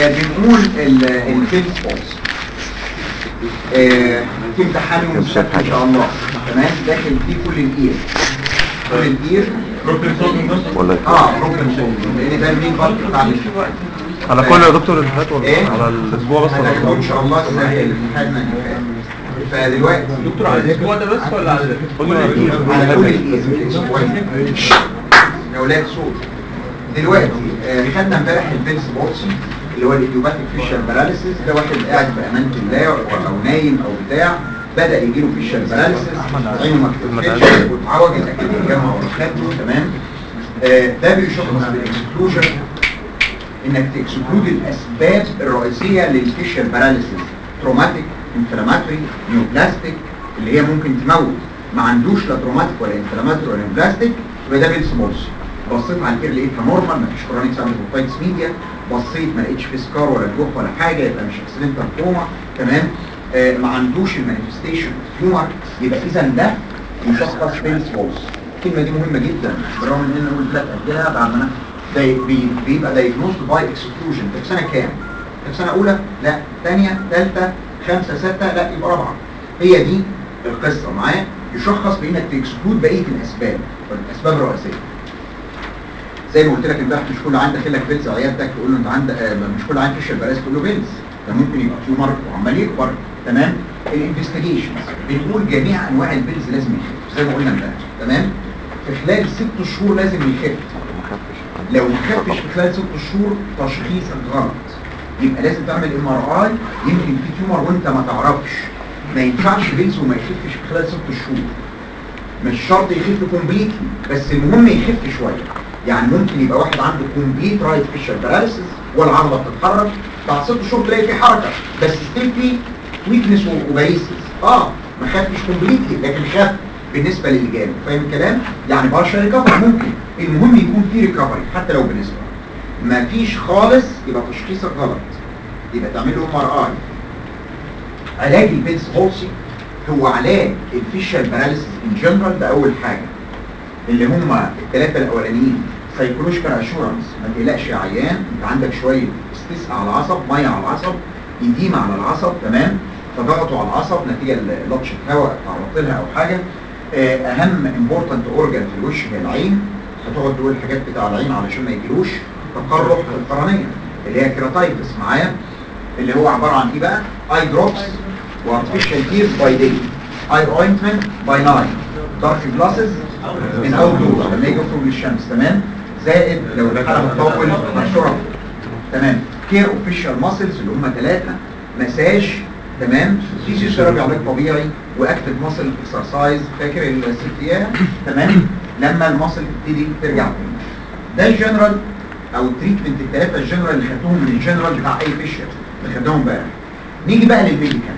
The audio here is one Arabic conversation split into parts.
بنقول الفيلز بولس في امتحان يوم السبت ان شاء الله. تمام. داخل فيه كل الاير بروبلم سولفنج بروبلم سولفنج لان ده المين بارت بتاع الامتحان. على كل يا دكتور اللي فات ولا على الاسبوع بس؟ هنقول ان شاء الله سهل الامتحان اللي فات. فدلوقتي دكتور على الاسبوع ده بس ولا على كل الاير يا اولاد صوت. دلوقتي خدنا امبارح الفيلز بولسي اللي هو الايديوباثيك فيشال باراليسيس. ده واحد قاعد بامانه الله او نايم او بتاع، بدا يجي له فيشال باراليسيس، عينه ما بتفتحش واتعوج اكيد الجامعه ورخته. تمام. ده بيشخص بالاكسكلوجن، انك تكسكلود الاسباب الرئيسيه للفيشال باراليسيس، تروماتيك، انفلاماتوري، نيوبلاستيك اللي هي ممكن تموت. ما عندوش لا تروماتيك ولا انفلاماتوري ولا نيوبلاستيك، يبقى ده فيلز بولسي. بصيت على الكير لقيتها نورمال، ما فيش كرونيك ساينوفايتس ميديا. بصيت ما لقيتش في سكار ولا جروح ولا حاجه، يبقى مش اكسيدنتال كوما. تمام. ما عندوش المانيفستيشن تيومر، يبقى اذا ده يشخص فيلز بولسي. الكلمه دي مهمه جدا بالرغم ان انا قلت لك قبلها بعد ما بيبقى دايجنوست باي اكسكلوجن. في سنه كام؟ في سنه اولى؟ لا. ثانيه؟ ثالثه؟ خمسه؟ سته؟ لا، يبقى رابعه. هي دي القصه معايا. يشخص بانك تكسكلود بقيه الاسباب الرئيسيه. زي ما قلت لك امبارح، مش كل عيان داخل لك فيلز عيادتك تقول له انت عندك، مش كل عيان فيشل باراليسيس تقول له فيلز، ده ممكن يبقى تيومر وعمال يكبر. تمام. الانفستيجيشنز بنقول جميع انواع الفيلز لازم يخف زي ما قلنا امبارح. تمام. في خلال 6 شهور لازم يخف. لو ما خفش في خلال 6 شهور تشخيصك غلط، يبقى لازم تعمل MRI. يمكن في تيومر وانت ما تعرفش. ما ينفعش فيلز وما يخفش في خلال 6 شهور. مش شرط يخف كومبليتلي، بس المهم يخف شويه. يعني ممكن يبقى واحد عنده كومبليت رايت فيشال باراليسيس والعضله بتتحرك، بعد 6 شهور تلاقي في حركه بس ستيل في ويكنس وباريسيس. ما خفش كومبليتلي لكن خف بالنسبه للجانب. فاهم الكلام؟ يعني بارشال ريكفري ممكن. المهم يكون في ريكفري حتى لو بنسبه. ما فيش خالص يبقى تشخيصك غلط، يبقى تعمل له MRI. علاج الفيلز بولسي هو علاج الفيشال باراليسيس ان جنرال. ده اول حاجه اللي هم الثلاثه الاولانيين. سايكولوجيكال اشورنس، ما تقلقش يا عيان، انت عندك شويه استسقاء على العصب، ميه على العصب، ايديما على العصب. تمام. فضغطوا على العصب نتيجه لطشه هواء تعرضت لها او حاجه. اهم امبورتنت اورجان في الوش هي العين. هتقعد تقول الحاجات بتاع العين علشان ما يجيلوش تقرح في القرنيه اللي هي كيراتايتس معايا، اللي هو عباره عن ايه بقى؟ اي دروبس وارتفيشال تيرز باي داي، اي اوينتمنت باي نايت، دارك جلاسز من اول دور لما يجي يخرج للشمس. تمام. زائد لو الحاله بتطول بسرعه. تمام. كير اوفيشال ماسلز اللي هم 3، مساج. تمام. فيزيوثيرابي علاج طبيعي، واكتف ماسل اكسرسايز. فاكر الستيات؟ تمام. لما الماسل تبتدي ترجع تاني. ده الجنرال او التريتمنت الثلاثه الجنرال اللي خدتهم من الجنرال بتاع اي فيشل اللي خدناهم بقى. نيجي بقى للميديكال.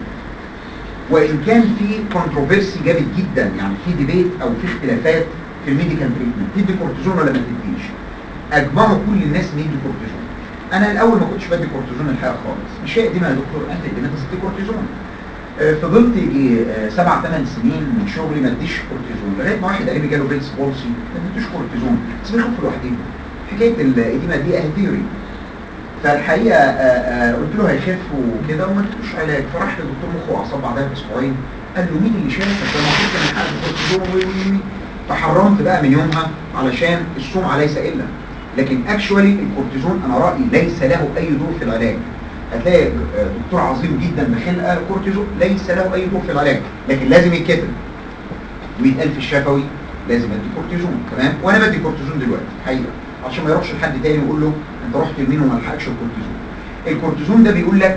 وان كان في كونتروفيرسي جامد جدا، يعني في ديبيت او في اختلافات في الميديكال تريتمنت، تدي كورتيزون ولا ما تديش. اجمعوا كل الناس ان يدي كورتيزون. انا الاول ما كنتش بدي كورتيزون الحقيقه خالص. مش هي ادينا يا دكتور، انت ادينا بس دي كورتيزون. فضلت يجي 7 8 سنين من شغلي ما اديش كورتيزون، لغايه ما واحد قال لي جاله فيلز بولسي ما اديتوش كورتيزون، بس بيخفوا لوحدهم. حكايه الاديمه دي اهديري. فالحقيقه قلت له هيخف وكده وما اديتوش علاج. فراح لدكتور مخ واعصاب بعدها باسبوعين قال له مين اللي شافك؟ ده المفروض كان يحقق كورتيزون. فحرمت بقى من يومها علشان السمعه ليس الا. لكن اكشوالي الكورتيزون انا رايي ليس له اي دور في العلاج. هتلاقي دكتور عظيم جدا بخلقه الكورتيزون ليس له اي دور في العلاج، لكن لازم يتكتب ويتقال في الشفوي لازم ادي كورتيزون. تمام. وانا بدي كورتيزون دلوقتي حقيقه عشان ما يروحش لحد تاني ويقول له انت رحت لمين وما لحقش الكورتيزون. الكورتيزون ده بيقول لك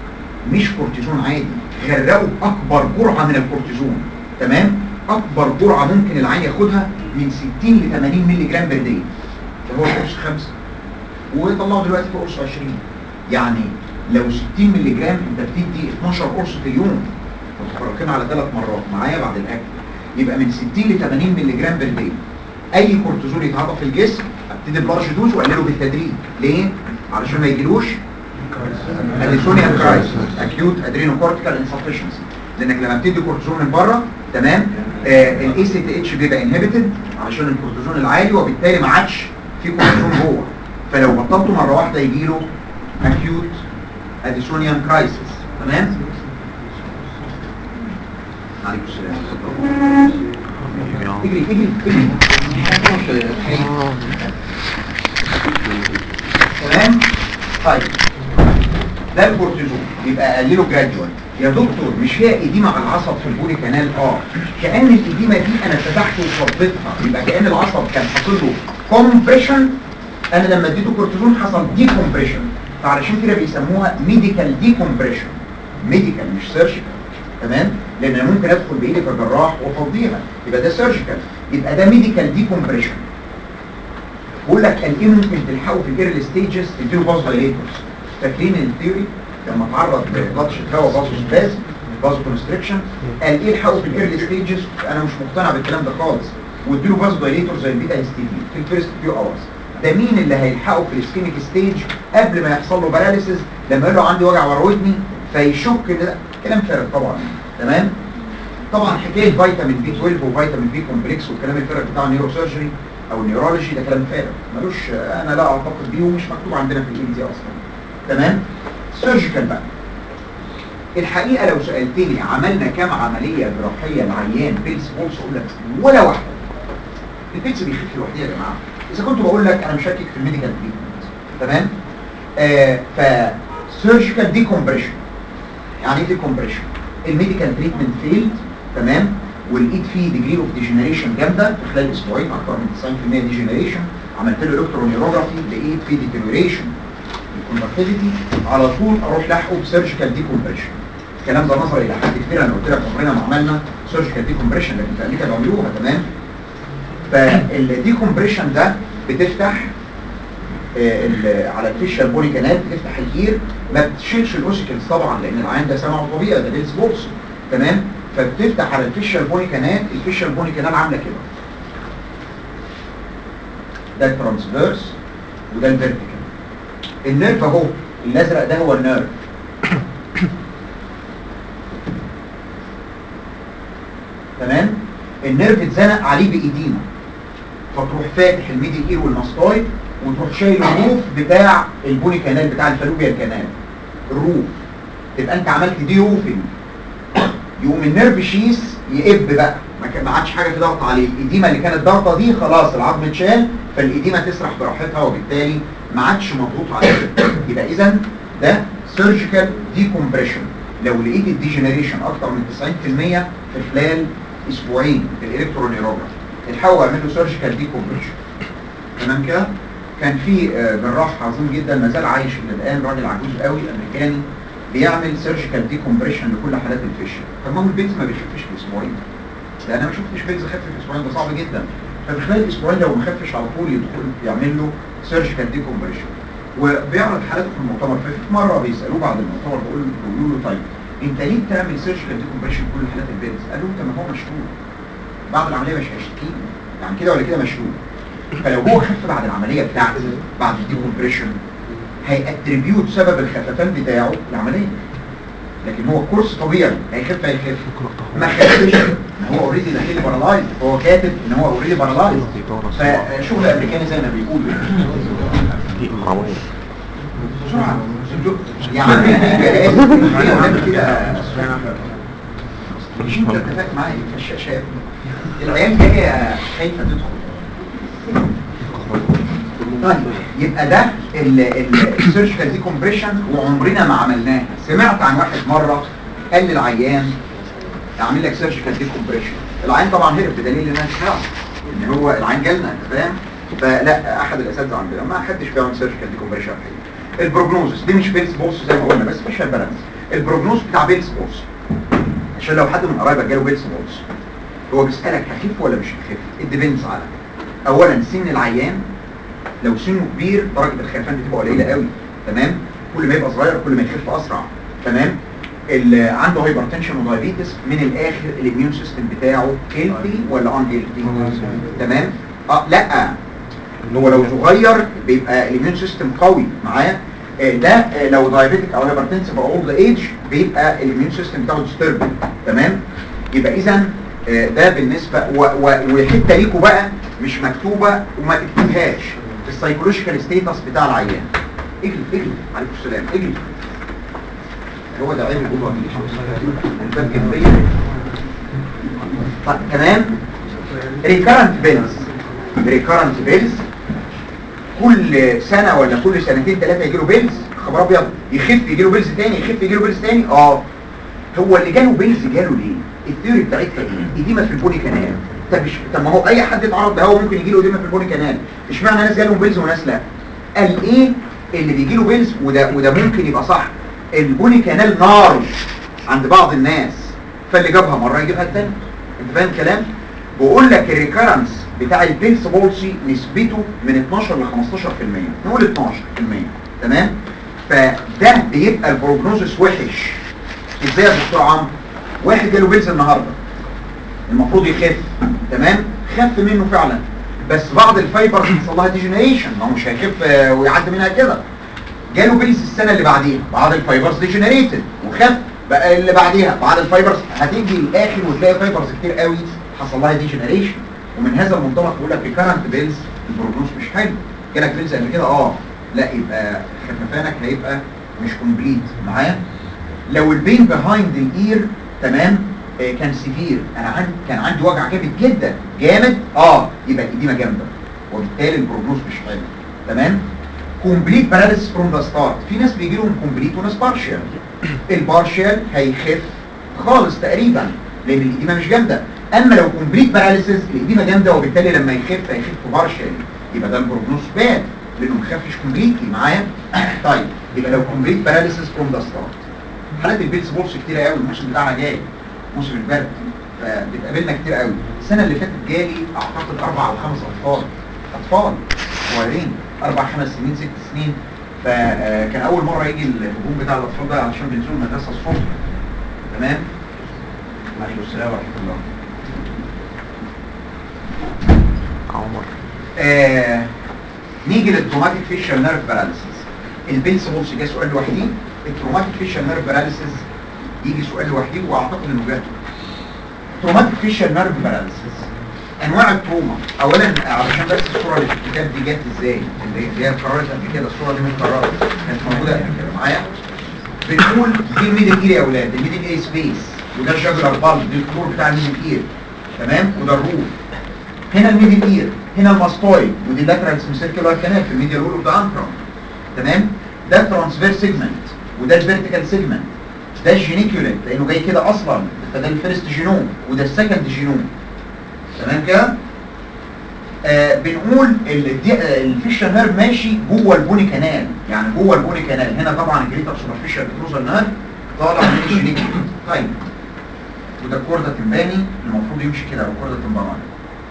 مش كورتيزون عادي، غرقوا باكبر جرعه من الكورتيزون. تمام. اكبر جرعه ممكن العيان ياخدها من 60 ل 80 مللي جرام بير داي، فهو قرص 5 وطلعوا دلوقتي في قرص 20. يعني لو 60 مللي جرام انت بتدي 12 قرص في اليوم متفرقين على 3 مرات معايا بعد الاكل، يبقى من 60 ل 80 مللي جرام بير داي. اي كورتيزون يتعاطى في الجسم ابتدي بلارج دوز واقلله بالتدريج. ليه؟ علشان ما يجيلوش اديسونيال كرايسيس، اكيوت ادرينوكورتيكال انسفشنسي. لانك لما بتدي كورتيزون من بره، تمام، الاي سي تي اتش بيبقى انهبيتد علشان الكورتيزون العالي، وبالتالي ما عادش في كورتيزون جوه. فلو بطلته مره واحده يجي له acute اديسونيان كرايسيس. تمام؟ عليكم السلام. اجري اجري اجري. تمام؟ طيب ده الكورتيزون يبقى قلله جراديوال. يا دكتور مش هي إديمة على العصب في البولي كانال؟ كأن الإديمة دي أنا فتحته وفضيتها، يبقى كأن العصب كان حاصل له كومبريشن. أنا لما اديته كورتيزون حصل دي كومبريشن، فعلشان كده بيسموها ميديكال دي كومبريشن. ميديكال مش سيرجيكال. تمام؟ لأن أنا ممكن أدخل بإيدي كجراح وأفضيها، يبقى ده سيرجيكال، يبقى ده ميديكال دي كومبريشن. بقول لك قال إيه ممكن تلحقه في الإيرلي ستيجز؟ تديله باز دايليتورز. فاكرين الثيوري لما اتعرض لضغط الهواء بازو سباز بازو كونستريكشن قال ايه الحقه في الايرلي ستيجز؟ انا مش مقتنع بالكلام ده خالص. واديله بازو دايليتور زي البيتا هيستيدين في الفيرست فيو اورز. ده مين اللي هيلحقه في الاسكيميك ستيج قبل ما يحصل له باراليسيس؟ لما يقول له عندي وجع ورا ودني فيشك ان ده كلام فارغ طبعا. تمام؟ طبعا حكايه فيتامين بي 12 وفيتامين بي كومبلكس والكلام الفارغ بتاع النيورو سيرجري او النيورولوجي ده كلام فارغ ملوش، انا لا اعتقد بيه ومش مكتوب عندنا في الاي دي اصلا. تمام؟ سيرجيكال بقى. الحقيقة لو سألتني عملنا كام عملية جراحية لعيان بيلز بولس اقول لك ولا واحدة. البيلز بيخف لوحدها يا جماعة. إذا كنت بقول لك أنا مشكك في الميديكال تريتمنت. تمام؟ فسيرجيكال دي كومبريشن. يعني ايه دي كومبريشن؟ الميديكال تريتمنت فيلد. تمام؟ والايد فيه ديجري اوف ديجنريشن جامدة في خلال اسبوعين اكثر من 90% ديجنريشن. عملت له الكترونيوروجرافي لقيت فيه ديتيريوريشن الكونتاكتيفيتي، على طول اروح لاحقه بسيرجيكال دي كومبريشن. الكلام ده نظري الى حد كبير، انا قلت لك عمرنا ما عملنا سيرجيكال دي كومبريشن لكن في امريكا بيعملوها. تمام؟ فالدي كومبريشن ده بتفتح على الفيشال بوني كانال، بتفتح الاير، ما بتشيلش الاوسيكلز طبعا لان العين ده سمعه طبيعي، ده بيلز بولس. تمام؟ فبتفتح على الفيشال بوني كانال. الفيشال بوني كانال عامله كده، ده الترانسفيرس وده الفيرتيكال. النيرف اهو الازرق ده هو النيرف. تمام؟ النيرف اتزنق عليه بايدينا، فتروح فاتح الميدي اير والماستويد وتروح شايل الروف بتاع البوني كانال بتاع الفالوبيا كانال. الروف تبقى انت عملت دي روفنج، يقوم النيرف شيس يقب بقى، ما عادش حاجه في ضغط عليه. الإديمة اللي كانت ضغطه دي خلاص العظم اتشال، فالإديمة تسرح براحتها وبالتالي ما عادش مضغوط عليه. يبقى اذا ده سيرجيكال دي كومبريشن. لو لقيت الديجنريشن اكتر من 90% في خلال اسبوعين بالالكترونيوروجرافي الحقوا اعمل له سيرجيكال دي كومبريشن. تمام كده؟ كان في جراح عظيم جدا ما زال عايش الى الان، راجل عجوز قوي امريكاني بيعمل سيرجيكال دي كومبريشن لكل حالات الفيشل. طب ما هو البيلز ما بيخفش في اسبوعين. ده انا ما شفتش بيلز خف في اسبوعين، ده صعب جدا. ففي خلال اسبوعين لو ما خفش على طول يدخل يعمل له سيرجيكال دي كومبريشن. وبيعرض حالاته في المؤتمر. ففي مره بيسالوه بعد المؤتمر بيقولوا له طيب انت ليه بتعمل سيرجيكال دي كومبريشن كل حالات البيلز؟ قال له انت ما هو مشلول بعد العمليه مش هيشتكي يعني كده ولا كده مشلول. فلو هو خف بعد العمليه بتاعته بعد الدي كومبريشن هيأتريبيوت سبب الخففان بتاعه العمليه، لكن هو كورس طبيعي هيخف ما خفش، ما هو اوريدي داخل بارالايز، هو كاتب ان هو اوريدي بارالايز. فشغل امريكاني زي ما بيقولوا بسرعه يا عم كده مش انت اتفقت معايا في الشاشات العيال جايه خايفه تدخل. طيب يبقى ده السيرجيكال دي كومبريشن وعمرنا ما عملناها. سمعت عن واحد مره قال للعيان اعمل لك سيرجيكال دي كومبريشن، العيان طبعا هرب بدليل ان انا ان هو العيان جالنا انت فاهم. فلا احد الاساتذه عندنا ما حدش بيعمل سيرجيكال دي كومبريشن الحقيقه. البروجنوزس دي مش بيلز بولس زي ما قلنا بس مش بالانس. البروجنوز بتاع بيلز بولس عشان لو حد من قرايبك جاله بيلز بولس هو بيسالك هخف ولا مش هخف. الديبندز على اولا سن العيان، لو سنه كبير درجه الخفان دي تبقى قليله قوي. تمام؟ كل ما يبقى صغير كل ما يخف اسرع. تمام؟ اللي عنده هايبرتنشن ودايابيتس من الاخر الاميون سيستم بتاعه هيلثي ولا ان هيلثي؟ تمام؟ لا هو لو صغير بيبقى الاميون سيستم قوي معاه. ده لو دايابيتك او هايبرتنسيف او اولد ايج بيبقى الاميون سيستم بتاعه ديسترب. تمام؟ يبقى اذا ده بالنسبه وحته ليكوا بقى مش مكتوبه وما تكتبهاش السايكولوجيكال ستيتس بتاع العيان. اجلب عليكم السلام، اجلب. هو ده عيب الجمهور دي الباب جنبيه. طيب تمام. ريكارنت بيلز كل سنه ولا كل سنتين ثلاثه يجي له بيلز، خبر ابيض، يخف يجي له بيلز تاني، يخف يجي له بيلز تاني. هو اللي جاله بيلز جاله ليه؟ الثيوري بتاعتها ايه؟ اديمه في البوني كانال. طب ما هو اي حد اتعرض ده هو ممكن يجي له اديمه في البوني كانال، اشمعنى ناس جالهم بيلز وناس لا؟ قال ايه اللي بيجي له بيلز؟ وده ممكن يبقى صح. البوني كانال نار عند بعض الناس، فاللي جابها مره يجيبها الثانيه. انت فاهم الكلام؟ بقول لك الريكارنس بتاع البيلز بولسي نسبته من 12 ل 15%، نقول 12%. تمام؟ فده بيبقى البروجنوزس وحش. ازاي يا دكتور عمرو؟ واحد جاله بيلز النهارده المفروض يخف، تمام؟ خف منه فعلا، بس بعض الفايبرز حصل لها ديجنريشن، ما هو مش هيخف ويعدي منها كده. جاله بيلز السنه اللي بعديها بعض الفايبرز ديجنريتد وخف، بقى اللي بعديها بعض الفايبرز هتيجي الاخر وتلاقي فايبرز كتير قوي حصل لها ديجنريشن. ومن هذا المنطلق بقول لك ريكارنت بيلز البروجنوز مش حلو. جالك بيلز قبل كده لا يبقى خففانك هيبقى مش كومبليت معايا. لو البين بيهايند الاير تمام كان سيفير، كان عندي وجع جامد جدا جامد، يبقى الإديمة جامده وبالتالي البروجنوز مش حلو. تمام. كومبليت باراليسيس فروم ذا ستارت، في ناس بيجي لهم كومبليت وناس بارشال. البارشال هيخف خالص تقريبا لان الإديمة مش جامده، اما لو كومبليت باراليسيس الإديمة جامده وبالتالي لما يخف بارشال، يبقى ده البروجنوز باد لانه مخفش كومبليتلي معايا. طيب يبقى لو كومبليت باراليسيس فروم ذا ستارت. حالات البيلز بولس كتير قوي، الموسم بتاعنا جاي موسم البرد، فبتقابلنا كتير قوي. السنه اللي فاتت جالي اعتقد 4 أو 5 اطفال صغيرين 4 5 سنين 6 سنين، فكان اول مره يجي الهجوم بتاع الاطفال ده علشان بينزلوا المدرسه الصبح. تمام. عليكم السلام ورحمه الله. عمر نيجي للتروماتيك فيشال نيرف باراليسيس. البيلز بولس جه سؤال لوحده، التروماتيك فيشال نيرف باراليسيس يجي سؤال لوحده واعتقد انه جه. تروماتيك فيشال نيرف باراليسيس انواع التروما. اولا علشان بس الصوره اللي في الكتاب دي جت ازاي، اللي هي اتكررت قبل كده، الصوره دي متكرره كانت موجوده قبل كده معايا. بنقول دي الميدل اير يا اولاد، الميدل اير سبيس، وده الجاجولار بالب، دي الفلور بتاع الميدل اير. تمام. وده الروف. هنا الميدل اير، هنا الماستويد، ودي اللاترال سيركيولار كانال في الميديال وول اوف ذا انترم. تمام. ده الترانسفيرس سيجمنت وده الفيرتيكال سيجمنت. ده الجينيكوليت لانه جاي كده اصلا، فده الفيرست جينوم وده السكند جينوم. تمام كده. بنقول الفيشال نيرف ماشي جوه البوني كانال، يعني جوه البوني كانال. هنا طبعا الجريتر سوبرفيشال بتروزال نيرف طالع من الجينيكوليت. طيب وده الكوردا تمباني المفروض يمشي كده، او كوردا تمباني.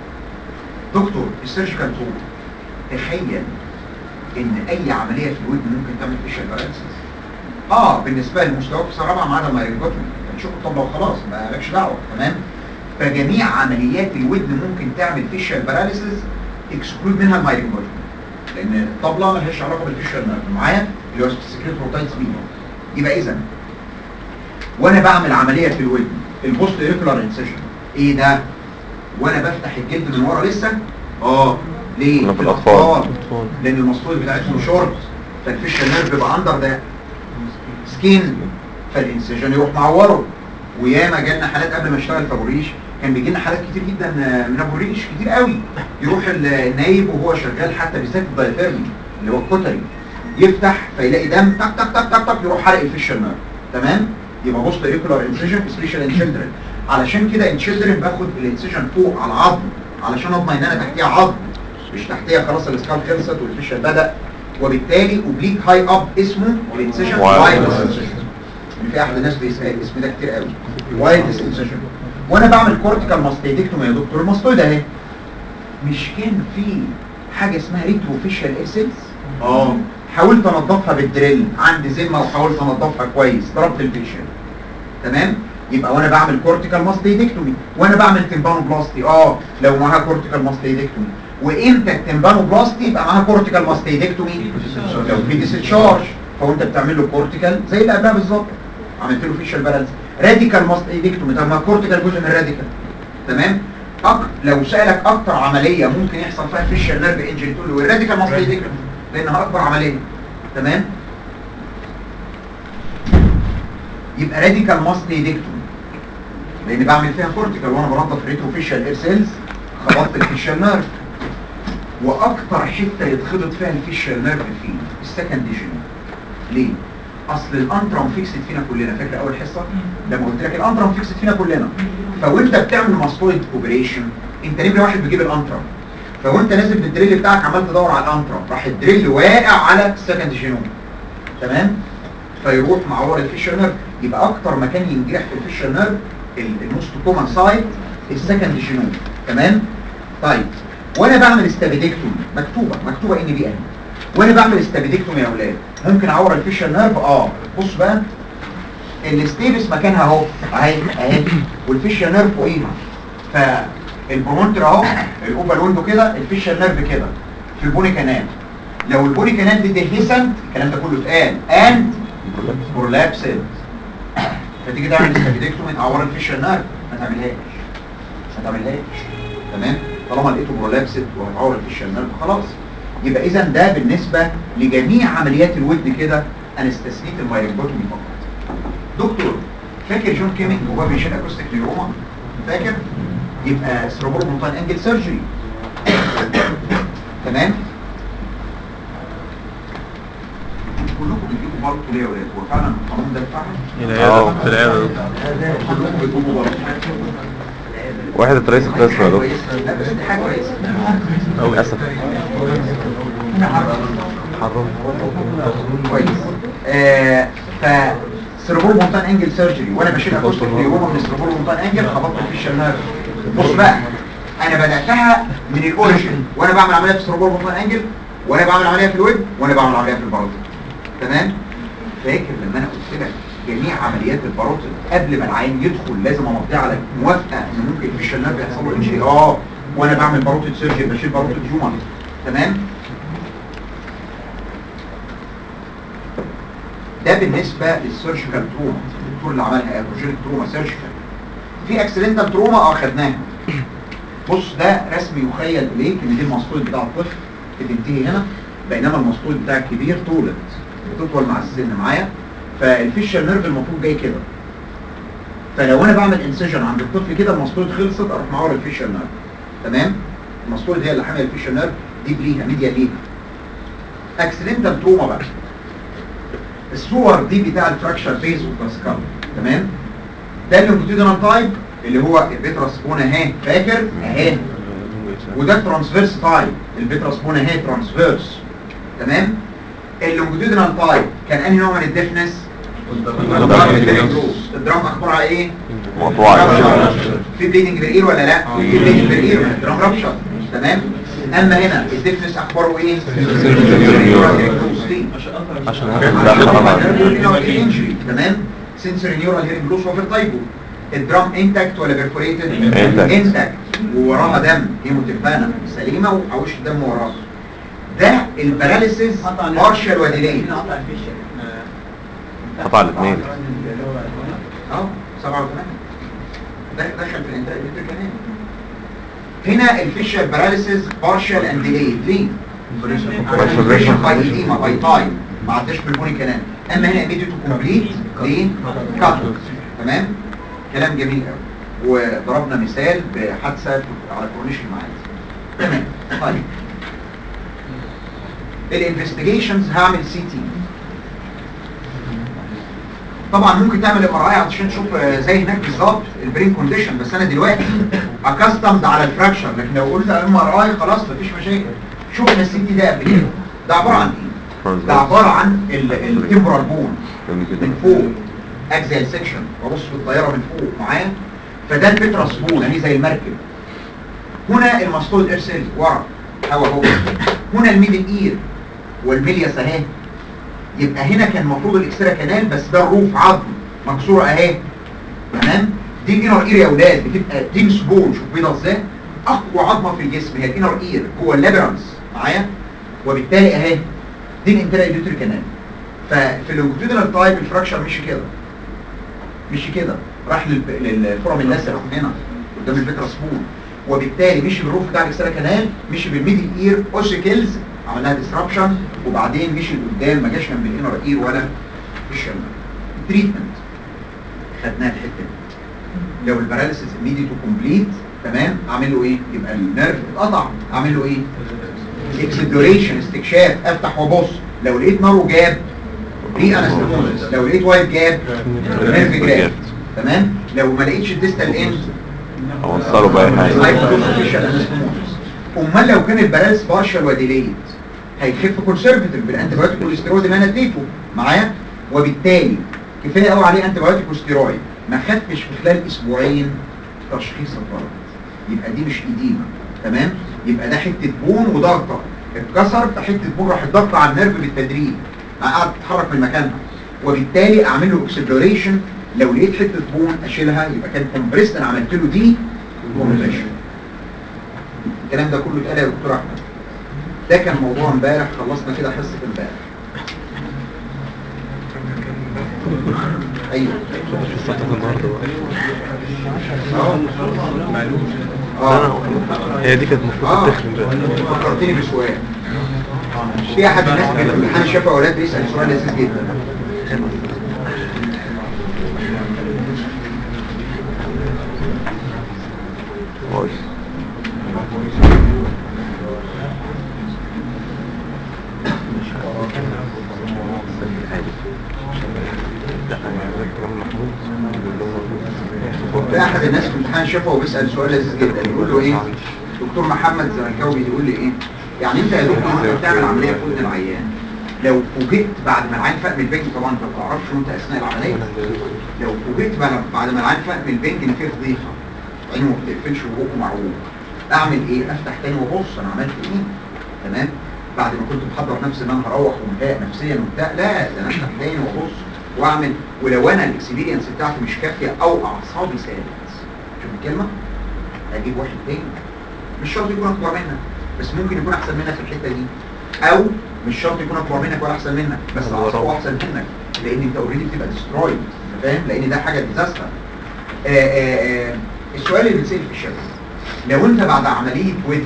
دكتور السيرجيكال تول، تخيل ان اي عمليه في الودن ممكن تعمل فيشال باراليسيس. بالنسبه لمستواك في سنه رابعه ما عدا المايرنجوتومي، هتشوف الطبله وخلاص ما لكش دعوه. تمام. فجميع عمليات الودن ممكن تعمل فيشال باراليسيس اكسكلود منها المايرنجوتومي، لان الطبله ما لهاش علاقه بالفيشال نيرف معايا اللي هو سكريت روتايتس بيه. يبقى اذا وانا بعمل عمليه في الودن البوست ايريكولار انسيشن، ايه ده؟ وانا بفتح الجلد من ورا لسه؟ ليه؟ في الأطفال لان المسطول بتاعتهم شورت، فالفيشال نيرف بيبقى اندر ده سكين، فالانسجن يروح معوره. وياما جالنا حالات قبل ما اشتغل في ابو الريش، كان بيجي لنا حالات كتير جدا من ابو الريش كتير قوي، يروح النايب وهو شغال حتى بالذات الدايفيرمي اللي هو الكوتري، يفتح فيلاقي دم تك تك تك تك تك يروح حرق الفيشال نيرف. تمام. يبقى بوست ايريكولار انسجن سبيشال ان تشيلدرن. علشان كده ان تشيلدرن باخد الانسجن فوق على العظم علشان اضمن ان انا تحتيها عظم، مش تحتيها خلاص الاسكال خلصت والفيشال بدا، وبالتالي اوبليك هاي اب اسمه الانسجن وايد انسجن. في احد الناس بيسال الاسم ده كتير قوي، وايد انسجن. وانا بعمل كورتيكال ماستيدكتومي يا دكتور، الماستويد اهي، مش كان في حاجه اسمها ريتروفيشال ايسنس؟ حاولت انضفها بالدريل عندي ذمه وحاولت انضفها كويس، ضربت الفيشال. تمام. يبقى وانا بعمل كورتيكال ماستيدكتومي وانا بعمل تمبانوبلاستي لو معاها كورتيكال ماستيدكتومي. وامتى التمبانوبلاستي يبقى معاها كورتيكال ماستيدكتومي؟ لو في ديسشارج، فوانت بتعمل له كورتيكال زي اللي قبلها بالظبط، عملت له فيشال بالانس. راديكال ماستيدكتومي، طب ما الكورتيكال جزء من الراديكال. تمام. لو سالك اكتر عمليه ممكن يحصل فيها فيشال نيرف انجري تقول له الراديكال ماستيدكتومي لانها اكبر عمليه. تمام. يبقى راديكال ماستيدكتومي لان بعمل فيها كورتيكال وانا بنظف ريتروفيشال اير سيلز، خبطت الفيشال نيرف. واكتر حته يتخبط فيها الفيشال نيرف فين؟ السكند جينيوم. ليه؟ اصل الانترم فيكسد فينا كلنا، فاكر اول حصه لما قلت لك الانترم فيكسد فينا كلنا. فوانت بتعمل ماستويد اوبريشن انت نمره واحد بتجيب الانترم، فوانت نازل بالدريل بتاعك عمال تدور على الانترم، راح الدريل واقع على السكند جينوم، تمام؟ فيروح معور الفيشال نيرف. يبقى اكتر مكان ينجرح في الفيشال نيرف الموست كومن سايت السكند جينوم، تمام؟ طيب وانا بعمل استابيدكتومي مكتوبه ان بي ان، وانا بعمل استابيدكتومي يا اولاد ممكن اعور الفيشال نيرف. بص بقى الستيبس مكانها اهو اهي والفيشال نيرف فوقيها، فالبرومونتر اهو الاوبال ويندو كده، الفيشال نيرف كده في البوني كانال. لو البوني كانال دي ديهيسنت الكلام ده كله اتقال اند برولابسد، فتيجي تعمل استابيدكتومي تعور الفيشال نيرف ما تعملهاش، تمام؟ طالما لقيته برولابسد وهتعور الفيشال نيرف خلاص. يبقى اذا ده بالنسبه لجميع عمليات الودن كده انا استثنيت المايرنجوتومي فقط. دكتور فاكر جون كيمينج وهو بيشيل اكوستيك نيوروما؟ فاكر؟ يبقى سيربرال مونتان انجل سيرجري، تمام؟ كلكم بتجيبوا بالطو ليه يا ولاد؟ هو فعلا القانون ده بتاعها؟ في العيادة كلكم بتجيبوا بالطو. وحدة رئيس القسم يا دكتور. لا بس دي حاجه كويسه للأسف حرم كويس. سيربرال مونتان انجل سيرجري وانا بشيل اكوستيك نيوروما من السيربرال مونتان انجل خبطت الفيشال نيرف. بص بقى انا بداتها من الاوريجن وانا بعمل عمليه في السيربرال مونتان انجل، وانا بعمل عمليه في الود، وانا بعمل عمليه في الباروتيد، تمام؟ فاكر لما انا قلت لك جميع عمليات الباروتيد قبل ما العين يدخل لازم امضي على موافقه ان ممكن الفيشال نيرف يحصل له انجري؟ وانا بعمل باروتيد سيرجري بشيل باروتيد هيومن، تمام؟ ده بالنسبه للسيرجيكال تروما، الدكتور اللي عملها اكروجينيك تروما سيرجيكال. في اكسيدنتال تروما خدناها. بص ده رسم يخيل اليك ان دي المسطول بتاع الطفل بتنتهي هنا، بينما المسطول بتاع الكبير طولت بتطول مع السن معايا، فالفيشال نيرف المفروض جاي كده. فلو انا بعمل انسيجن عند الطفل كده المسطول خلصت اروح معور الفيشال نيرف، تمام؟ المسطول هي اللي حامل الفيشال نيرف دي ليها ميديا ليها. اكسيدنتال تروما بقى الصور دي بتاع الفراكشر بيز والباسكال، تمام؟ ده اللونجيتودينال تايب اللي هو البيتراس بونا اهي، فاكر؟ اهي. وده الترانسفيرس تايب، البيتراس بونا اهي ترانسفيرس، تمام؟ اللونجيتودينال تايب كان انهي نوع من الديفنس؟ الدرام اخبارها ايه؟ مقطوعة. في بليدنج بالاير ولا لا؟ في بليدنج بالاير، الدرام رابشر، تمام؟ اما هنا الديفنس اخباره ايه؟ عشان تمام؟ سنسوري نيورال هيرنج لوس وفي الطيبو. الدرام انتاكت ولا بيرفوريتد؟ انتاكت ووراها دم هيموتيفانا سليمه وحوش الدم وراها. ده الباراليسيس بارشال وديليت. قطع الاثنين 7 و8 دخل في الانتاج الكلام. هنا الفيشال باراليسيس بارشال اند ديليت. ليه؟ بريشن باي ايديما باي تايم ما عداش بالبوني كلام. اما هنا ايميديت كومبليت ليه؟ كات، تمام؟ كلام جميل قوي. وضربنا مثال بحادثه على كورنيش المعادي، تمام؟ طيب الانفستيجيشنز هعمل سي تي. طبعا ممكن تعمل ام ار اي عشان تشوف زي هناك بالظبط البرين كونديشن، بس انا دلوقتي اكستمد على الفراكشر، لكن لو قلت ام ار اي خلاص مفيش مشاكل. شوفنا السي تي ده قبل كده، ده عباره عن ايه؟ ده عباره عن التمبرال بون من فوق اكزيال سيكشن، ببص في الطياره من فوق معايا، فده البيتراس بون اهي زي المركب. هنا المسطول ارسل ورا هوا هو، هنا الميدل اير والميلياس اهي. يبقى هنا كان المفروض الاكسترا كانال، بس ده الروف عظم مكسوره اهي، تمام؟ دي الانر اير يا اولاد بتبقى دي سبون، شوف بيضه ازاي، اقوى عظمه في الجسم هي الانر اير جوه اللابرانس معايا، وبالتالي اهي دي الانترا ايديوتري كانال. ففي اللونجيتودينال تايب الفراكشر مشي كده راح للفورم اللاسع هنا قدام الفيتراس بون، وبالتالي مشي بالروف بتاع الاكسترا كانال، مشي بالميدل اير اوسيكلز عمل لها ديسربشن وبعدين مشي لقدام ما جاش جنب الانر اير ولا فيشال نيرف. التريتمنت خدناها الحته دي. لو الباراليسيس ايميديت وكومبليت تمام اعمل له ايه؟ يبقى النيرف اتقطع، اعمل له ايه؟ اكسبلوريشن، استكشاف، افتح وابص. لو لقيت نارو جاب ري انستموزس، لو لقيت وايت جاب نيرف جاب. تمام. لو ما لقيتش الديستال اند اوصله بقى حاجه. امال لو كان الباراليس بارشال وديليت هيخف كونسرفتيف بالانتي بايوتيك والستيرويد اللي انا اديته معايا، وبالتالي كفايه قوي عليه انتي بايوتيك وستيرويد ما خفش في خلال اسبوعين، تشخيص غلط، يبقى دي مش ايديما. تمام. يبقى ده حته بون وضغطه اتكسر، فحته بون راح ضغط على النيرف بالتدريج قعدت تتحرك من مكانها، وبالتالي اعمل له اكسبلوريشن. لو لقيت حته بون اشيلها، يبقى كان كومبريست انا عملت له دي كومبريشن. الكلام ده كله اتقال يا دكتور احمد. ده كان موضوع امبارح، خلصنا كده حصه امبارح. ايوه حصه النهارده هي دي كانت المفروض تخرج بقى. فكرتني بسؤال. في احد الناس في الامتحان شاف اولاد بيسال سؤال لذيذ جدا. في احد الناس في الامتحان شافه وبيسال سؤال لذيذ جدا، يقول له ايه؟ دكتور محمد زملكاوي بيقول لي ايه؟ يعني انت يا دكتور وانت بتعمل عمليه في ودن العيان، لو فوجئت بعد ما العيان فاق من البنج، طبعا انت ما بتعرفش وانت اثناء العمليه، لو فوجئت بعد ما العيان فاق من البنج ان فيه فضيحه، عينه ما بتقفلش وبقه معوج، اعمل ايه؟ افتح تاني وابص انا عملت ايه؟ تمام؟ بعد ما كنت محضر نفسي ان انا هروح ومتضايق نفسيا وبتاع، لا ده انا افتح تاني وابص واعمل، ولو انا الاكسبيرينس بتاعتي مش كافيه او اعصابي ثابت، شوف الكلمه، اجيب واحد تاني مش شرط يكون اكبر منك، بس ممكن يكون احسن منك في الحته دي، او مش شرط يكون اكبر منك ولا احسن منك، بس اعصابه احسن منك، لان انت اوريدي بتبقى ديسترويد، فاهم؟ لان ده حاجه ديزاستر. السؤال اللي بيتسال في الشبكه، لو انت بعد عمليه ودن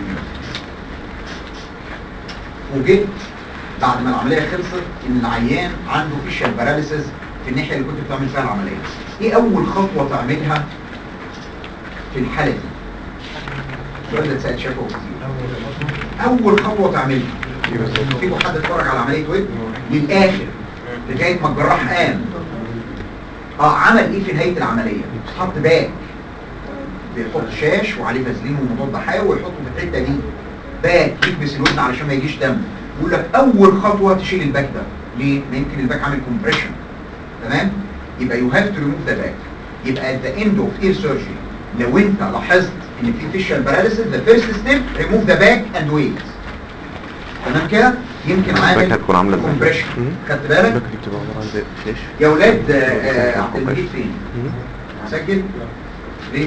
وجيت بعد ما العمليه خلصت ان العيان عنده فيشال باراليسيس في الناحيه اللي كنت بتعمل فيها العمليه، ايه اول خطوه تعملها في الحاله دي؟ السؤال ده اتسال شافه كتير. اول خطوه تعملها، فيكم حد اتفرج على عمليه ودن للاخر لغايه ما الجراح قام عمل ايه في نهايه العمليه؟ حط باك، بيحط شاش وعليه فازلين ومضاد حيوي ويحطه في الحته دي، باك يكبس الودن علشان ما يجيش دم. يقول لك اول خطوه تشيل الباك ده، ليه؟ ما يمكن الباك عامل كومبريشن. تمام؟ يبقى يو هاف تو ريموف ذا باك. يبقى ات ذا اند اوف اير سيرجري لو انت لاحظت ان في فيشال باراليسيس، ذا فيرست ستيب ريموف ذا باك اند ويت. تمام كده؟ يمكن عامل كومبريشن. خدت بالك؟ يا اولاد عبد المجيد فين؟ مسجل؟ فين؟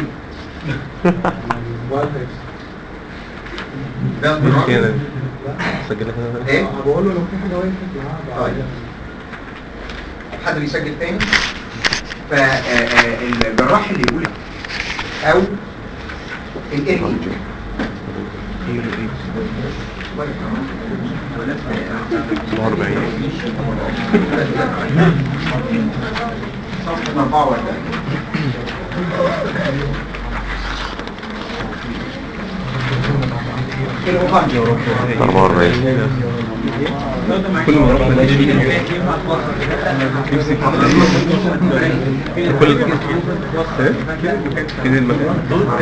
ده سجلها ايه؟ بقول له لو في حاجه وقفت طيب حد بيسجل تاني؟ فالجراح اللي يقول او الاري صفحة 44 الأوفانجي كل ما رحنا كل فين المكان؟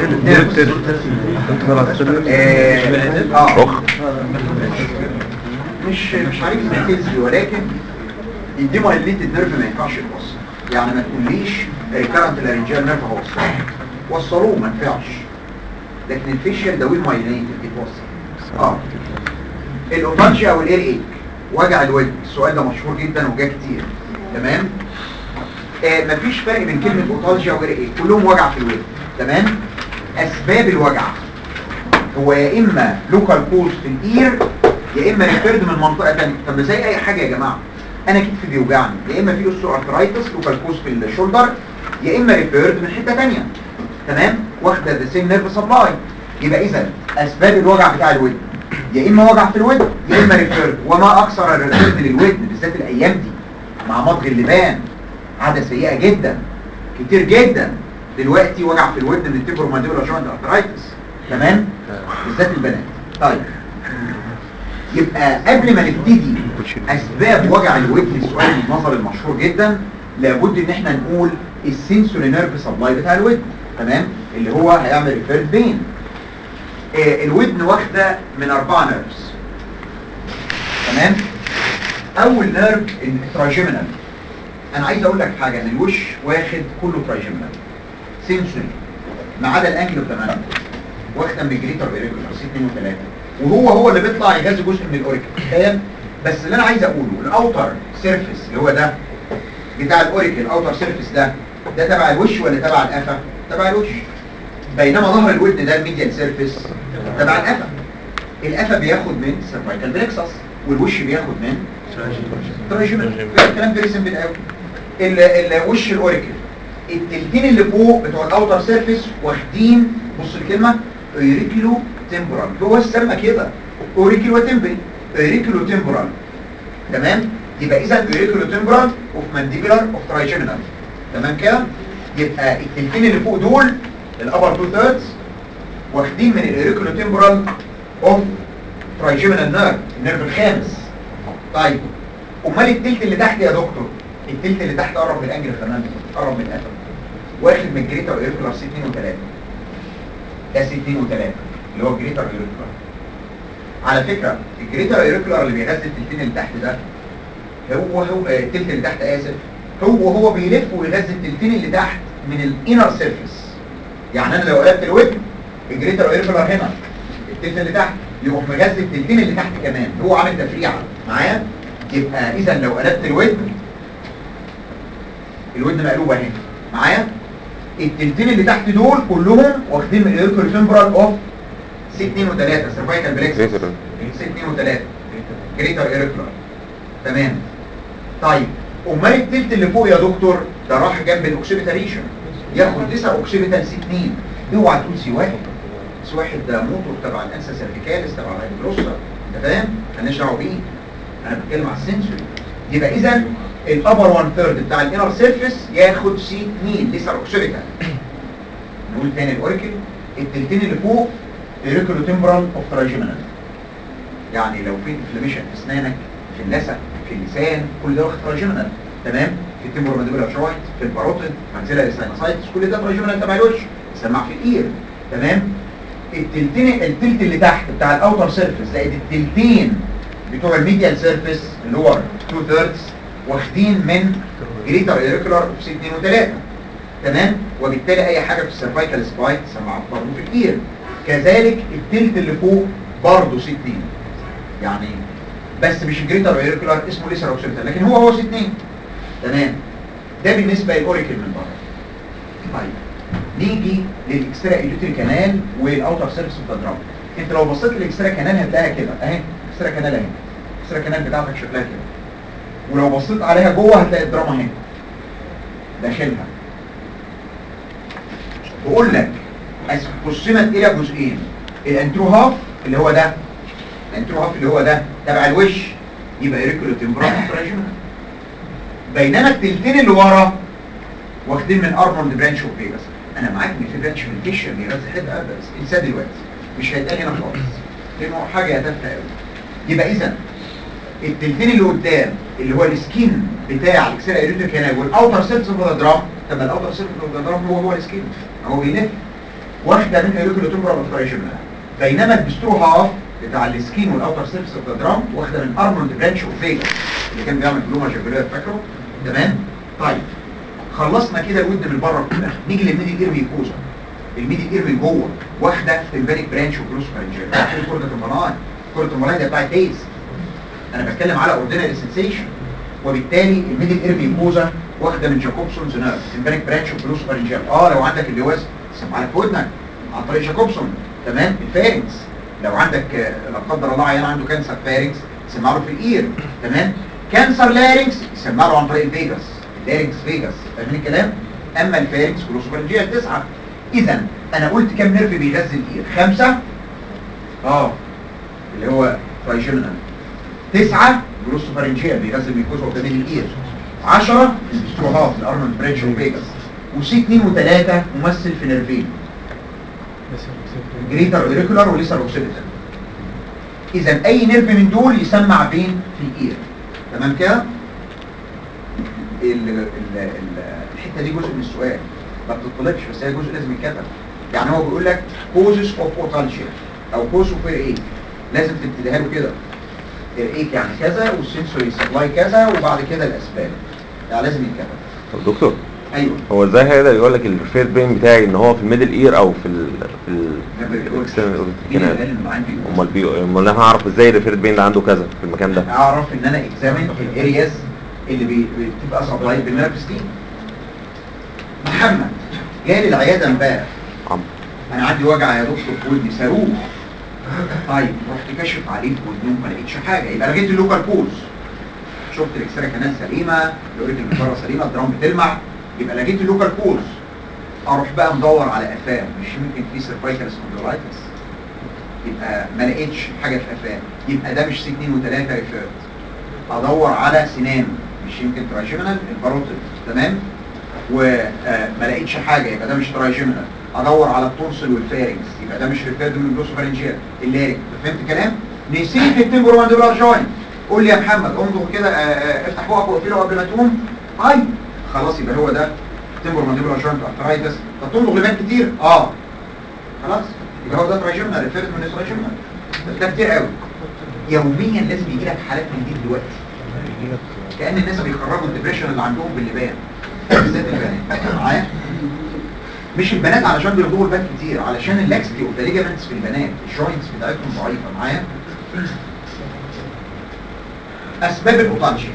مش عارف الفيزي، ولكن الديمايليتد نيرف ما ينفعش يتوصل، يعني ما تقوليش ريكارنت لارنجيال نيرف هوصل، وصلوه ما ينفعش، لكن الفيشيال ده مايليتد يتوصل. الاوفانجي او الاير ايك، وجع الودن، السؤال ده مشهور جدا وجا كتير. تمام؟ مفيش فرق بين كلمه اوتالجيا واير ايك، كلهم وجع في الودن. تمام؟ اسباب الوجع هو يا اما لوكال كوز في الاير، يا اما ريفيرد من منطقه ثانيه. طب زي اي حاجه يا جماعه، انا كتفي بيوجعني، يا اما في اوستو ارثرايتس لوكال كوز في الشولدر، يا اما ريفيرد من حته ثانيه. تمام؟ واخده ذا سيم نيرف سبلاي. يبقى اذا اسباب الوجع بتاع الودن يا اما وجع في الودن يا اما ريفيرد. وما اكثر الريفيرد للودن بالذات الايام دي مع مضغ اللبان، عاده سيئه جدا كتير جدا دلوقتي. وجع في الودن من التمبرومانديبولار جوينت ارثرايتس، تمام، بالذات البنات. طيب يبقى قبل ما نبتدي اسباب وجع الودن، السؤال النظري المشهور جدا، لابد ان احنا نقول السنسوري نيرف سبلاي بتاع الودن، تمام، اللي هو هيعمل ريفيرد بين. الودن واخده من 4 نيرفز، تمام. اول نيرف التراجيمينال. انا عايز اقول لك حاجه، ان الوش واخد كله تراجيمينال سنسوري ما عدا الانكل والتمام، واخده من الجريتر ايريجولار سي 2 و3، وهو اللي بيطلع يغذي جزء من الاوريكل، تخيل. بس اللي انا عايز اقوله الاوتر سيرفيس اللي هو ده بتاع الاوريكل، الاوتر سيرفيس ده تبع الوش ولا تبع القفا؟ تبع الوش. بينما ظهر الودن ده الميديال سيرفيس تبع القفا. القفا بياخد من سيرفايكال بلكسس والوش بياخد من تراجيمينال. الكلام فيري سمبل قوي. الوش الاوريكل التلتين اللي فوق بتوع الاوتر سيرفيس واخدين، بص الكلمه اوريكلو تمبورال، هو السمى كده اوريكل وتمبري، اوريكل وتمبورال، تمام. يبقى اذا اوريكل وتمبورال اوف مانديبولار اوف تراجيمينال، تمام كده. يبقى التلتين اللي فوق دول الابر 2 ثيردز واخدين من الاوريكل وتمبورال اوف تراجيمينال نيرف، النيرف الخامس. طيب امال التلت اللي تحت يا دكتور؟ التلت اللي تحت قرب من الانجل كمان، قرب من القفا، واخد من الجريتر اوريكولار سي 2 و3. ده سي 2 و3 اللي هو الجريتر اوريكولار. على فكره الجريتر اوريكولار اللي بيغذي التلتين اللي تحت ده هو التلت اللي تحت، اسف، هو بيلف ويغذي التلتين اللي تحت من الانر سيرفيس. يعني انا لو قلبت الودن الجريتر اوريكولار هنا، التلت اللي تحت يروح مغذي التلتين اللي تحت كمان، هو عامل تفريعه معايا. يبقى اذا لو قلبت الودن مقلوبه اهي معايا، التلتين اللي تحت دول كلهم واخدين من الاوريكولار تمبورال اوف سي 2 و3 سيرفايكال بلكسس، سي 2 و3 جريتر اوريكولار، تمام. طيب امال التلت اللي فوق يا دكتور ده راح جنب الاوكسيبيتال ريجن، ياخد 9 اوكسيبيتال سي 2. اوعى تقول سي 1، سي 1 ده موتور تبع الانسا سيرفيكاليس تبع الهيدروسا، انت فاهم؟ مالناش دعوه بيه، انا بتكلم على السنسوري. يبقى اذا الابر 1 ثيرد بتاع الانر سيرفيس ياخد سي 2 لسه اوكسيبيتال. نقول تاني الاوريكل التلتين اللي فوق اوريكولو تمبرال اوف تراجيمينال، يعني لو في انفلاميشن في اسنانك، في اللثه، في اللسان، كل ده واخد تراجيمينال، تمام. في التمبرومانديبولار جوينت، في الباروتيد، ماكسيلاري ساينوسايتس، كل ده تراجيمينال تبع الوش، يسمع في الاير، تمام. التلت اللي تحت بتاع الاوتر سيرفيس زائد التلتين بتوع الميديال سيرفيس اللي هو 2 ثيردز واخدين من جريتر اوريكولار اوف سي 2 و3، تمام. وبالتالي اي حاجه في السيرفايكال سبايك تسمعها برضه في الاير. كذلك التلت اللي فوق برضه سي 2، يعني بس مش الجريتر اوريكولار، اسمه ليسر اوكسيبيتال، لكن هو سي 2، تمام. ده بالنسبه للاوريكل من بره. طيب نيجي للاكسترا ايلوتري كانال والاوتر سيرفيس اوف ذا درام. انت لو بصيت للاكسترا كانال هتلاقيها كده اهي، الاكسترا كانال اهي، الاكسترا كانال بتاعتك شكلها كده، ولو بصيت عليها جوه هتلاقي الدراما اهي داخلها. بقول لك قسمت الى جزئين، الانترو هاف اللي هو ده، الانترو هاف اللي هو ده تبع الوش يبقى اوريكولو تمبرال تراجيمينال، بينما التلتين اللي ورا واخدين من ارموند برانش اوف فيجاس. انا معاك ان في برانش من الفيشر بيغذي حته بس انساه دلوقتي، مش هيتقال هنا خالص لانه حاجه تافهه قوي. يبقى اذا التلتين اللي قدام اللي هو السكين بتاع الاكسيلا ايريتري كانال والاوتر سيرفيس اوف ذا درام، طب الاوتر سيرفيس اوف ذا درام هو السكين اهو بيلف، واخده من اوريكولو تمبرال تراجيمينال، بينما البسترو هاف بتاع السكين والاوتر سيرفيس اوف ذا درام واخده من ارموند برانش اوف فيجاس اللي كان بيعمل بلوما جاكولار، فاكره؟ تمام. طيب خلصنا كده الود من بره كلها، نيجي للميدي اير ميكوزا. الميدي اير من جوه واخده تمبانيك برانش وكروس فارنجيال، عارفين كورة التمباناي؟ كورة التمباناي ده بتاع التيز، انا بتكلم على اوردينري سنسيشن. وبالتالي الميدل اير ميكوزا واخده من جاكوبسونز نيرف تمبانيك برانش وكروس فارنجيال. لو عندك اللواز سمع لك في ودنك عن طريق جاكوبسون، تمام. الفارنكس لو عندك لا قدر الله عيان عنده كانسر فارنكس سمع له في الاير، تمام. كانسر لارنكس يسمع له عن طريق الفيجاس، اللارنكس فيجاس، فاهمين الكلام؟ اما الفارنكس كروس فارنجيال 9. اذا انا قلت كام نيرف بيغذي الاير؟ 5. اللي هو ترايجيمينال. 9 جلوسوفارنجيال بيغذي الميكوزا قدام الاير. 10 البستروهات الارمن بريدج وفيجاس. وسي 2 و3 ممثل في نيرفين جريتر اوريكولار وليسر اوكسيديتال. اذا اي نيرف من دول يسمع بين في الاير. تمام كده؟ الحته دي جزء من السؤال ما بتطلبش، بس هي جزء لازم يتكتب. يعني هو بيقول لك كوزز اوف اوتالجيا او كوز اوف اير، لازم تبتديها له كده. الايك يعني كذا والسنسوري سبلاي كذا وبعد كده الاسباب، يعني لازم يتكتب. طب دكتور، ايوه هو ازاي هيقدر يقول لك الريفير بين بتاعي ان هو في الميدل اير او في الاكسترنال كانال؟ امال انا هعرف ازاي الريفير بين ده عنده كذا في المكان ده؟ اعرف ان انا اكزامن الارياز اللي بتبقى سبلاي بالنيرفز دي. محمد جالي العياده امبارح، انا عندي وجع يا دكتور في ودني صاروخ. طيب رحت كاشف عليه في ودنه ما لقيتش حاجه، يبقى لقيت اللوكال كوز. شفت الاكسترا كانال سليمه، لقيت المجره سليمه، الدرام بتلمع، يبقى لقيت اللوكال كوز. اروح بقى مدور على قفاه، مش يمكن في سيرفايكال سبونديلايتس، يبقى ما لقيتش حاجه في قفاه، يبقى ده مش سي 2 و3 ريفيرد. ادور على سنانه، مش يمكن ترايجيمينال الباروتيد، تمام؟ وما لقيتش حاجه، يبقى ده مش ترايجيمينال. ادور على التونسل والفارنكس، يبقى ده مش ريفيرد من الجلوسوفارنجيال اللاريك. فهمت كلام؟ نسيت التمبرومانديبولار جوينت. قول لي يا محمد امضغ كده، افتح بقك واقفله قبل ما تقوم. طيب خلاص يبقى هو ده تمبرومانديبولار جوينت ارترايتس. طب تمضغ لبان كتير؟ خلاص يبقى هو ده ترايجيمينال ريفيرد من الترايجيمينال. ده كتير قوي. يوميا لازم يجي لك حالات من دي دلوقتي، كأن الناس بيخرجوا الدبريشن اللي عندهم باللبان، بالذات البنات. معايا؟ مش البنات علشان بيغضبوا البنات كتير، علشان اللاكستي اوف ذا ليجامنتس في البنات، الجوينتس بتاعتهم ضعيفه. معايا؟ اسباب الاوتالجيا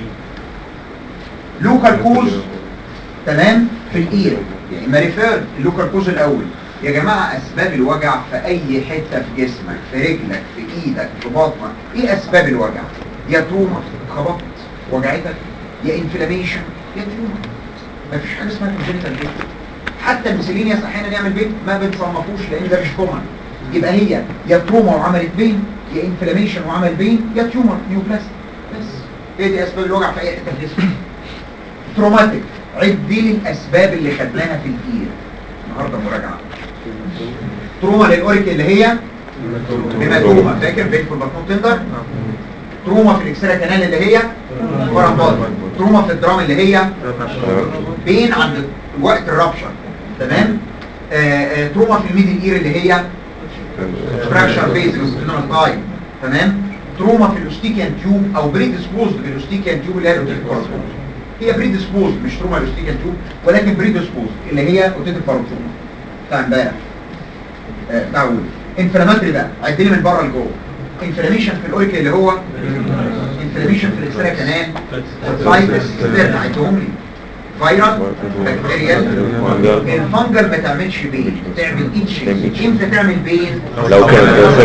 لوكال كوز، تمام؟ في الاير، يعني ما ريفير اللوكال كوز الاول. يا جماعه اسباب الوجع في اي حته في جسمك، في رجلك، في ايدك، في بطنك، ايه اسباب الوجع؟ يا تروما خبطت وجعتك، يا انفلاميشن، يا تيومر. مفيش حاجه اسمها كونجنتال بين. حتى الميسيلينياس احيانا يعمل بين ما بنصنفوش لان ده مش كومن. يبقى هي يا تروما وعملت بين، يا انفلاميشن وعمل بين، يا تيومر نيوبلاست. بس هي دي اسباب الوجع في اي حته في جسمك. تروماتيك، عد لي الاسباب اللي خدناها في الاير النهارده مراجعه. تروما للاوريك اللي هي هيماتوما، فاكر بين في البطن تندر. تروما في الاكسترا كانال اللي هي فرامبات. تروما في الدرام اللي هي بين عند وقت الرابشر، تمام؟ تروما في الميدل اير اللي هي فراكشر فيز اوستينال تايم، تمام؟ تروما في الاوستيكيان تيوب او بريدسبوزد بالاوستيكيان تيوب اللي هي الاوتيتيك باروتروما. هي بريدسبوزد مش تروما الاوستيكيان تيوب، ولكن بريدسبوزد اللي هي اوتيتيك باروتروما بتاع امبارح. تعود انفلاماتري بقى، عد لي من بره لجوه. انفلاميشن في الاوريكل اللي هو انفلاميشن في الاكسترا كانال، سايتس ستيرن، عدهم لي. فيروس، بكتيريال، الفنجل ما تعملش بين، تعمل اتشنج. امتى تعمل بين؟ لو كان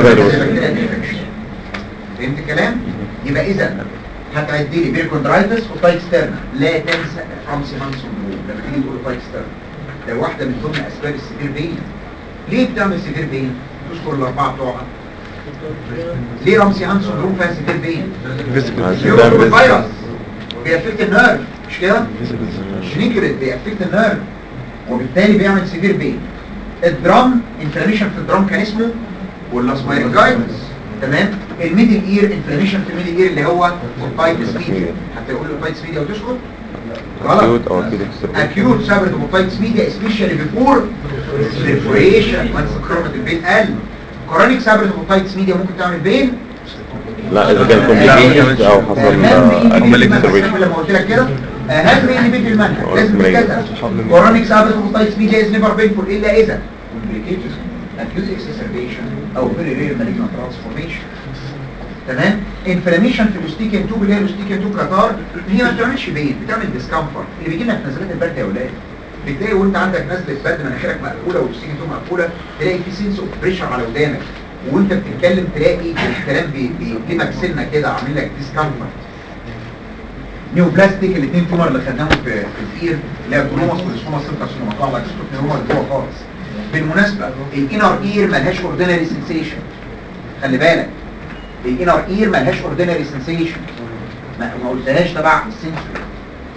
فهمت الكلام؟ يبقى اذا هتعد لي بيركوندرايتس وتايت ستيرن. لا تنسى رمسي هانسون رول لما تيجي تقول تايت ستيرن، ده واحده من ضمن اسباب السيفير بين. ليه بتعمل سيفير بين؟ تذكر الاربعه بتوعها. ليه رمسي هانسون روم فيها سيفير بين؟ الفيروس بيأفكت النيرف، مش كده؟ شنيكريت بيأفكت النيرف وبالتالي بيعمل سيفير بين. الدرام انفلاميشن في الدرام كان اسمه ولا سبايرنجايتس، تمام؟ الميدل اير انفلاميشن في الميدل اير اللي هو اوتايتس ميديا. هتقول له اوتايتس ميديا وتسكت؟ غلط. اكيوت سبب اوتايتس ميديا سبيشالي بيفور بريفوريشن وانس خرمت البين قل. كورونيك سبب اوتايتس ميديا ممكن تعمل بين؟ لا اذا كان كومبليكيشن او حصل لما قلت لك كده اهم اللي بيجي المنهج لازم تكتب كورونيك سبب اوتايتس ميديا از نيفر بينفول الا اذا كومبليكيشن اكيوت اكسسربيشن او فيري رير مالجنت ترانسفورميشن، تمام؟ انفلاميشن في الاوستيكيان توب اللي هي الاوستيكيان توب كاتار، هي ما بتعملش بين، بتعمل ديسكمفورت. اللي بيجي لنا في نزلات البرد يا ولاد بتلاقي وانت عندك نزله برد مناخيرك مقفوله والاوستيكيان توب مقفوله، تلاقي في سنس اوف بريشر على ودانك، وانت بتتكلم تلاقي الكلام بيجيبك سنه كده عامل لك ديسكمفورت. نيوبلاستيك الاثنين تومر اللي خدناهم في الاير اللي هي الجلوماس والسكوماس سيركاسوما، طلع لك ستوبنيوما لجوه خالص. بالمناسبه الانر اير ملهاش اوردينري سنسيشن، خلي بالك الانر اير ملهاش اوردينري سنسيشن، ما قلتهاش تبع السنسوري.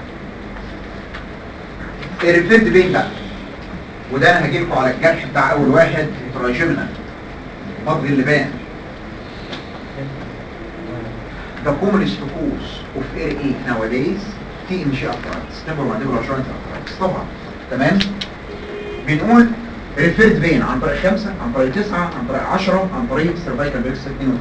الريفيرد بين بقى، وده انا هجيلكم على الجرح بتاع اول واحد تراجمنا مضغ اللبان. The commonest cause of earache nowadays TMJ arthritis temporal joint arthritis طبعا. تمام. بنقول ريفيرد بين عن طريق 5 عن طريق 9 عن طريق 10 عن طريق سيرفايكال فيرس 2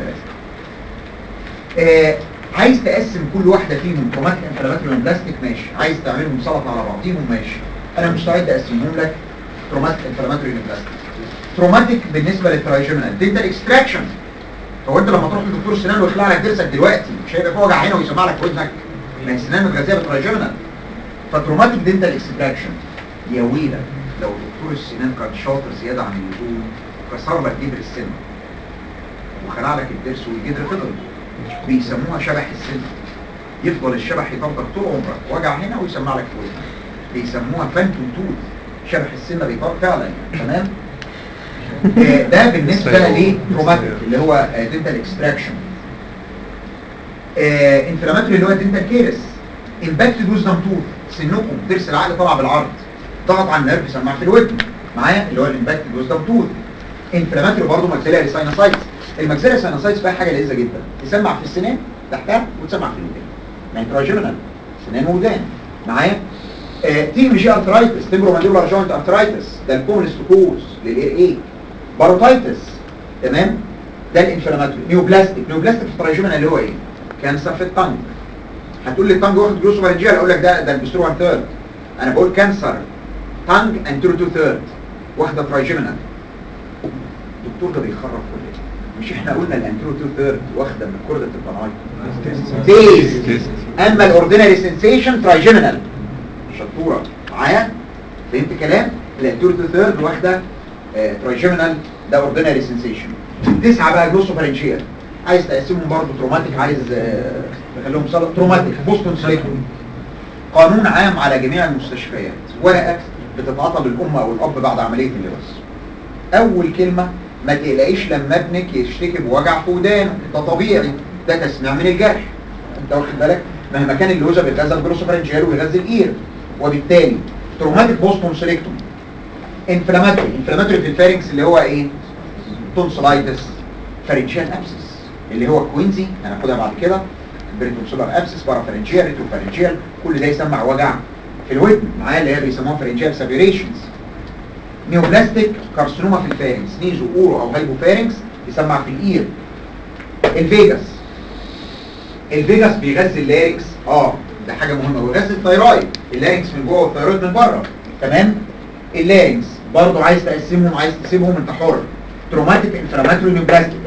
و3. عايز تقسم كل واحده فيهم تروماتيك انفلاماتوري بلاستيك ماشي، عايز تعملهم سلطه على بعضيهم ماشي، انا مستعد اقسمهم لك تروماتيك انفلاماتوري بلاستيك. تروماتيك بالنسبه للترايجيمنال دنتال اكستراكشن. هو انت لما تروح لدكتور السنان ويخلع لك ضرسك دلوقتي مش هيبقى في وجع هنا ويسمع لك في ودنك؟ ما هي السنان متغذيه بالترايجيمنال. فتروماتيك دنتال اكستراكشن يا ويلك لو دكتور السنان كان شاطر زياده عن اللزوم وكسر لك جدر السن وخلع لك الضرس والجدر فضل، بيسموها شبح السن. يفضل الشبح يطبق طول عمرك وجع هنا ويسمع لك في ودنك، بيسموها فانتوم توث. شبح السن بيطبق فعلا يعني. تمام. ده بالنسبه للتروماتيك اللي هو دنتال اكستراكشن. انفلاماتوري اللي هو دنتال كيرس. امباكتد ويزدم توث، سنكم ضرس العقل طلع بالعرض ضغط على النيرف سمع في الودن معايا اللي هو الامباكتد ويزدم توث. انفلاماتوري برضه ماكسيلاري ساينوسايتس. الماكسيلاري ساينوسايتس فيها حاجه لذيذه جدا، تسمع في السنان تحتها وتسمع في الودان. يعني تراجيمنال سنان ودان معايا. تي ام جي ارثرايتس تمبرومانديبولار جوينت ارثرايتس ده الكومنست كوز للاير ايه. باروتايتس تمام ده الانفلاماتوري. نيوبلاستيك في التراجيمنال اللي هو ايه؟ كانسر في الطنج. هتقول لي الطنج واخد جلوسو فارنجيال، اقول لك ده البسترو 1 ثيرد. انا بقول كانسر طنج انترو 2 ثيرد واخده تراجيمنال. الدكتور ده بيخرف كل مش احنا قلنا الانترو 2 ثيرد واخده من كورده البناي تيست، اما الاوردينري سنسيشن تراجيمنال. شطوره معايا؟ فهمت كلام؟ الانترو 2 ثيرد واخده تراجيمنال ده اوردينري سنسيشن. 9 بقى جلوسو فارنجيال، عايز تقسمهم برضه تروماتيك، عايز تخليهم تروماتيك بوستون سليكتومي. قانون عام على جميع المستشفيات، ورقه بتتعطى للام او الاب بعد عمليه اللبس. اول كلمه ما تقلقيش لما ابنك يشتكي بوجع في ودانه، ده طبيعي، ده تسميع من الجرح. انت واخد بالك؟ مهما كان اللوزه بيتغذى بجلوسوفارنجيال ويغذي الاير، وبالتالي تروماتيك بوستون سليكتومي. انفلاماتوري في الفارنكس اللي هو ايه؟ تونسلايتس، فارنجيال ابسس اللي هو كوينزي هناخدها بعد كده، بريتونسولار ابسس، بارافارنجيال، ريتروفارنجيال، كل ده يسمع وجع في الودن معايا اللي هي بيسموها فارنجيال سابيوريشنز. نيوبلاستيك كارسينوما في الفارنكس، نيزو اورو او هايبوفارنكس يسمع في الاير. الفيجاس بيغذي اللارنكس، ده حاجه مهمه، ويغذي الثايرويد، اللارنكس من جوه والثايرويد من بره. تمام. اللارنكس برضه عايز تقسمهم عايز تسيبهم انت حر. تروماتيك انفلاماتوري نيوبلاستيك.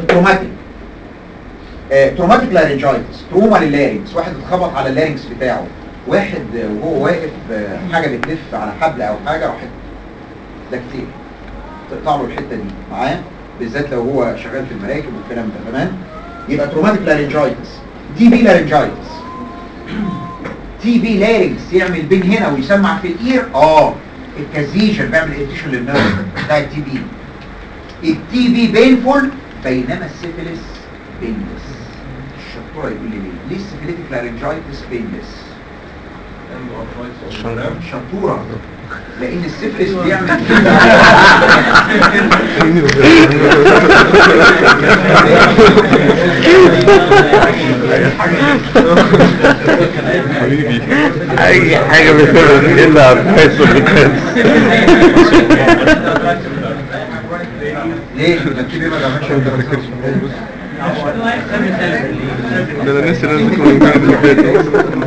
تروماتيك لارنجايتس، تروما لللارنكس، واحد اتخبط على اللارنكس بتاعه، واحد وهو واقف حاجه بتلف على حبل او حاجه راحت، ده كتير تقطع له الحته دي معايا، بالذات لو هو شغال في المراكب والكلام ده. تمام. يبقى تروماتيك لارنجايتس. تي بي لارنجايتس، تي بي لارنكس يعمل بين هنا ويسمع في الاير. الكازيشن بيعمل اريتيشن للنيرف بتاع التي بي. التي بي بينفول بينما السيفيلس بينلس. الشطوره يقول لي ليه السيفيليتيك لارنجايتس بينلس؟ شطوره لان السيفلس بيعمل حبيبي اي حاجه بتبقى الا بتحس ليه؟ الكتيب ما بيعملش ده انا نسي انا ذكر اللي فات.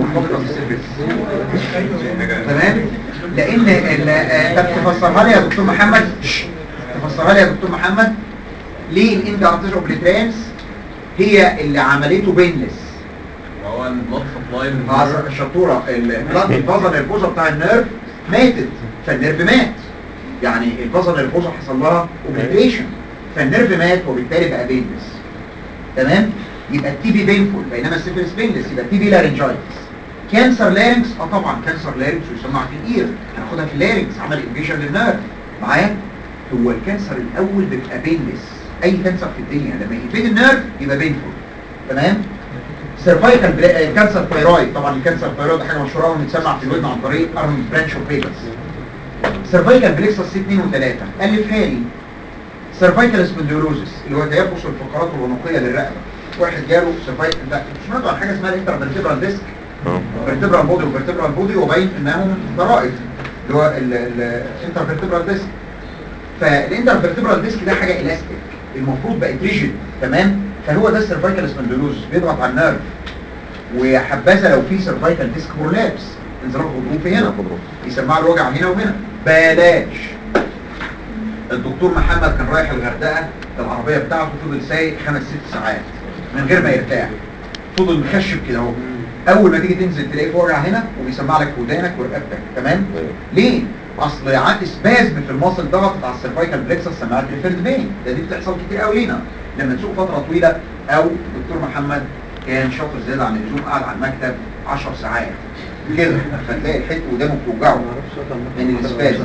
تمام. لان طب تفسرها لي يا دكتور محمد، تفسرها لي يا دكتور محمد ليه الاند ارتيريال اوبليترانس هي اللي عملته بينلس؟ هو البلاد سبلاي الشطوره البلاد الفازا نيرفوزا بتاع النيرف ماتت، فالنيرف مات، يعني الفازا نيرفوزا حصل لها اوبليتريشن فالنيرف مات وبالتالي بقى بينلس. تمام. يبقى التي بي بينفول بينما السيفلس بينلس، يبقى التي بي لارنجايتس. كانسر لارنكس، طبعا كانسر لارنكس ويسمع في الاير، هناخدها في اللارنكس، عمل انفيجن للنيرف معايا. هو الكانسر الاول بيبقى بينلس، اي كانسر في الدنيا لما ينفيد النيرف يبقى بينفول، تمام. سيرفايكال كانسر ثايرويد، طبعا الكانسر ثايرويد ده حاجه مشهوره ومتسمع في الودن عن طريق ارم برانش اوف بيبرز. سيرفايكال بليكسس سي 2 و3 الفها لي. سيرفايكال سبونديلوزيس اللي هو تيبس الفقرات العنقيه للرقبه، واحد جاله سيرفايكال، لا سمعتوا عن حاجه اسمها الانترفيرتبرال ديسك، فيرتبرال بودي وفيرتبرال بودي، وبين انهم ضرائب اللي هو الانترفيرتبرال ديسك. فالانترفيرتبرال ديسك ده حاجه الاستيك المفروض بقت ريجيد، تمام. فهو ده السيرفايكال سبونديلوزيس بيضغط على النيرف، وحبذا لو في سيرفايكال ديسك برولابس انزلاق غضروفي هنا يسمع له وجع هنا وهنا. بلاش. الدكتور محمد كان رايح الغردقه، العربيه بتاعته فضل سايق 5-6 ساعات من غير ما يرتاح، فضل مخشب كده اهو. اول ما تيجي تنزل تلاقيه في وجع هنا وبيسمع لك في ودانك ورقبتك، تمام. ليه؟ اصل عندي سبازم في المصل ضغطت على السيرفايكال بليكسس سمعت الفيرد بين. ده دي بتحصل كتير قوي لينا لما نسوق فتره طويله، او الدكتور محمد كان شاطر زياده عن اللزوم قاعد على المكتب 10 ساعات كده، فتلاقي الحته قدامه بتوجعه من السبازم.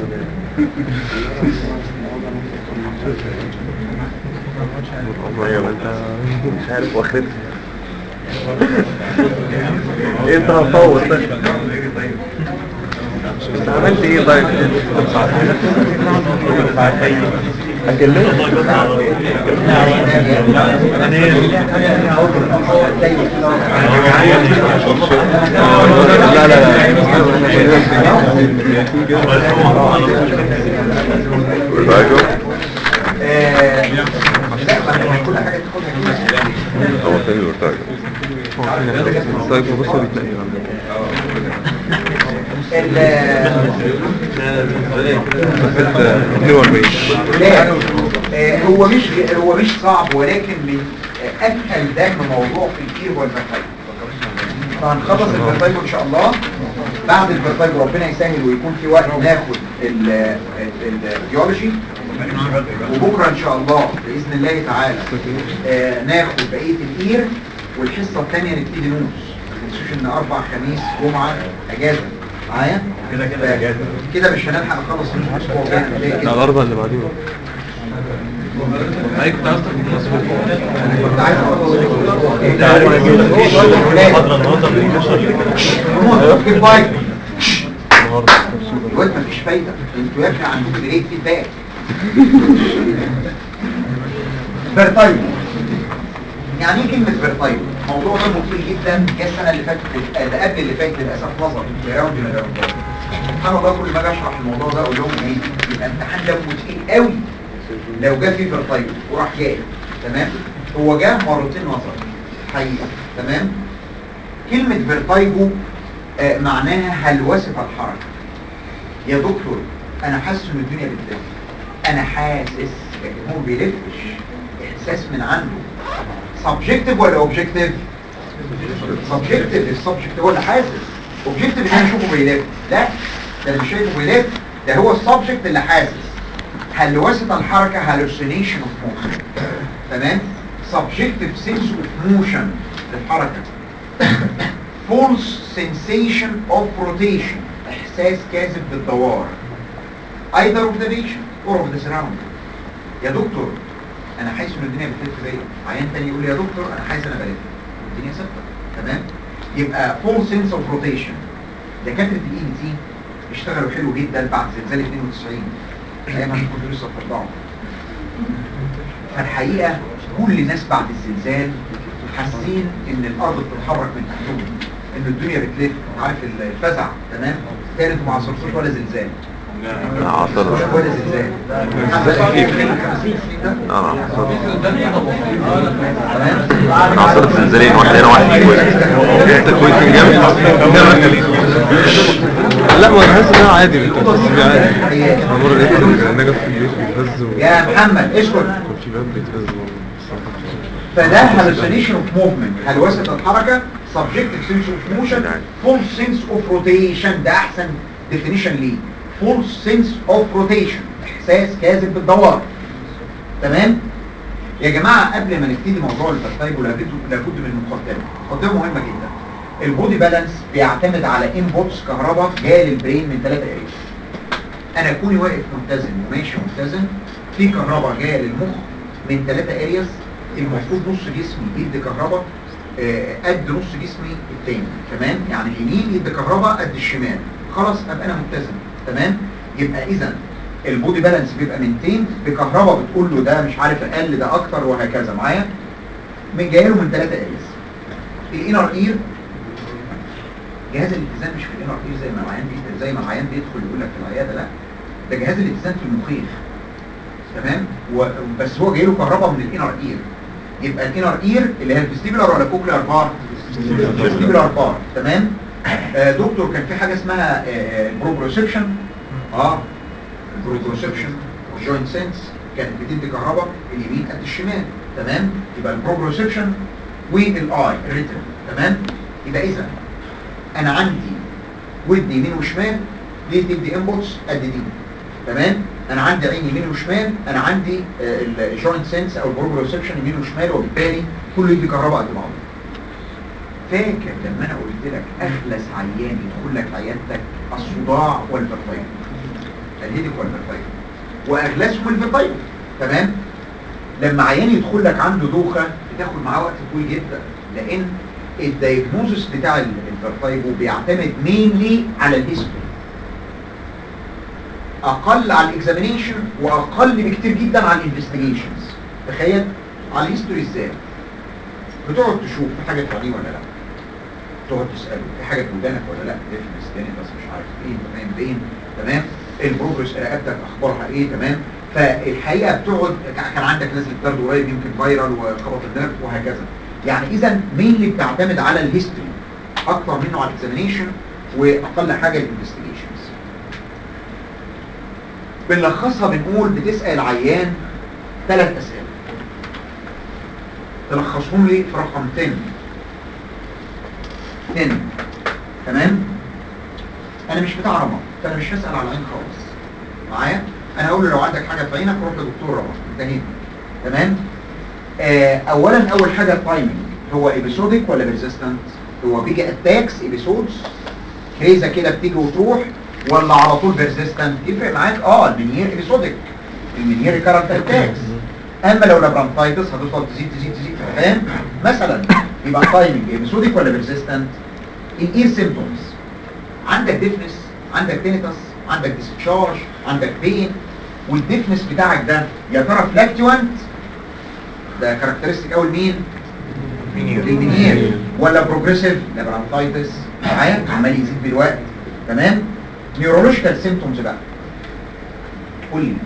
ايوه انت مش عارف واخدها انت هتفوت. انت عملت ايه طيب؟ اكلمك لا لا لا كل حاجه تاخدها كده. هو فين الورتاج؟ الورتاج بص بيتنقل هو مش صعب، ولكن من اسهل دم موضوع في الكير والفرتايج. فهنخلص الفرتايج ان شاء الله. بعد الفرتايج ربنا يسهل ويكون في وقت ناخد البيولوجي، وبكره ان شاء الله باذن الله تعالى ناخد بقيه الاير، والحصه الثانيه نبتدي نوز. ما تنسوش ان 4 خميس جمعه اجازه معايا كده اجازه كده، مش هنلحق نخلص في الاسبوع الجاي. لا الاربعاء اللي بعدين. اي كنت عايز تاخد الاسبوع كنت عايز اخلص انت عارف المحاضره النهارده الوقت مفيش فايده، انتوا يا ابني عندكم ديليت فيدباك. فيرتايجو يعني ايه كلمه فيرتايجو؟ موضوع ده مطول جدا، جه السنه اللي فاتت ده قبل اللي فاتت للاسف نظري في راوند من الراوندات. سبحان الله كل ما اجي اشرح الموضوع ده اقول لهم ايه؟ يبقى امتحان دمه تقيل قوي لو جه فيه فيرتايجو وراح جاي، تمام. هو جه مرتين نظري حقيقه، تمام. كلمه فيرتايجو معناها هلوسه الحركه. يا دكتور انا حاسس ان الدنيا بتلف، انا حاسس، لكن هو بيلفش، احساس من عنده. سبجكتيف ولا اوبجكتيف؟ سبجكتيف. السبجكتيف هو اللي حاسس، اوبجكتيف ان انا اشوفه بيلف. لا ده اللي مش شايفه بيلف، ده هو السبجكت اللي حاسس. هلوسه الحركه hallucination of motion، تمام. subjective sense of motion للحركه. false sensation of rotation، احساس كاذب بالدوار. either of the patient or of the surrounding. يا دكتور انا حاسس ان الدنيا بتلف بيا، عيان تاني يقول لي يا دكتور انا حاسس ان انا بلف والدنيا ثابته، تمام. يبقى false sense of rotation. دكاتره الاي تي اشتغلوا حلو جدا بعد زلزال 92 ايام ما كنت لسه بتطلعوا. فالحقيقه كل الناس بعد الزلزال حاسين ان الارض بتتحرك من تحتهم، ان الدنيا بتلف. عارف الفزع، تمام. كانت ما عصرتوش ولا زلزال، عصر ولا زلزال. انا عصرت زلزالين، واحد هنا واحد في الكويت. انت الكويت كان جامد. لا ما بحس ان انا عادي، انت بتحس بيه عادي. انا مره لقيت النجف في البيت بيتهز يا محمد اسكت. كان في باب بيتهز. فده hallucination of movement، هلوسه الحركه. subjective sense of motion، false sense of rotation، ده احسن definition ليه. false sense of rotation، احساس كاذب بالدوار، تمام. يا جماعه قبل ما نبتدي موضوع الفيرتايجو لابد من مقدمه مهمه جدا. البودي بالانس بيعتمد على انبوتس كهرباء جايه للبرين من 3 ارياز. انا كوني واقف متزن وماشي متزن، في كهرباء جايه للمخ من 3 ارياز. المفروض نص جسمي بيدي كهرباء قد نص جسمي التاني، تمام؟ يعني اليمين يدي كهرباء قد الشمال، خلاص ابقى انا متزن، تمام؟ يبقى اذا البودي بالانس بيبقى مينتين بكهرباء بتقول له ده مش عارف اقل ده اكتر وهكذا معايا. جاي له من 3 ارياز. الانر اير، جهاز الاتزان مش في الانر اير زي ما العيان بيدخل يقول لك في العياده، لا ده جهاز الاتزان في المخيخ، تمام؟ بس هو جاي له كهرباء من الانر اير. يبقى الانر اير اللي هي الفيستيبولار ولا كوكليار بارت؟ الفيستيبولار بارت، تمام؟ دكتور كان في حاجه اسمها البروبروسبشن، البروبروسبشن والجوينت سنس كانت بتدي كهرباء اليمين قد الشمال، تمام؟ يبقى البروبروسبشن والاي الريتم، تمام؟ يبقى اذا انا عندي ودني يمين وشمال دي تدي انبوتس قد دي، تمام؟ انا عندي عين يمين وشمال، انا عندي الجوينت سنس او البروبروسبشن يمين وشمال، وبالتالي كله يدي كهرباء قد بعضه. فاكر لما انا قلت لك اخلص عيان يدخل لك عيادتك الصداع والفرطيم، الهيدك والفرطيم، واغلسهم الفرطيم، تمام؟ لما عيان يدخل لك عنده دوخه بتاخد معاه وقت طويل جدا، لان الدايجنوزس بتاع الفرطيم بيعتمد مينلي على الهيستوري، اقل على الاكزامينيشن واقل بكتير جدا على الانفستيجيشنز. تخيل على الهيستوري ازاي بتقعد تشوف في حاجه تعليه ولا لا، تقعد تساله في حاجه في ودانك ولا لا، ديفنس تاني بس مش عارف ايه تمام فين، تمام؟ البروجرس رقبتك اخبارها ايه، تمام؟ فالحقيقه بتقعد كان عندك نزله برد قريب يمكن فايرال وخبط النرف وهكذا. يعني اذا مين اللي بتعتمد على الهيستوري اكتر منه على الاكزامينيشن، واقل حاجه الانفستيجيشنز. بنلخصها بنقول بتسال العيان 3 اسئله تلخصهم لي في رقم 10، تمام؟ انا مش بتاع رمض، فانا مش هسال على العين خالص معايا. انا هقول له لو عندك حاجه في عينك روح لدكتور رمض، انتهينا، تمام؟ اولا اول حاجه التايمنج، هو ايبيسوديك ولا ريزيستنت؟ هو بيجي اتاكس ايبيسودز كريزه كده بتيجي وتروح، ولا على طول بيرزيستنت؟ يفرق معاك المنيير ايبيسوديك، المنيير ريكارنت اتاكس. اما لو لابرانتايتس هتفضل تزيد تزيد تزيد، فاهم؟ مثلا يبقى التايمنج ايبيسوديك ولا بيرزيستنت؟ الاير سيمبتومز، عندك ديفنس، عندك تينيتس، عندك ديسشارج، عندك بين، والديفنس بتاعك ده يا ترى فلاكتوانت، ده كاركترستيك اول مين؟ المنيير، ولا بروجريسيف لابرانتايتس معايا عمال يزيد بالوقت، تمام؟ نيورولوجيكال سيمبتومز بقى، قول لي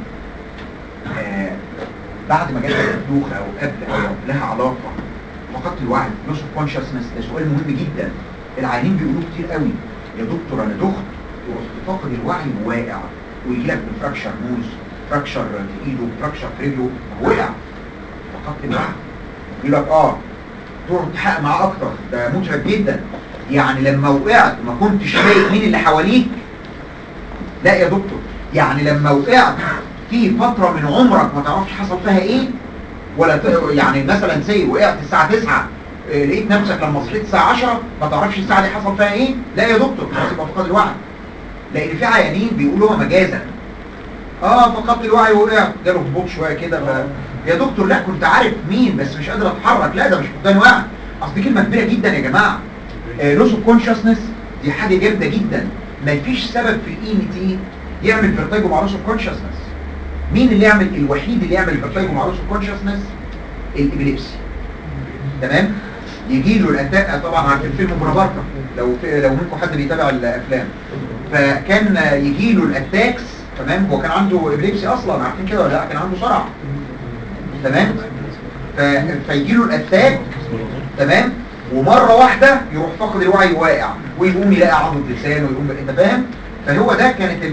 بعد ما جات لك الدوخه او قبل او لها علاقه فقدت الوعي، لوس اوف كونشسنس، ده سؤال مهم جدا. العيانين بيقولوا كتير قوي يا دكتور انا دخت ورحت فاقد الوعي وواقع، ويجي لك بفراكشر موز، فراكشر في ايده، فراكشر في رجله، وقع فقدت الوعي. يقول لك تقعد تحقق معاه اكتر، ده متعب جدا. يعني لما وقعت ما كنتش شايف مين اللي حواليك؟ لا يا دكتور، يعني لما وقعت في فترة من عمرك ما تعرفش حصل فيها ايه، ولا يعني مثلا وقعت الساعة 9 لقيت نفسك لما صحيت الساعة 10 ما تعرفش الساعة دي حصل فيها ايه؟ لا يا دكتور، خلاص يبقى فقد الوعي. لان في عيانين بيقولوها مجازا، فقدت الوعي ووقعت، جاله هبوط شوية كده، يا دكتور لا كنت عارف مين بس مش قادر اتحرك، لا ده مش فقدان وعي. اصل دي كلمة كبيرة جدا يا جماعة. لوس اوف كونشسنس دي حاجة جامدة جدا، مفيش سبب في الاي ان تي يعمل فيرتايجو مع لوس اوف كونشسنس. مين اللي يعمل الوحيد اللي يعمل فيرتايجو مع لوس اوف كونشسنس؟ الابيليبسي، تمام؟ يجي له الاتاك، طبعا عارفين فيلم بونابرتا لو منكم حد بيتابع الافلام، فكان يجي له الاتاكس، تمام؟ هو كان عنده ابيليبسي اصلا، عارفين كده ولا لا؟ كان عنده صرع، تمام؟ فيجي له الاتاك، تمام؟ ومره واحده يروح فاقد الوعي وواقع، ويقوم يلاقي عضله لسانه، ويقوم، انت فاهم؟ فهو ده كانت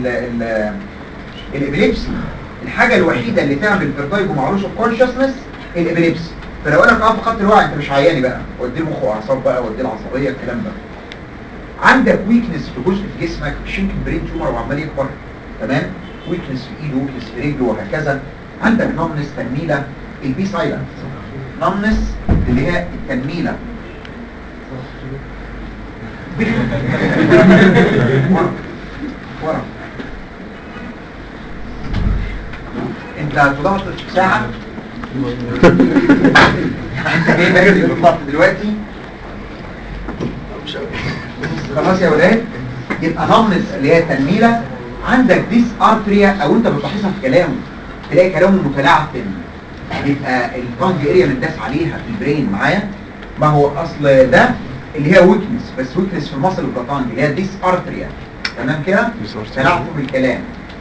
الابيليبسي الحاجه الوحيده اللي تعمل فيرتايجو مع لوس اوف كونشسنس، الابيليبسي. فلو قال لك فقدت الوعي انت مش عياني بقى، ودي المخ واعصاب بقى، ودي العصبيه، الكلام ده. عندك ويكنس في جزء في جسمك، مش يمكن برين تيومر وعمال يكبر، تمام؟ ويكنس في ايده، ويكنس في رجله، وهكذا. عندك نمنس، تنميله، البي سايلنت، نمنس اللي هي التنميله. ورا انت طلعت ساعه انت جاي باجي بالضبط دلوقتي. خلاص يا ولاد، يبقى نمنس اللي هي التنميله. عندك ديس ارتريا، او انت بتلاحظها في كلامه تلاقي كلامه متلعثم، يبقى التانج اريا متداس عليها في البرين معايا. ما هو اصل ده اللي هي ويكنس، بس ويكنس في المصل البطانج اللي هي ديس ارتريا. تمام كده؟ تلعثم الكلام.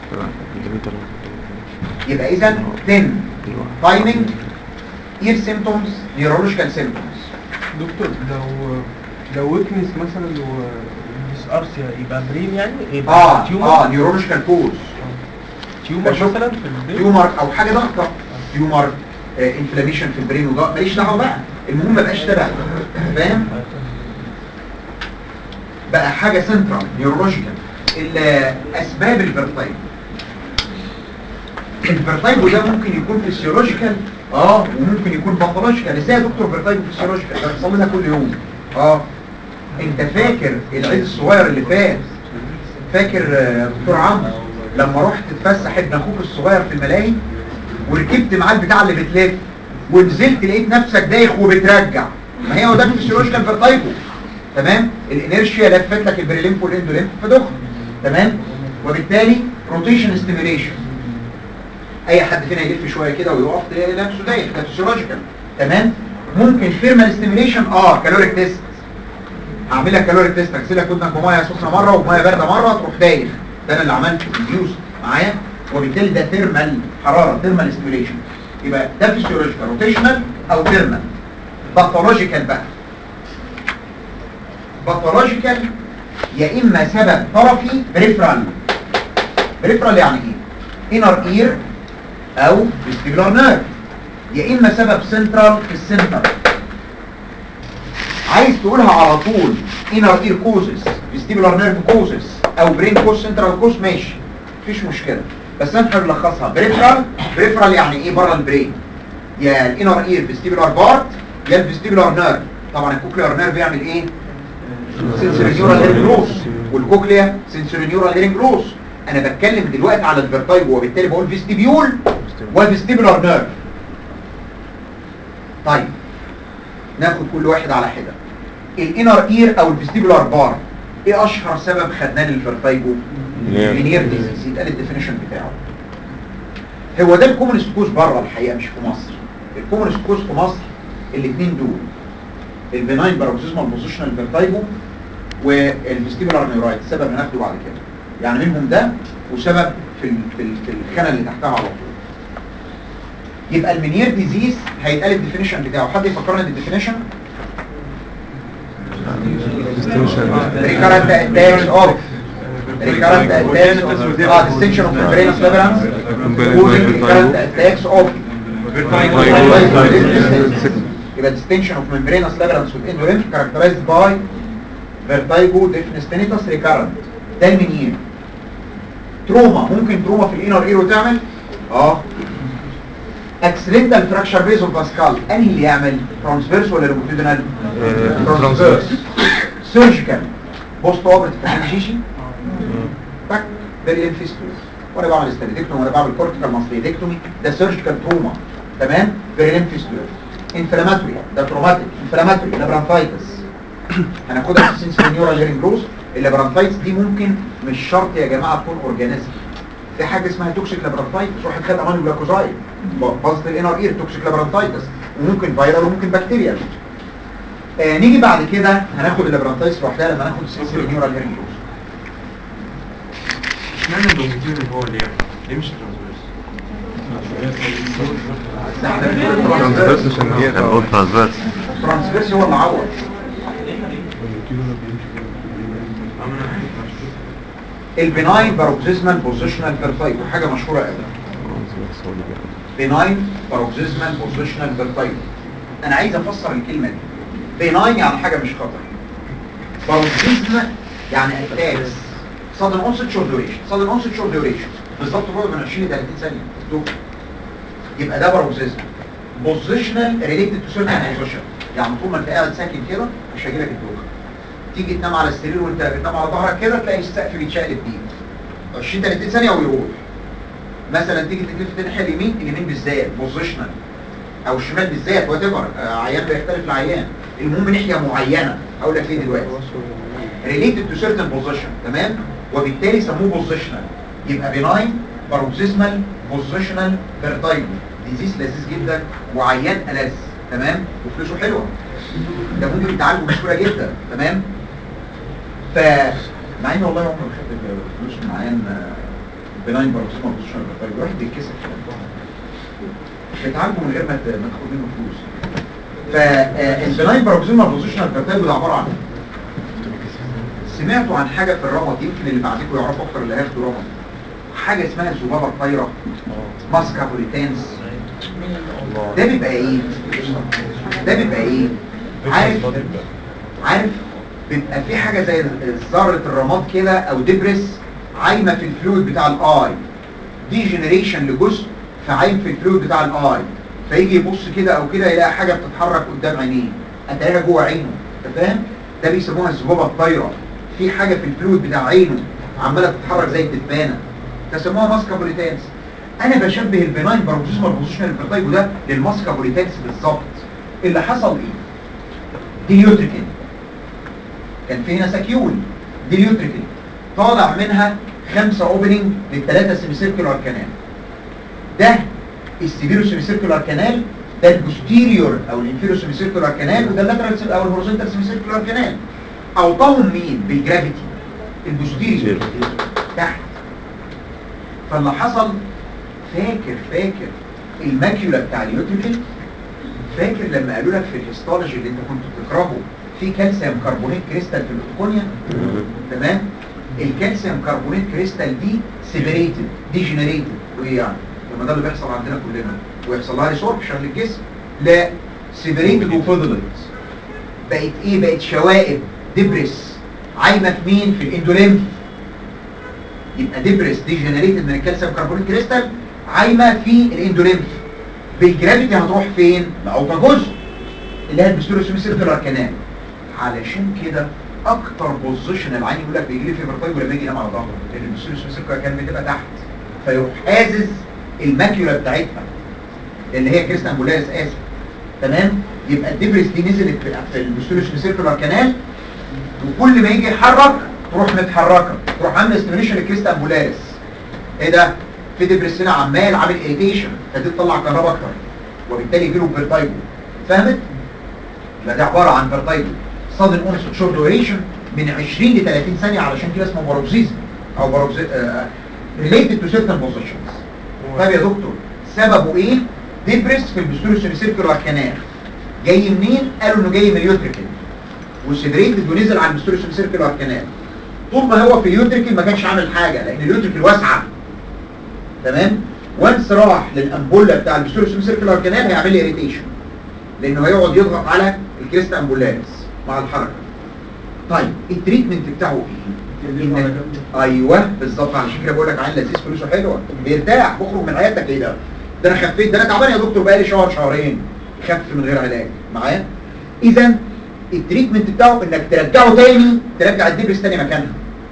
يبقى اذا تن تايمينج اير سيمبتومز نيورولوجيكال سيمبتومز. دكتور لو ويكنس مثلا وديس ارسيا يبقى برين يعني يبقى نيورولوجيكال كوز. تيومر مثلا في البرين، تيومر او حاجه ضغطه، تيومر انفلاميشن في البرين وده ماليش دعوه بقى، المهم ما بقاش تبع، فاهم؟ بقى حاجه سنترال نيورولوجيكال. اسباب الفيرتايجو، الفيرتايجو ده ممكن يكون فيسيولوجيكال وممكن يكون باثولوجيكال. ازاي يا دكتور فيرتايجو فيسيولوجيكال؟ ده بيحصل لنا كل يوم. انت فاكر العيد الصغير اللي فات؟ فاكر دكتور عمرو لما رحت تتفسح ابن اخوك الصغير في الملاهي وركبت معاه البتاع اللي بتلف ونزلت لقيت نفسك دايخ وبترجع؟ ما هي هو ده الفيسيولوجيكال فيرتايجو. تمام؟ الانيرشيا لفت لك البريليمف والاندوليمف فدخل. تمام؟ وبالتالي روتيشن ستيميوليشن، اي حد فينا يلف شويه كده ويقف تلاقي نفسه دايخ، ده فيسيولوجيكال. تمام؟ ممكن ثيرمال ستيميوليشن، كالوريك تيست. هعمل لك كالوريك تيست، اغسل لك ودنك بميه سخنه مره وبميه بارده مره تروح دايخ، ده انا اللي عملته انديوس معايا، وبالتالي ده ثيرمال حراره، ثيرمال ستيميوليشن. يبقى ده فيسيولوجيكال روتيشنال او ثيرمال. باثولوجيكال بقى، باثولوجيكال يا اما سبب طرفي بريفرال. بريفرال يعني ايه؟ انر اير او فيستيبولار نيرف، يا اما سبب سنترال في السنتر. عايز تقولها على طول انر اير كوزس، فيستيبولار نيرف كوزس، او برين كوز، سنترال كوز، ماشي مفيش مشكله، بس انا هنلخصها بريفرال. بريفرال يعني ايه؟ بره البرين، يا الانر اير فيستيبولار بارت يا الفيستيبولار نيرف. طبعا الكوكليار نيرف يعمل ايه؟ سنسوري نيورال هيرنج لوس، والكوكليا سنسوري نيورال هيرنج لوس. انا بتكلم دلوقتي على الفيرتايجو، وبالتالي بقول فيستيبيول والفيستيبولار نيرف. طيب ناخد كل واحد على حده. الانر اير او الفيستيبولار بار، ايه اشهر سبب خدناه للفيرتايجو؟ مينير ديزيز. يتقال الديفينيشن بتاعه. هو ده الكومنست كوز بره الحقيقه، مش في مصر. الكومنست كوز في مصر الاثنين دول، البناين باروكسيزمال بوزيشنال فيرتايجو والفيستيبولار نيورايت. السبب هناخده بعد كده، يعني منهم ده وسبب في الخانه اللي تحتها على طول. يبقى المينير ديزيز هيتقال الديفينيشن بتاعه. حد يفكرنا بالديفينيشن؟ ريكارنت اتاكس اوف ريكارنت اتاكس ديستنشن اوف ميمبرينس ليبرانس ريكارنت اتاكس اوف. يبقى distinction of membranous labyrinth with endolymph characterized by vertigo, deafness, tinnitus, recurrent. ده المنير. تروما، ممكن تروما في الانر اير وتعمل accidental fracture base of the skull. انهي اللي يعمل؟ ترانسفيرس ولا لونجيتودينال؟ ترانسفيرس. سيرجيكال بوست اوبرتيف انجيشي باك بريلين فيستول، وانا بعمل استريدكتومي وانا بعمل كورتيكال ماستريدكتومي، ده سيرجيكال تروما. تمام؟ بريلين فيستول. انفلاماتوري، ده تروماتيك. انفلاماتوري لابرانثايتس هناخدها في سنسوري نيورال هيرنج لوس. اللابرانثايتس دي ممكن مش شرط يا جماعه تكون اورجانيزم. في حاجه اسمها توكسيك لابرانثايتس، واحد خد امانو جلاكوزايد باظت الانر اير، توكسيك لابرانثايتس، وممكن فيرال وممكن بكتيريال. نيجي بعد كده هناخد اللابرانثايتس لوحدها لما ناخد سنسوري نيورال هيرنج لوس. اشمعنى اللونجيتيودنال هو اللي يعمل؟ ليه مش ترانسفيرس؟ ترانسفيرس عشان هي ترانسفيرس هو اللي عوض. البناين باروكسيزمال بوزيشنال فيرتايجو حاجه مشهوره قوي. بناين باروكسيزمال بوزيشنال فيرتايجو. انا عايز افسر الكلمه دي. بناين يعني حاجه مش خطر، باروكسيزم يعني اتاكس sudden onset short duration. sudden onset short duration بالظبط هو من 20 ل 30 ثانيه الدكتور. يبقى ده باروكسيزم. بوزيشنال ريليتد تو سيرتن بوزيشن، يعني طول ما انت قاعد ساكن كده مش هيجيلك الدوخه. تيجي تنام على السرير وانت بتنام على ظهرك كده تلاقي السقف بيتشقلب بيك 20 30 ثانيه ويروح. مثلا تيجي تلف تنحي اليمين، اليمين بالذات بوزيشنال او الشمال بالذات وات ايفر، عيان بيختلف العيان، المهم ناحيه معينه اقول لك ليه دلوقتي ريليتد تو سيرتن بوزيشن، تمام، وبالتالي سموه بوزيشنال، يبقى بيناين باروكسيزمال بوزيشنال فيرتايجو، ديزيز لذيذ جدا وعيان ألذ، تمام، وفلوسه حلوه، ده ممكن يتعالجه بسهوله جدا، تمام. ف مع ان والله عمري ما خدت فلوس من عيان بيناين باروكسيزمال بوزيشنال فيرتايجو، الواحد بيتكسف بتعالجه من غير ما تاخد منه فلوس. فالبيناين باروكسيزمال بوزيشنال فيرتايجو ده عباره عن سمعتوا عن حاجه في الرمد، يمكن اللي بعدكم يعرفوا اكتر اللي هياخدوا رمد، حاجه اسمها الذبابه الطايره، ماسكابوليتانس. ده بيبقى ايه؟ ده بيبقى ايه؟ عارف بيبقى في حاجه زي ذره الرماد كده او دبرس عايمه في الفلويد بتاع الاي، دي جنريشن لجزء فعايم في الفلويد بتاع الاي، فيجي يبص كده او كده يلاقي حاجه بتتحرك قدام عينيه، اتلاقيها جوه عينه، انت فاهم؟ ده بيسموها الذبابه الطايره، في حاجه في الفلويد بتاع عينه عماله تتحرك زي الدبانه، تسموها ماسكابوليتانس. انا بشبه البيناين باروكسيزمال بوزيشنال فيرتايجو ده للماسكابوليتانس بالظبط. اللي حصل ايه؟ ديليوتريكين، كان في هنا ساكيول، ديليوتريكين طالع منها 5 اوبننج لل3 سيميسيركولار كانال، ده السيفيرو سيميسيركولار كانال، ده البوستيريور او الانفيرو سيميسيركولار كانال، وده اللاترال او الهوريزونتال سيميسيركولار كانال. اوطاهم مين؟ بالجرافيتي البوستيريور تحت. فاللي حصل فاكر الماكيولا بتاع اليوتريكل، فاكر لما قالوا لك في الهيستولوجي اللي انت كنت بتكرهه في كالسيوم كربونات كريستال في الاوتوكونيا، تمام؟ الكالسيوم كربونات كريستال دي سيبريتد ديجنريتد، وايه يعني؟ لما ده اللي بيحصل عندنا كلنا ويحصل لها ريسوربشن للجسم، لا سيبريتد وفضلت بقت ايه؟ بقت شوائب دبرس عايمه في مين؟ في الاندوليمف. يبقى دبرس ديجنريتد من الكالسيوم كربونات كريستال عايمه في الاندوليمف، بالجرافيتي هتروح فين؟ لاوطى جزء اللي هي البستورو سيركلر كانال. علشان كده اكتر بوزيشن العين يقول لك بيجي لي في فيرتايجو لما يجي ينام على ظهره، لان البستورو سيركلر كانال بتبقى تحت، فيروح حازز الماكيولا بتاعتها اللي هي كريست امبولاريس اسف، تمام؟ يبقى الدبرس دي نزلت في البستورو سيركلر كانال، وكل ما يجي يحرك تروح متحركه، تروح عامله ستيميوليشن للكريست امبولاريس. ايه ده؟ في دبرس هنا عمال عامل اريتيشن، فدي تطلع كهرباء اكتر، وبالتالي يجي له فيرتايجو. فهمت؟ يبقى ده عباره عن فيرتايجو سادن اونست شورت دوريشن من 20 ل 30 ثانيه، علشان كده اسمه باروكسيزم او ريليتد تو سيرتن بوزيشنز. طيب يا دكتور سببه ايه؟ دبرس في البستورو سيركلر كانال. جاي منين؟ قالوا انه جاي من اليوتريكل وسيبريتد ونزل على البستورو سيركلر كانال. طول ما هو في اليوتريكل ما كانش عامل حاجه، لان اليوتريكل واسعه، تمام؟ وانس راح للامبولا بتاع البستورو سيركلر كانال هيعمل لي اريتيشن، لانه هيقعد يضغط على الكريست امبولاريس مع الحركه. طيب التريتمنت بتاعه ايه؟ ايوه بالظبط، علشان كده بقول لك عين لذيذ فلوسه حلوه، بيرتاح، بخرج من عيادتك ايه ده انا خفيت، ده انا تعبان يا دكتور بقالي شهر شهرين، خف من غير علاج معايا. اذا التريتمنت بتاعه انك ترجعه تاني، ترجع الدبرس تاني مكانها.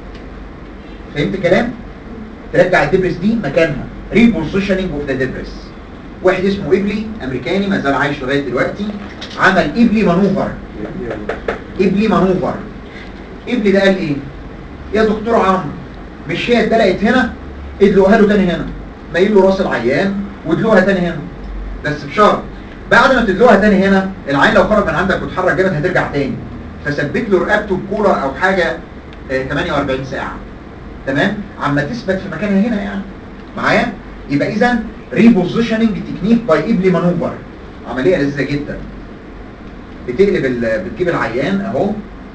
فهمت الكلام؟ ترجع الدبرس دي مكانها، ريبوزيشننج اوف ذا دبرس. واحد اسمه إبلي امريكاني ما زال عايش لغايه دلوقتي، عمل إبلي مانوفر. إبلي مانوفر. إبلي ده قال ايه؟ يا دكتور عمرو مش هي اتدلقت هنا، ادلقها له تاني هنا، مايل له راس العيان وادلقها تاني هنا، بس بشرط بعد ما تدلقها تاني هنا العين لو خرج من عندك واتحرك جامد هترجع تاني، فثبت له رقبته بكولر او حاجه 48 ساعه، تمام؟ عما تثبت في مكانها هنا يعني معايا. يبقى اذا ريبوزيشننج تكنيك باي إبلي مانوفر، عمليه لذيذه جدا. بتجيب العيان اهو،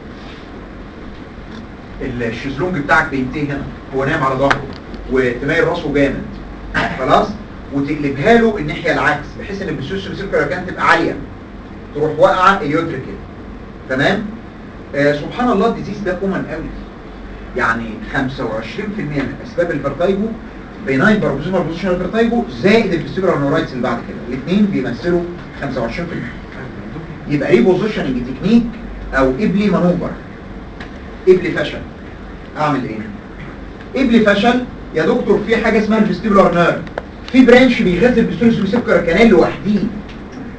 الشيزلونج بتاعك بينتهي هنا، هو نايم على ظهره وتميل راسه جامد خلاص، وتقلبها له الناحيه العكس بحيث ان البسوس سيركلر كانت تبقى عاليه، تروح واقعه اليوتريكل، تمام؟ سبحان الله الديزيز ده كومن قوي، يعني 25% من اسباب الفيرتايجو بيناين باروكسيزمال بوزيشنال فيرتايجو زائد الفيستيبولار نورايتس اللي بعد كده، الاثنين بيمثلوا 25%. يبقى ريبوزيشننج تكنيك او إبلي مانوفر. إبلي فشل، اعمل ايه؟ إبلي فشل يا دكتور، في حاجه اسمها الفيستيبولار نيرف، في برانش بيغذي البستورو سيركلر كانال لوحديه،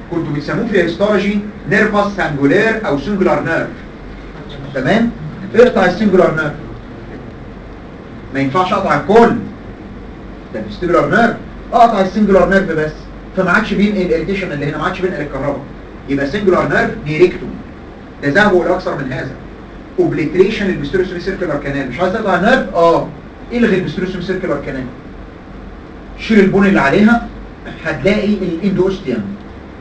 كنتوا بتسموه في الهيستولوجي نيرفس سانجولير او سنجولار نيرف. تمام؟ اقطع السنجولار نيرف، ما ينفعش اقطع الكل، ده الفيستيبولار نيرف، اقطع السنجولار نيرف بس، فما عادش بينقل الاريتيشن اللي هنا، ما عادش بينقل الكهرباء، يبقى سنجولار نيرف نيريكتومي. ده ذهبوا الى اكثر من هذا. اوبليتريشن البستروسومي سيركولار كانال، مش عايز تقطع النيرف؟ الغي البستروسومي سيركولار كانال، شيل البون اللي عليها، هتلاقي الاندوستيوم.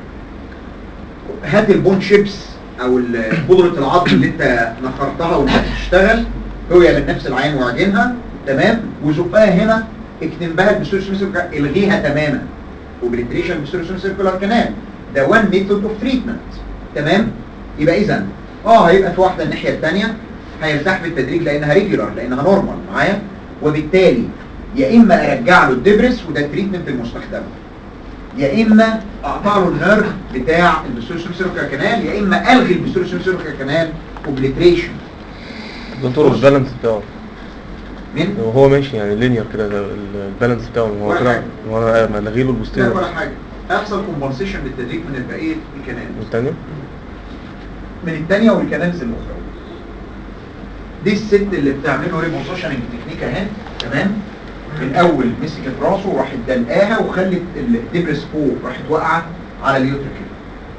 هات البون شيبس او بودره العظم اللي انت نخرتها وانت بتشتغل، هي من نفس العين وعجنها، تمام، وزقها هنا، اكتم بها البستروسومي سيركولار، الغيها تماما. اوبليتريشن البستروسومي سيركولار كانال ده وان ميثود اوف تريتمنت. تمام؟ يبقى اذا هيبقى في واحده الناحيه الثانيه هيرتاح بالتدريج لانها ريجولار، لانها نورمال معايا، وبالتالي يا اما ارجع له الدبرس وده التريتمنت المستخدم، يا اما اقطع له النيرف بتاع البستروسومي سيركولار كانال، يا اما الغي البستروسومي سيركولار كانال اوبليتريشن. دكتور البالانس بتاعه مين؟ وهو ماشي يعني لينير كده، البالانس بتاعه هو ولا كده، حاجة. هو انا الغي له لا البوستيريور ولا حاجه، هيحصل كومبنسيشن بالتدريج من بقيه الكنال، الثانيه من الثانيه والكنالز الاخرى. دي الست اللي بتعمله ريبوزيشننج تكنيك اهي. تمام؟ الاول مسكت راسه وراحت دلقاها وخلت الدبرس فوق، راحت واقعه على اليوتريكل.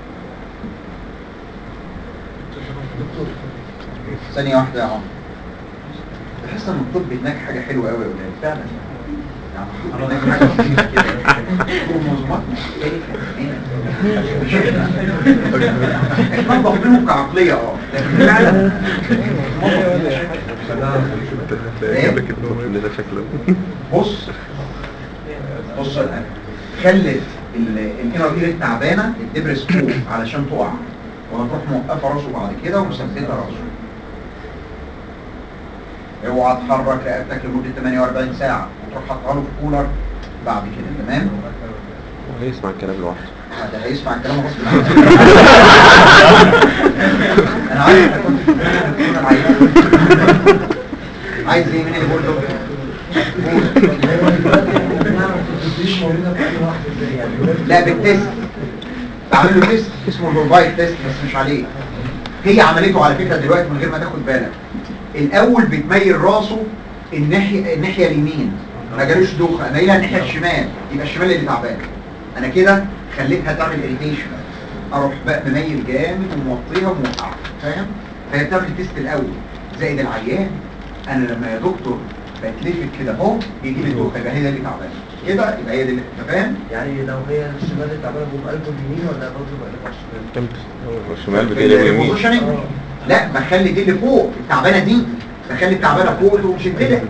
ثانيه واحده يا عمرو، بحس ان الطب هناك حاجه حلوه قوي يا ولاد فعلا، يعني هناك حاجه لطيفه كده، كروموزومات احنا ضاغطينهم كعقليه لكن فعلا بص الان خلت الانر اير التعبانه الدبرس فوق علشان تقع، وهتروح موقفه راسه بعد كده ومثبته راسه. اوعى تحرك رقبتك لمده 48 ساعه، وتروح حاطها له في كولر بعد كده. تمام؟ هيسمع الكلام لوحده. ده هيسمع الكلام غصب عنه. انا عارف انك كنت بتكون العيان عايز ايه من اللي بقول له؟ لا بالتست، بعمل له تيست اسمه البروفايد تيست بس مش عليه. هي عملته على فكره دلوقتي من غير ما تاخد بالك. الاول بتميل راسه الناحيه اليمين، ما جالوش دوخه، مايلها الناحيه الشمال، يبقى الشمال اللي تعبان. انا كده خليتها تعمل اريتيشن، اروح بقى مميل جامد وموطيها وموقعها، فاهم؟ فهي بتعمل التيست الاول زائد العيان. انا لما يا دكتور بتلفت كده اهو بيجي لي دوخه، يبقى هي اللي تعبانه كده، يبقى هي دي اللي انت فاهم. يعني لو هي الشمال اللي تعبانه بقوم قلبه اليمين ولا برضه بقلبه على الشمال؟ الشمال بتقلب يمين. البوزيشننج لا، بخلي دي اللي فوق التعبانه دي، بخلي التعبانه فوق وشدلها.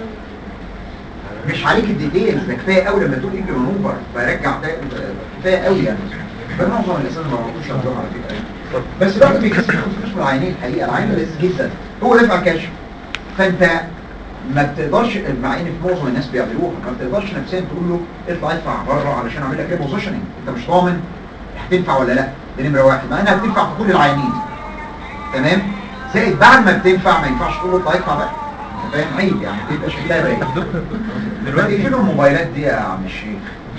مش عليك الديتيلز، ده كفايه قوي لما تقول اجري مانوفر برجع كفايه قوي يعني. معظم الاسئله ما بعرفوش اعملها على فكره، بس الواحد بيكسب فلوس من العينين. الحقيقه العين لذيذ جدا، هو دافع كشف، فانت ما بتقدرش، مع ان في معظم الناس بيعملوها، ما بتقدرش نفسيا تقول له اطلع ادفع بره علشان اعمل لك ريبوزيشننج، انت مش ضامن هتنفع ولا لا. دي نمره واحد، مع انها بتنفع في كل العيانين. تمام؟ زائد بعد ما بتنفع ما ينفعش تقول له اطلع ادفع بقى، انت فاهم؟ عيب يعني، تبقى شكلها باين. دلوقتي فين الموبايلات دي يا عم الشيخ؟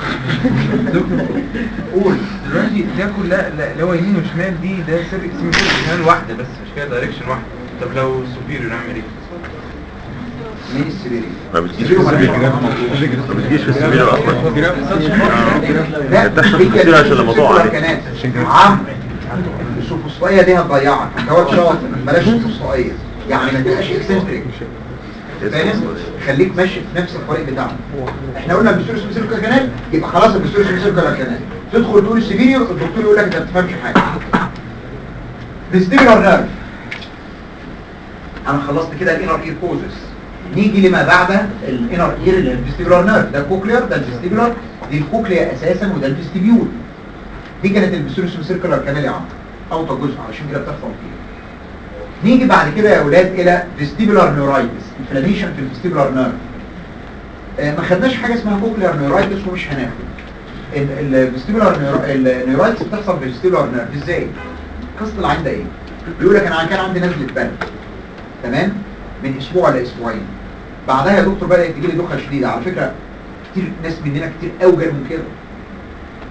قول. دلوقتي ده كلها اللي هو يمين وشمال دي، ده شمال واحده بس، مش كده دايركشن واحده. طب لو سوبيريور نعمل ايه؟ مين السريري؟ ما بتجيش في السبيل، ما بتجيش في السبيل اصلا. لا بتحصل في السبيل عشان لما تقع عليه. عم السوفسطائيه دي هتضيعك، انت واد شاطر، بلاش السوفسطائيه، يعني ما تبقاش اكسنتريك، فاهم؟ خليك ماشي في نفس الطريق بتاعنا. احنا قلنا البستروسومي سيركولار كانال، يبقى خلاص البستروسومي سيركولار كانال. تدخل تقول السبيريور، الدكتور يقول لك انت ما بتفهمش حاجه. فيستيبولار نيرف، انا خلصت كده الانر اير كوزس. نيجي لما بعد الانر اير اللي هي الفيستيبولار نيرف، ده الكوكلير، ده الفيستيبولار، دي الكوكليا اساسا وده الفيستيبيول. دي كانت البستروسومي سيركولار كانال يا عم، اوطى جزء علشان كده بتحصل فيه. نيجي بعد كده يا اولاد الى فيستيبولار نيورايتس، انفلاميشن في الفيستيبولار نيرف. ما خدناش حاجه اسمها كوكلير نيورايتس ومش هناخد. الفيستيبولار نيورايتس بتحصل في الفيستيبولار نيرف ازاي؟ قصه العين ده ايه؟ بيقول لك انا كان عندي نزله برد، تمام؟ من اسبوع لاسبوعين، بعدها يا دكتور بدات تجي لي دوخه شديده. على فكره كتير ناس مننا كتير قوي جالهم كده،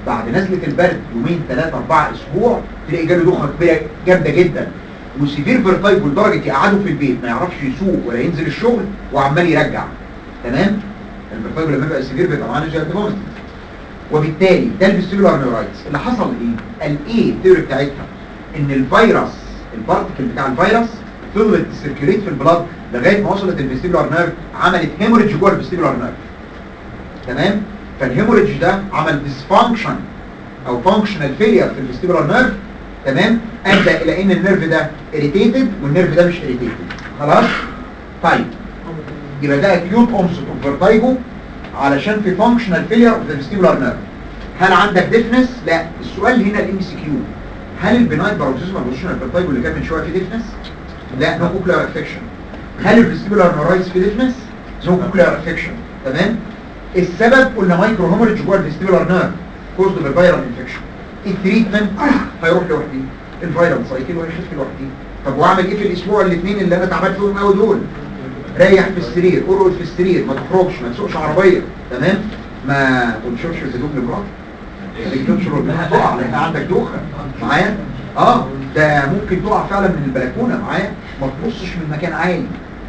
بعد نزله البرد يومين 3 4 اسبوع تلاقي جاله دوخه كبيره جامده جدا وسيفير فيرتايجو لدرجه يقعده في البيت ما يعرفش يسوق ولا ينزل الشغل وعمال يرجع. تمام؟ الفيرتايجو لما يبقى سيفير بيبقى معاه نزله فوميتنج. وبالتالي ده الفيستيبولار نيورايتس. اللي حصل ايه؟ الايه الثيوري بتاعتها ان الفيروس البارتكل بتاع الفيروس فضلت تسيركيوليت في البلاد لغايه ما وصلت الفيستيبولار نيرف، عملت هيموريدج جوه الفيستيبولار نيرف. تمام؟ فالهيموريدج ده عمل ديسفانكشن او فانكشنال فيلير في الفيستيبولار نيرف. تمام؟ ادى الى ان النيرف ده اريتيتد والنيرف ده مش اريتيتد. خلاص؟ طيب يبقى ده اكيوت اونست اوف فيرتايجو علشان في فانكشنال فيلير اوف ذا فيستيبولار نيرف. هل عندك ديفنس؟ لا. السؤال هنا الام سي كيو، هل البناين باروكسيزمال بوزيشنال فيرتايجو اللي كان من شويه فيه ديفنس؟ لا، نو كوكلير افكشن. هل الفيستيبولار نيورايتس فيه ديفنس؟ نو كوكلير افكشن. تمام؟ السبب قلنا مايكرو هيموريدج جوه الفيستيبولار نيرف كوزد بالفيرال انفكشن. التريتمنت هيروح لوحدي، الفيرال سايكل وهيخف لوحدي. طب واعمل ايه في الاسبوع الاثنين اللي انا تعبان فيهم قوي دول؟ ريح في السرير، ارقد في السرير، ما تخرجش، ما تسوقش عربيه. تمام؟ ما تنشرش الهدوم لمراتك، خليك تنشر انها تقع لان عندك دوخه معايا. ده ممكن تقع فعلا من البلكونه معايا، ما تبصش من مكان عالي.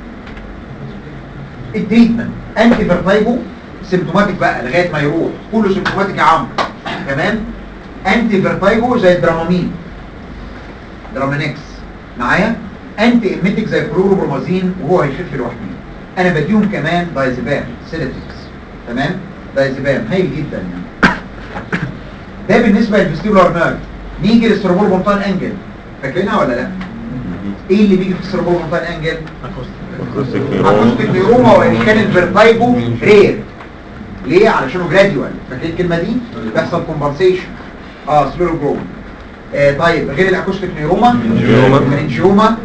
التريتمنت انتي فيرتايجو سيمتوماتيك بقى لغايه ما يروح، كله سيمتوماتيك يا عم. تمام؟ انتي فيرتايجو زي الدرامامين، درامينكس معايا. انتي ايميتيك زي كلوروبرومازين وهو هيخف لوحده. انا بديهم كمان دايزيبام سيداتيفز. تمام؟ دايزيبام هايل جدا يعني. ده بالنسبه للفيستيبولار نيرف. نيجي للسيربرال بونتان انجل، فاكرينها ولا لا؟ ايه اللي بيجي في السيربرال بونتان انجل؟ اكوستيك نيوروما، وان كان الفيرتايجو رير. ليه؟ علشانه جراديوال. فاكرين الكلمه دي؟ بيحصل كومبنسيشن. سلو جرو. طيب غير الاكوستيك نيوروما، مننجيوما،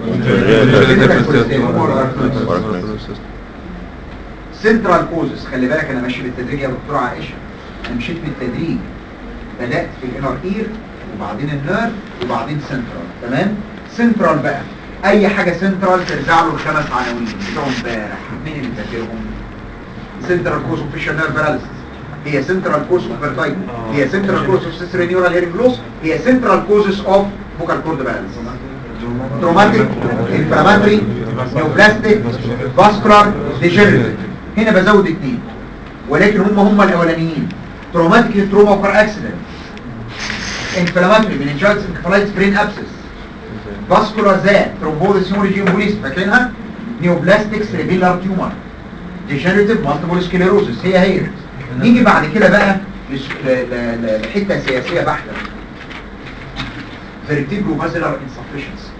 سنترال كوزس. خلي بالك انا ماشي بالتدريج يا دكتوره عائشه، انا مشيت بالتدريج. بدات في الانر اير وبعدين النيرف وبعدين سنترال. تمام؟ سنترال بقى اي حاجه سنترال ترجع له الخمس عناوين بتوع امبارح. مين اللي فاكرهم؟ سنترال كوز اوف فيشن نيرف باراليسيس، هي سنترال كوز اوف فيرتايجو، هي سنترال كوز اوف سيستري نيورال هيرنج لوس، هي سنترال كوزز اوف فوكال كورد باراليسيس. تروماتيك، انفلاماتري، نيوبلاستيك، فاسكولار، ديجنريتيف. هنا بزود 2 ولكن هم الاولانيين. تروماتيك تروما وكار اكسيدنت، انفلاماتري مننجايتس انكفالايتس برين ابسس، فاسكولار ذات ترومبوزيس هيموريجي امبوليس فاكرينها، نيوبلاستيك سيريبيلار تيومر، ديجنريتيف مالتيبل سكليروزس. هي نيجي بعد كده بقى لحته سياسيه بحته، فيرتيبرو بازلر انسفشنسي.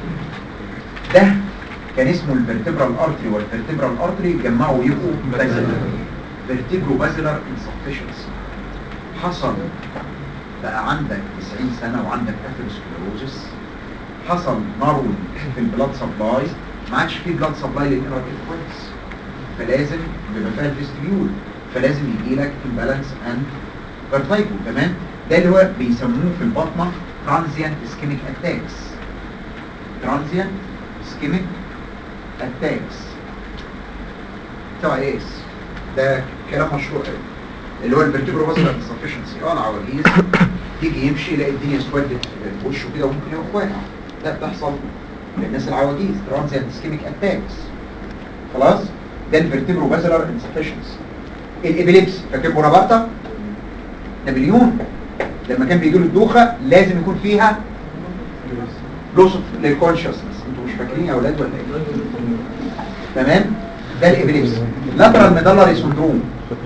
ده كان اسمه الفيرتبرال ارتري والفيرتبرال ارتري اتجمعوا يبقوا بازلر. فيرتيبرو بازلر انسفشنسي حصل بقى عندك 90 سنه وعندك اثيروسكليروزس، حصل مرض في البلاد سبلاي، ما عادش فيه بلاد سبلاي للانر كويس، فلازم بيبقى فيها الفيستيبيول، فلازم يجي لك امبالانس اند فيرتايجو. تمام؟ ده اللي هو بيسموه في البطنه ترانزيانت اسكيميك اتاكس. ترانزيانت اسكيميك اتاكس تبع ايس. ده كلام مشهور قوي اللي هو الفيرتيبرو بازلر انسفشنسي. العواجيز يجي يمشي يلاقي الدنيا اسودت في وشه كده وممكن يروح واقع. ده بتحصل للناس العواجيز، ترانزيانت اسكيميك اتاكس. خلاص؟ ده الفيرتيبرو بازلر انسفشنسي. الابيليبسي فاكر بونابرتا؟ نابليون لما كان بيجي له الدوخه لازم يكون فيها لوس للكونشسنس. انتوا مش فاكرين يا اولاد ولا ايه؟ تمام؟ ده الابيليبسي. لاترال ميدالاري سندروم.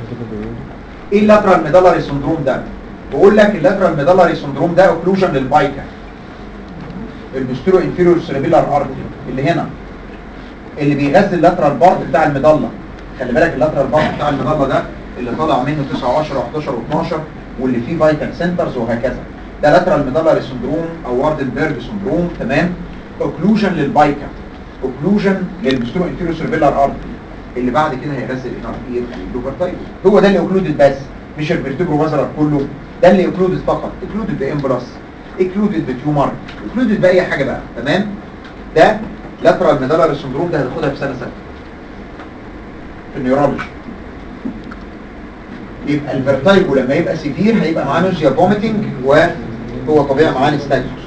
ايه اللاترال ميدالاري سندروم ده؟ بقول لك اللاترال ميدالاري سندروم ده اوكلوجن للبايكا، البوستيرو انفيريور سيريبيلار ارتري اللي هنا، اللي بيغذي اللاترال بارت بتاع المظله. خلي بالك اللاترال بارت بتاع المظله ده اللي طالع منه 9 و10 و11 و12 واللي فيه فايتال سنترز وهكذا. ده لاترال ميدالاري سندروم او واردنبرج سندروم. تمام؟ اوكلوجن للبايكا، اوكلوجن للبوستيرو انفيريور سيريبيلار ارتري اللي بعد كده هيغذي الانر اير اللوبرتايد. هو ده اللي اوكلودد بس، مش الفيرتيبرو بازلر كله. ده اللي اوكلودد فقط، اوكلودد بامبلاس، اوكلودد بتيومر، اوكلودد باي حاجه بقى. تمام؟ ده لاترال ميدالاري سندروم، ده هتاخدها في سنه 6 في النيورولوجي. يبقى الفيرتايجو لما يبقى سيفير هيبقى معاه نوزيا فوميتنج، وهو طبيعي معاه نستاجموس.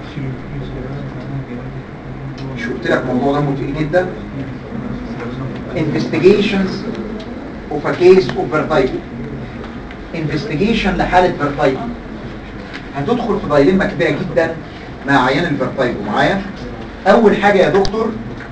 مش قلت لك الموضوع ده تقيل جدا؟ investigations of a case of vertigo. investigation لحالة vertigo هتدخل في دايلما كبيرة جدا مع عيان الفيرتايجو. معايا اول حاجة يا دكتور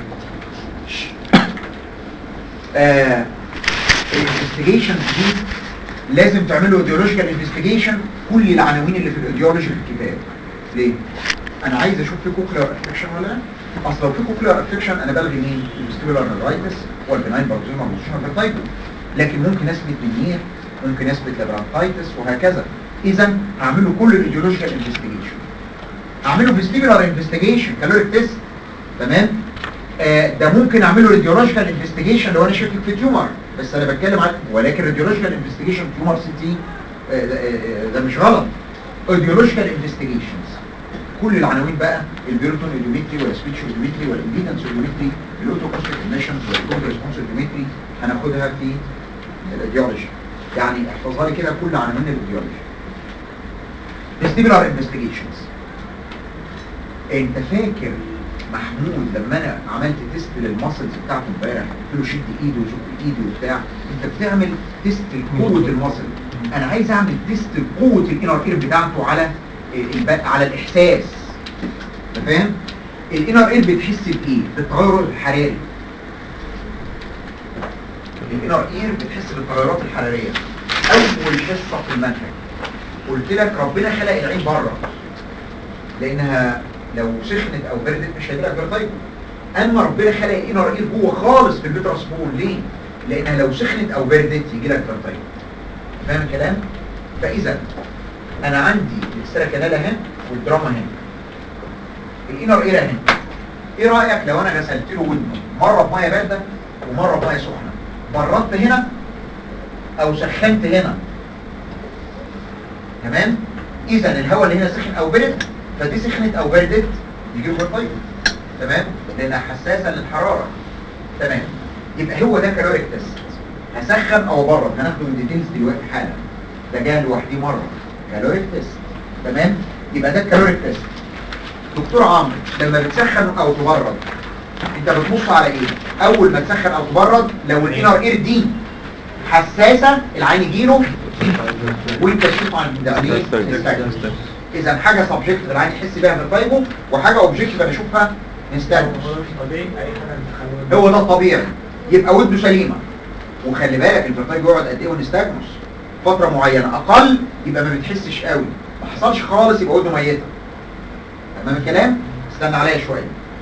الانفستيجيشن دي لازم تعملوا ايديولوجيكال انفستيجيشن. كل العناوين اللي في الايديولوجي في الكتاب. ليه؟ انا عايز اشوف في كوكلير افكشن ولا لا. اصل لو في كوكلير افكشن انا بلغي مين؟ الفيستيبولار نيفرايتس والبناين بارتيزما والبوزيشنال فيرتايجو، لكن ممكن اثبت منير، ممكن اثبت لابرانتايتس وهكذا. اذا هعمله كل الايديولوجيكال انفستيجيشن. هعمله فيستيبولار انفستيجيشن كالوريك تيست، تمام؟ ده ممكن اعمله راديولوجيكال انفستيجيشن لو انا شاكك في تيومر، بس انا بتكلم عن ولكن راديولوجيكال انفستيجيشن تيومر سي تي ده مش غلط. راديولوجيكال انفستيجيشنز كل العناوين بقى، البيرتون اوديومتري ولا سبيتش اوديومتري ولا امبيدنس اوديومتري، الاوتوكوستيك ايميشنز ولا ريسبونس اوديومتري، هناخدها في الراديولوجي. يعني احفظها لي كده كل عناوين الراديولوجي. فيستيبولار انفستيجيشنز. انت فاكر محمود لما انا عملت تيست للماسلز بتاعته امبارح قلت له شد ايده وزق ايده وبتاع؟ انت بتعمل تيست لقوه الماسل. انا عايز اعمل تيست لقوه الانر اير بتاعته على الاحساس. انت فاهم؟ الانر اير بتحس بايه؟ بالتغير الحراري. الانر اير بتحس بالتغيرات الحراريه. اول حصه في المنهج قلت لك ربنا خلق العين بره لانها لو سخنت او بردت مش هيجيلك فيرتايجو. اما ربنا خلق الانر اير جوه خالص في الفيتراس بول. ليه؟ لانها لو سخنت او بردت يجيلك فيرتايجو. فاهم الكلام؟ فاذا انا عندي الاكسترا كانال اهي والدراما هنا، الانر اير اهي. ايه رايك لو انا غسلت له ودنه مره بميه بارده ومره بميه سخنه؟ بردت هنا او سخنت هنا، تمام؟ اذا الهواء اللي هنا سخن او برد، فدي سخنت او بردت يجي له فيرتايجو، تمام؟ لانها حساسه للحراره، تمام؟ يبقى هو ده كالوريك تيست. هسخن او ابرد، هناخده من ديتيلز دلوقتي حالا، ده جاي لوحدي مره كالوريك تيست، تمام؟ يبقى ده الكالوريك تيست. دكتور عمرو لما بتسخن او تبرد انت بتبص على ايه؟ اول ما تسخن او تبرد لو الانر اير دي حساسه العين يجيله وانت تشوف عن ده ليه؟ اذا حاجه سبجكت العين يحس بيها فيرتايجو، وحاجه اوبجكتيف انا اشوفها نستاجموس. هو ده الطبيعي. يبقى ودنه سليمه. وخلي بالك الفيرتايجو يقعد قد ايه ونستاجموس؟ فتره معينه، اقل يبقى ما بتحسش قوي، ما حصلش خالص يبقى ودنه ميته. تمام الكلام؟ استنى عليا شويه.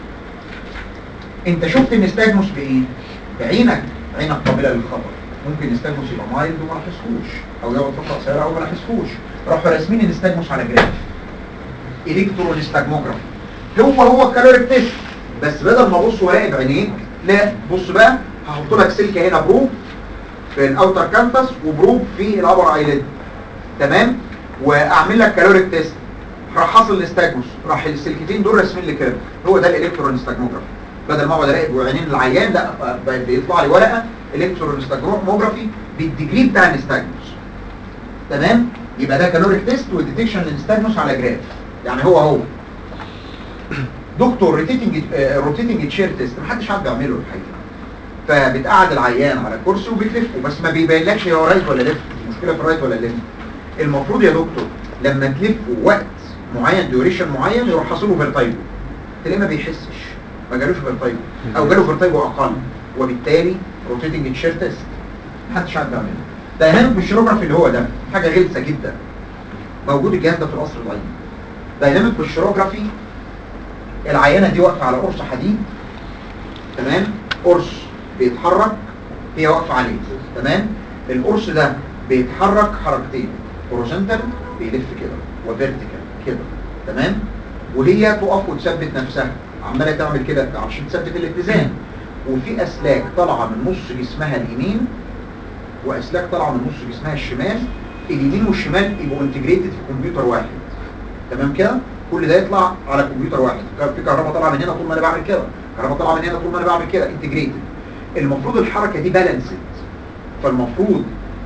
انت شفت النستاجموس بايه؟ بعينك، عينك قابله للخطر. ممكن النستاجموس يبقى مايلد وما لاحظهوش، او يقعد فتره قصيره او ما لاحظهوش. راحوا راسمين النستاجموس على جراف الكترو نستاجموجرافي. هو الكالوريك تيست، بس بدل ما ابص والاقي بعينيك، لا بص بقى، هحط لك سلكه هنا بروب في الاوتر كانتس وبروب في الابر ايليد، تمام؟ واعمل لك كالوريك تيست. راح حاصل الاستاجموس، راح السلكتين دول راسمين لي كيرف. هو ده الالكترون نستاجموجرافي. بدل ما اقعد اراقب عينين العيان، لا بيطلع لي ورقه الكترون نستاجموجرافي بالديجري بتاع النستاجموس، تمام؟ يبقى ده كالوريك تيست وديتكشن للنستاجموس على جراف. يعني هو دكتور روتيتنج تشير تيست محدش عارف يعمله الحقيقه. فبتقعد العيان على كرسي وبتلفه، بس ما بيبينلكش هو رايت ولا ليفت. المشكله في رايت ولا ليفت. المفروض يا دكتور لما تلفه وقت معين ديوريشن معين يروح حاصله فيرتايجو، تلاقيه ما بيحسش، ما جالوش فيرتايجو او جاله فيرتايجو اقل، وبالتالي روتيتنج تشير تيست محدش عارف يعمله. دايناميك بالشيروجرافي اللي هو ده حاجه غلسه جدا، موجود الجهاز ده في القصر العيني. دايناميك بالشيروجرافي العينه دي واقفه على قرص حديد، تمام؟ قرص بيتحرك، هي واقفه عليه، تمام؟ القرص ده بيتحرك حركتين، هوريزونتال بيلف كده وفيرتيكال كده، تمام؟ وهي تقف وتثبت نفسها، عماله تعمل كده عشان تثبت الاتزان. وفي اسلاك طالعه من نص جسمها اليمين واسلاك طالعه من نص جسمها الشمال. اليمين والشمال يبقوا انتجريتد في كمبيوتر واحد، تمام كده؟ كل ده يطلع على كمبيوتر واحد. في كهرباء طالعه من هنا طول ما انا بعمل كده، كهرباء طالعه من هنا طول ما انا بعمل كده، انتجريتد. المفروض الحركه دي بالانسد، فالمفروض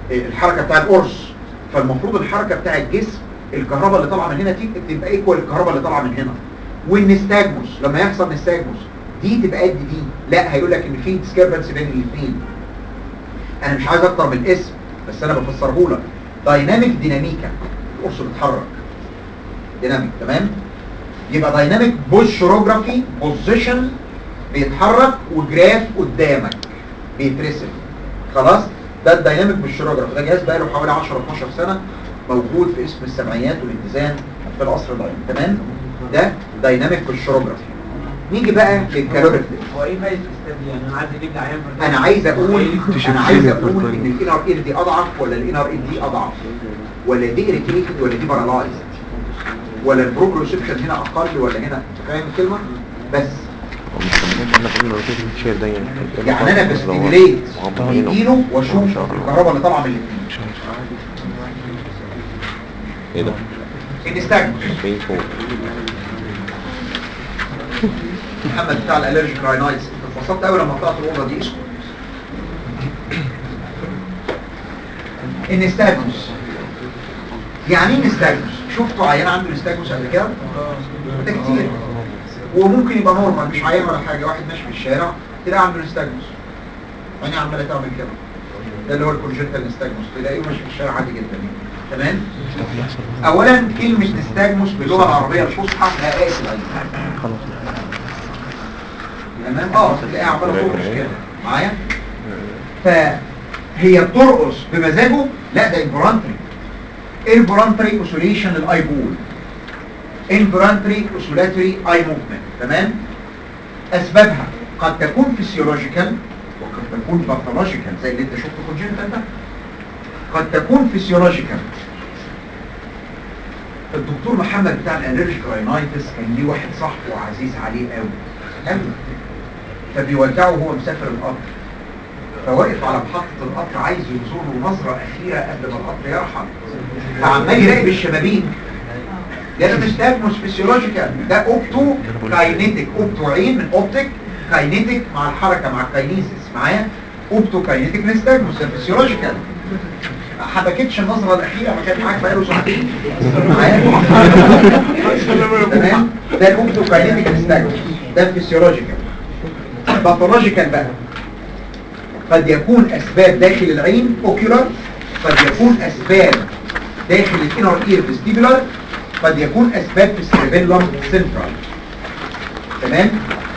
الحركه بتاع القرص. فالمفروض الحركه بتاع الجسم الكهرباء اللي طالعه من هنا تبقى ايكوال الكهرباء اللي طالعه من هنا. والنستاجموس لما يحصل نستاجموس دي تبقى قد دي. لا، هيقول لك ان في ديسكربنس بين الاثنين. انا مش عايز اكتر من الاسم بس انا بفسره لك. دايناميك ديناميكا، القرص بيتحرك ديناميك. تمام؟ يبقى دايناميك بوشروجرافي بوزيشن بيتحرك وجراف قدامك بيترسم. خلاص؟ ده الدايناميك بوشروجرافي. ده جهاز بقى له حوالي 10 12 سنه موجود في اسم السمعيات والاتزان في القصر العيني. تمام؟ ده دايناميك بوشروجرافي. نيجي بقى للكالوريفلكس. هو ايه فايده الاستاد دي؟ يعني انا عايز اجيب لي عيان انا عايز اقول ان الانر اير دي اضعف ولا الانر اير دي اضعف، ولا دي اريتيتد ولا دي بارالايزد، ولا البروبريوسبشن هنا اقل ولا هنا. فاهم الكلمه؟ بس يعني انا بستيميليت بيجيله واشوف الكهرباء اللي طالعه من الاثنين. ايه ده؟ النستاجموس. فين فوق؟ محمد بتاع الالرجيك راينايتس، انت اتبسطت قوي لما طلعت الاوضه دي. اسكت. النستاجموس يعني ايه نستاجموس؟ شفتوا عيان عنده نستاجموس قبل كده؟ ده كتير. وممكن يبقى نورمال مش عيان ولا حاجه، واحد ماشي في الشارع تلاقي عنده نستاجموس عيني عماله تعمل كده. ده اللي هو الكونجنتال نستاجموس، تلاقيه ماشي في الشارع عادي جدا. تمام؟ اولا كلمه نستاجموس باللغه العربيه الفصحى هقاس العين. تمام؟ تلاقيها عماله ترقص كده معايا. فهي بترقص بمزاجه؟ لا، ده انفولانتري. انفولانتري اوسيليشن الاي بول، انفولانتري اوسيلاتوري اي موفمنت. تمام؟ اسبابها قد تكون فيسيولوجيكال وقد تكون باثولوجيكال زي اللي انت شفته كونجنتال ده. قد تكون فيسيولوجيكال. الدكتور محمد بتاع الالرجيك راينايتس كان ليه واحد صاحبه عزيز عليه قوي قوي، فبيودعه وهو مسافر القطر، فواقف على محطة القطر عايز ينظر له نظرة أخيرة قبل ما القطر يرحل، فعمال يراقب الشبابيك. ده مش نستاجموس فيسيولوجيكال، ده اوبتو كاينيتيك. اوبتو عين من اوبتيك، كاينيتيك مع الحركة مع الكاينيسيس معايا. اوبتو كاينيتيك نستاجموس فيسيولوجيكال. ما حبكتش النظرة الأخيرة ما كان معاك بقاله ساعتين معايا. تمام؟ ده الاوبتو كاينيتيك نستاجموس، ده فيسيولوجيكال. باثولوجيكال بقى قد يكون اسباب داخل العين اوكيولار، قد يكون اسباب داخل الانر اير فيستيبولار، قد يكون اسباب في السيربيلم سنترال. تمام؟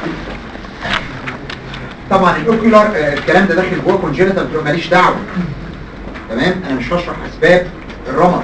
طبعا الاوكيولار الكلام ده داخل جوه كونجنتال ماليش دعوه. تمام؟ انا مش هشرح اسباب الرمد.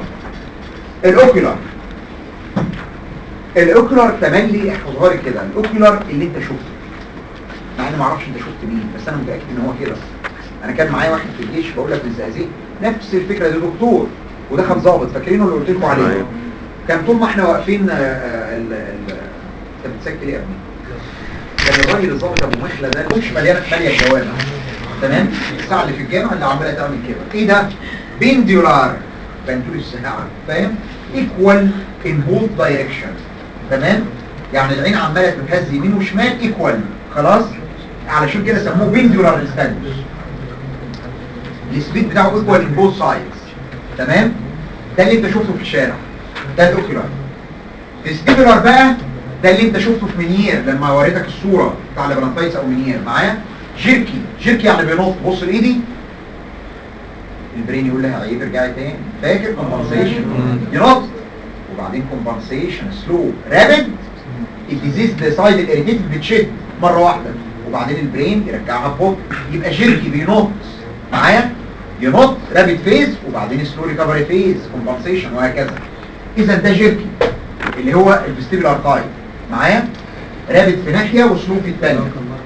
الاوكيولار تملي احفظها لي كده. الاوكيولار اللي انت شفته، مع اني ما اعرفش انت شفت مين بس انا متاكد ان هو كده. انا كان معايا واحد في الجيش بقول لك الزقازيق نفس الفكره دي، دكتور ودخل ضابط. فاكرينه اللي قلت لكم عليه؟ كان طول ما احنا واقفين انت بتسجل ايه يا ابني؟ كان الراجل الضابط ابو مخله ده مش ماليه الجوامع. تمام؟ الساعه اللي في الجامعه اللي عماله تعمل كده ايه ده؟ بندولار، بندول الساعه. فاهم؟ ايكوال ان بوث دايركشن. تمام؟ يعني العين عماله تتهز يمين وشمال ايكوال. خلاص؟ علشان كده سموه بندولار ستاجموس. السبيد بتاعه ايكوال ان بوث سايدز. تمام؟ ده اللي انت شفته في الشارع، ده الاوكيولار. الفيستيبولار بقى ده اللي انت شفته في منير لما وريتك الصوره بتاع لابرانتايتس او منير معايا. جيركي يعني بينط. بص لايدي، البرين يقول لها عيب ارجعي تاني. فاكر كومبنسيشن؟ ينط وبعدين كومبنسيشن سلو رابد. الديزيز ده سايد الاريتيتد بتشد مره واحده وبعدين البرين يرجعها ببطء. يبقى جيركي بينط معايا، ينط رابد فيز وبعدين سلو ريكفري فيز كومبنسيشن وهكذا. اذا ده جيركي اللي هو الفيستيبولار تايب معايا، رابد في ناحيه وسلو في الثانيه.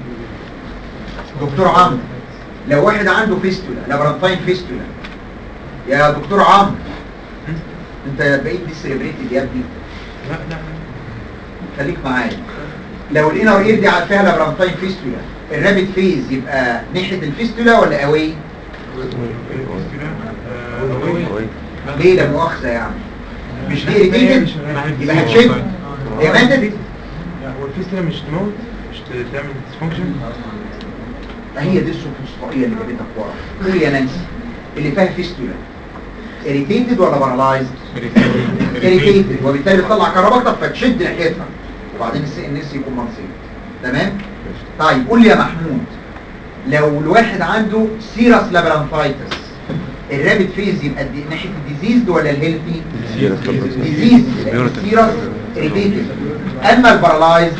دكتور عمرو لو واحد عنده فيستولا لابرانتاين فيستولا، يا دكتور عمرو انت بقيت دي سيلبريتد يا ابني. لا خليك معايا. لو الانر اير دي فيها لابرانتاين فيستولا، الرابد فيز يبقى ناحيه الفيستولا ولا اوي؟ ليه؟ لا مؤاخذه يعني مش دي اريتيتد يبقى هتشد. هي ماتت. هو الفيستولا مش تموت، مش تعمل ديسفانكشن. هي دي السوفسطائيه اللي جابتك ورا. قول يا نانسي اللي فيها فيستولا irritated ولا paralyzed؟ irritated، وبالتالي بتطلع كهرباء اكتر فتشد ناحيتها وبعدين الناس يكون منصيب. تمام؟ طيب قول لي يا محمود، لو الواحد عنده سيرس لابرانثايتس الرابد فيز يبقى ناحيه الديزيز ولا الهيلثي؟ ديزيز، سيرس irritated. اما البارالايزد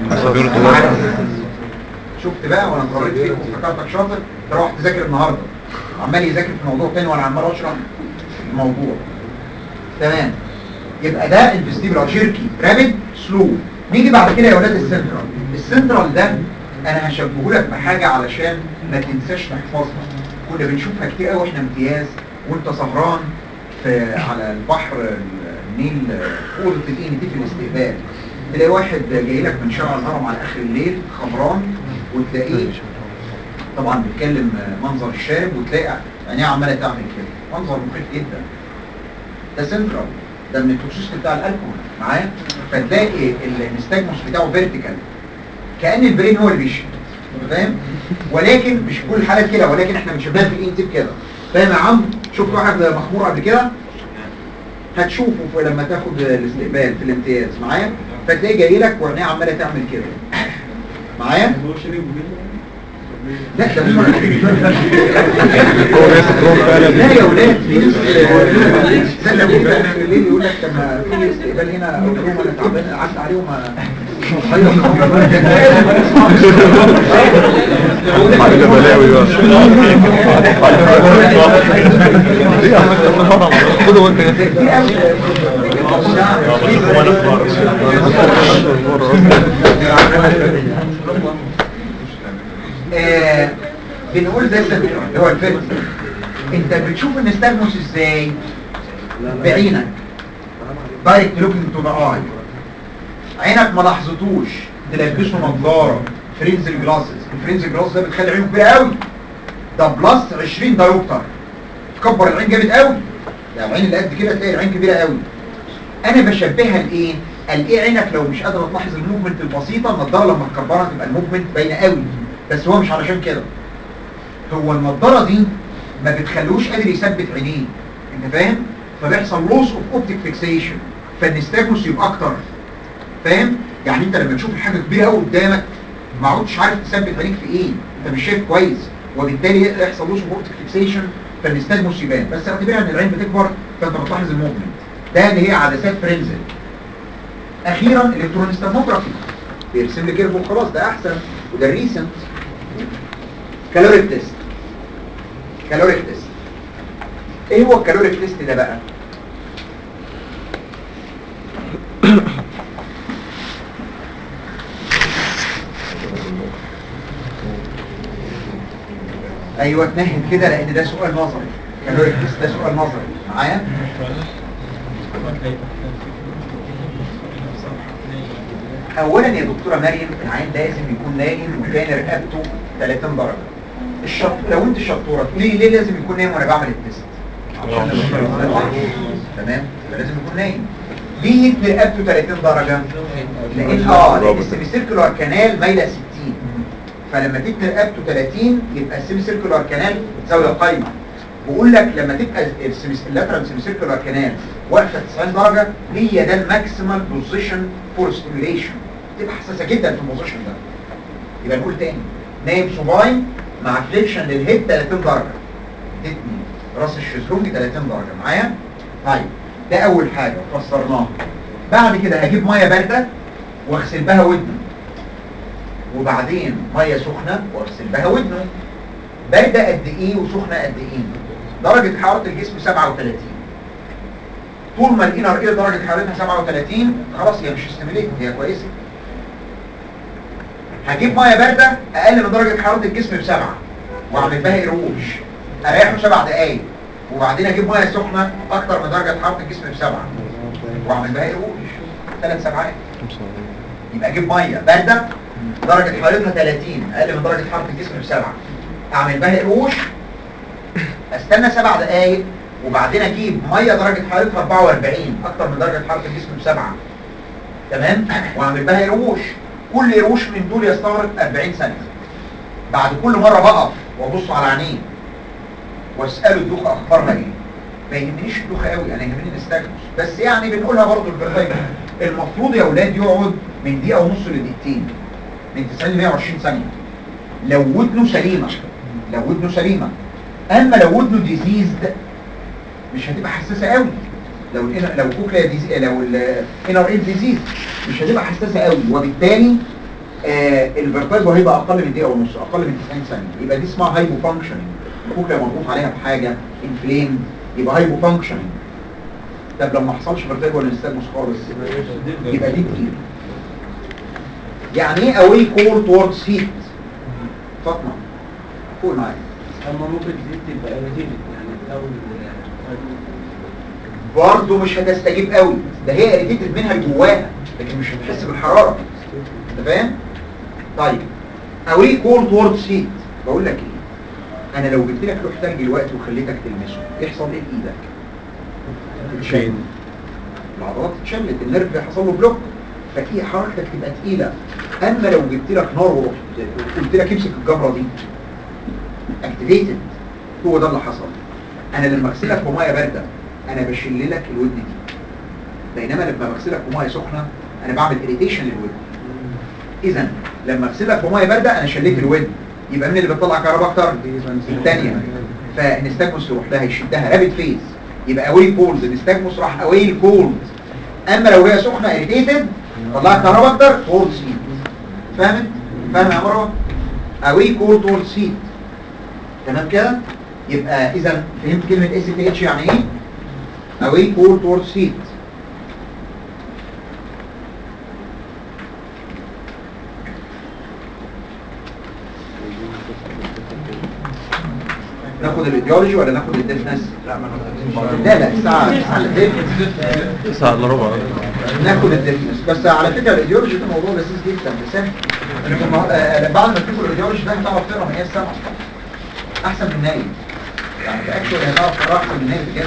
شفت بقى وانا قريت فيك وفكرتك شاطر تروح تذاكر النهارده، عمال يذاكر في موضوع تاني وانا عمال اشرح الموضوع. تمام، يبقى ده الفيستيبولار جيركي رابد سلو. نيجي بعد كده يا ولاد السنترال. السنترال ده انا هشبهه لك بحاجه علشان ما تنساش تحفظها. كنا بنشوفها كتير قوي احنا امتياز وانت سهران في على البحر النيل في اوضه الاي ان تي في الاستقبال، تلاقي واحد جاي لك من شارع الهرم على اخر الليل خمران، وتلاقيه طبعا بيتكلم منظر الشارب، وتلاقي عينيه عماله تعمل كده، منظر مخيف جدا. ده سنترال، ده من التوكسيست بتاع الالكول معايا. فتلاقي النستاجموس بتاعه فيرتيكال كأن البرين هو اللي بيشد، فاهم؟ ولكن مش كل الحالات كده، ولكن احنا بنشبهها في الانتيب كده. فاهم يا عم؟ شفت واحد مخمور قبل كده؟ هتشوفه لما تاخد الاستقبال في الامتياز معايا، فتلاقيه جاي لك وعينيه عماله تعمل كده معايا. لا ده مش لا يا ولاد، في ناس سلموا كده اخر الليل يقول لك لما في استقبال هنا اقول لهم انا تعبان قعدت عليهم حاجه بلاوي بقى ليه عملت النهار خده وانت بنقول ده اللي هو الفيرتي. انت بتشوف النستاجموس ازاي؟ بعينك، دايركت لوكينج تو ذا اي. عينك ما لاحظتوش، تلبسه نظاره فرينزل جلاسز. الفرينزل جلاس ده بتخلي عينه كبيره قوي، ده بلس 20 دايوبتر، تكبر العين جامد قوي. يعني العين اللي قد كده تلاقي العين كبيره قوي. انا بشبهها لايه؟ قال ايه عينك لو مش قادره تلاحظ الموفمنت البسيطه، النضاره لما تكبرها تبقى الموفمنت باينه قوي. بس هو مش علشان كده، هو النضاره دي ما بتخلوش قادر يثبت عينيه، انت فاهم؟ فبيحصل لوس اوف اوبتيك فيكسيشن، فالنستاجموس يبقى اكتر، فاهم؟ يعني انت لما تشوف الحاجه كبيره قوي قدامك ما عدتش عارف تثبت عينيك في ايه، انت مش شايف كويس، وبالتالي يحصل لوس اوف اوبتيك فيكسيشن فالنستاجموس يبان. بس اعتبرها ان العين بتكبر فانت بتلاحظ الموفمنت ده اللي هي عدسات فرينزل. اخيرا الكترونستاموجرافي بيرسم لي كيرف وخلاص، ده احسن وده ريسنت. كالوريك تيست. كالوريك تيست ايه هو الكالوريك تيست ده بقى؟ ايوه اتنهد كده لان ده سؤال نظري. كالوريك تيست ده سؤال نظري معايا. اولا يا دكتوره مريم العين لازم يكون نايم وكان رقبته 30 درجه. لو انت شطوره تقولي ليه لازم يكون نايم وانا بعمل التيست؟ تمام، يبقى لازم يكون نايم. ليه رقبته 30 درجه؟ لان السيمي سيركولار كانال مايله 60، فلما تبقى رقبته 30 يبقى السيمي سيركولار كانال زاويه قايمه. بقول لك لما تبقى اللاترال سيمي سيركولار كانال واقفه 90 درجه هي ده الماكسيمال بوزيشن فور ستيميوليشن، تبقى حساسه جدا في البوزيشن ده. يبقى نقول تاني، نايم صباعي مع فليكشن للهيد 30 درجه، ادتني راس الشيزلونج 30 درجه معايا. طيب ده اول حاجه فسرناها. بعد كده هجيب ميه بارده واغسل بها ودنه، وبعدين ميه سخنه واغسل بها ودنه. بارده قد ايه وسخنه قد ايه؟ درجه حراره الجسم 37. طول ما الانر اير درجه حرارتها 37 خلاص هي مش ستيميليت، هي كويسه. هجيب ميه بارده اقل من درجه حراره الجسم ب7 واعمل بها قروش، اريحه 7 دقائق، وبعدين اجيب ميه سخنه اكتر من درجه حراره الجسم ب7 واعمل بها قروش 3 ساعات. يبقى اجيب ميه بارده درجه حرارتها 30 اقل من درجه حراره الجسم ب7 اعمل بها قروش، استنى 7 دقائق، وبعدين اجيب ميه درجه حرارتها 44 اكتر من درجه حراره الجسم ب7 تمام، واعمل بها قروش. كل قروش من دول يستغرق 40 ثانيه. بعد كل مره بقف وابص على عينيه واساله الدوخه اخبارها ايه. ما يهمنيش الدوخه قوي، انا يهمني الاستاجموس، بس يعني بنقولها برضه البرتايب. المفروض يا اولاد يقعد من دقيقه ونص لدقيقتين، من 90 ل 120 ثانيه لو ودنه سليمه. لو ودنه سليمه. اما لو ودنه ديزيزد مش هتبقى حساسه قوي. لو كوكليا ديزيز، لو الانر ايد ديزيز مش هتبقى حساسه قوي، وبالتالي الفيرتايجو هيبقى اقل من دقيقه ونص، اقل من 90 ثانيه. يبقى دي اسمها هايبو فانكشننج. الكوكليا مربوط عليها بحاجه انفليم، يبقى هايبو فانكشننج. طب لو ما حصلش فيرتايجو ولا نستاجموس خالص يبقى دي تقيل. يعني ايه اواي كول توردز هيت؟ فاطمه قول معايا. اما ممكن تبقى irritated يعني لو برضه مش هتستجيب قوي، ده هي اريتيتد منها لجواها لكن مش هتحس بالحراره. انت فاهم؟ طيب اواي كول توردز هيت، بقول لك ايه، انا لو جبت لك لوح تلج دلوقتي وخليتك تلمسه يحصل ايه لايدك؟ فين؟ العضلات اتشلت، النيرف حصل له بلوك، ففي حركتك تبقى تقيله. اما لو جبت لك نار ورحت قلت لك امسك الجمره دي اكتيفيتد، هو ده اللي حصل. انا لما اغسلك بميه بارده انا بشل لك الودن دي، بينما لما بغسلك بميه سخنه انا بعمل اريتيشن للودن. اذا لما اغسلك بميه بارده انا شليت الودن، يبقى مين اللي بتطلع كهرباء اكتر؟ الثانيه. فنستاجموس يروح لها يشدها رابيد فيز، يبقى اواي كولد. نستاجموس راح اواي كولد. اما لو هي سخنه اريتيتد طلعت كهرباء اكتر تورد سيت. فاهم يا مروه؟ اواي كولد تورد سيت. تمام كده؟ يبقى اذا فهمت كلمه اس تي اتش يعني ايه؟ اواي كولد تورد سيت. ناخد الايديولوجي ولا ناخد الديفنس؟ لا الساعه 9 الا ربع. ناخد الديفنس. بس على فكره الايديولوجي ده موضوع لذيذ جدا بسهل. بعد ما تاخد الايديولوجي ده هتعرف تقرا من ايه السمع احسن من نايم. يعني اكشولي هتعرف تقرا احسن من نايم بجد.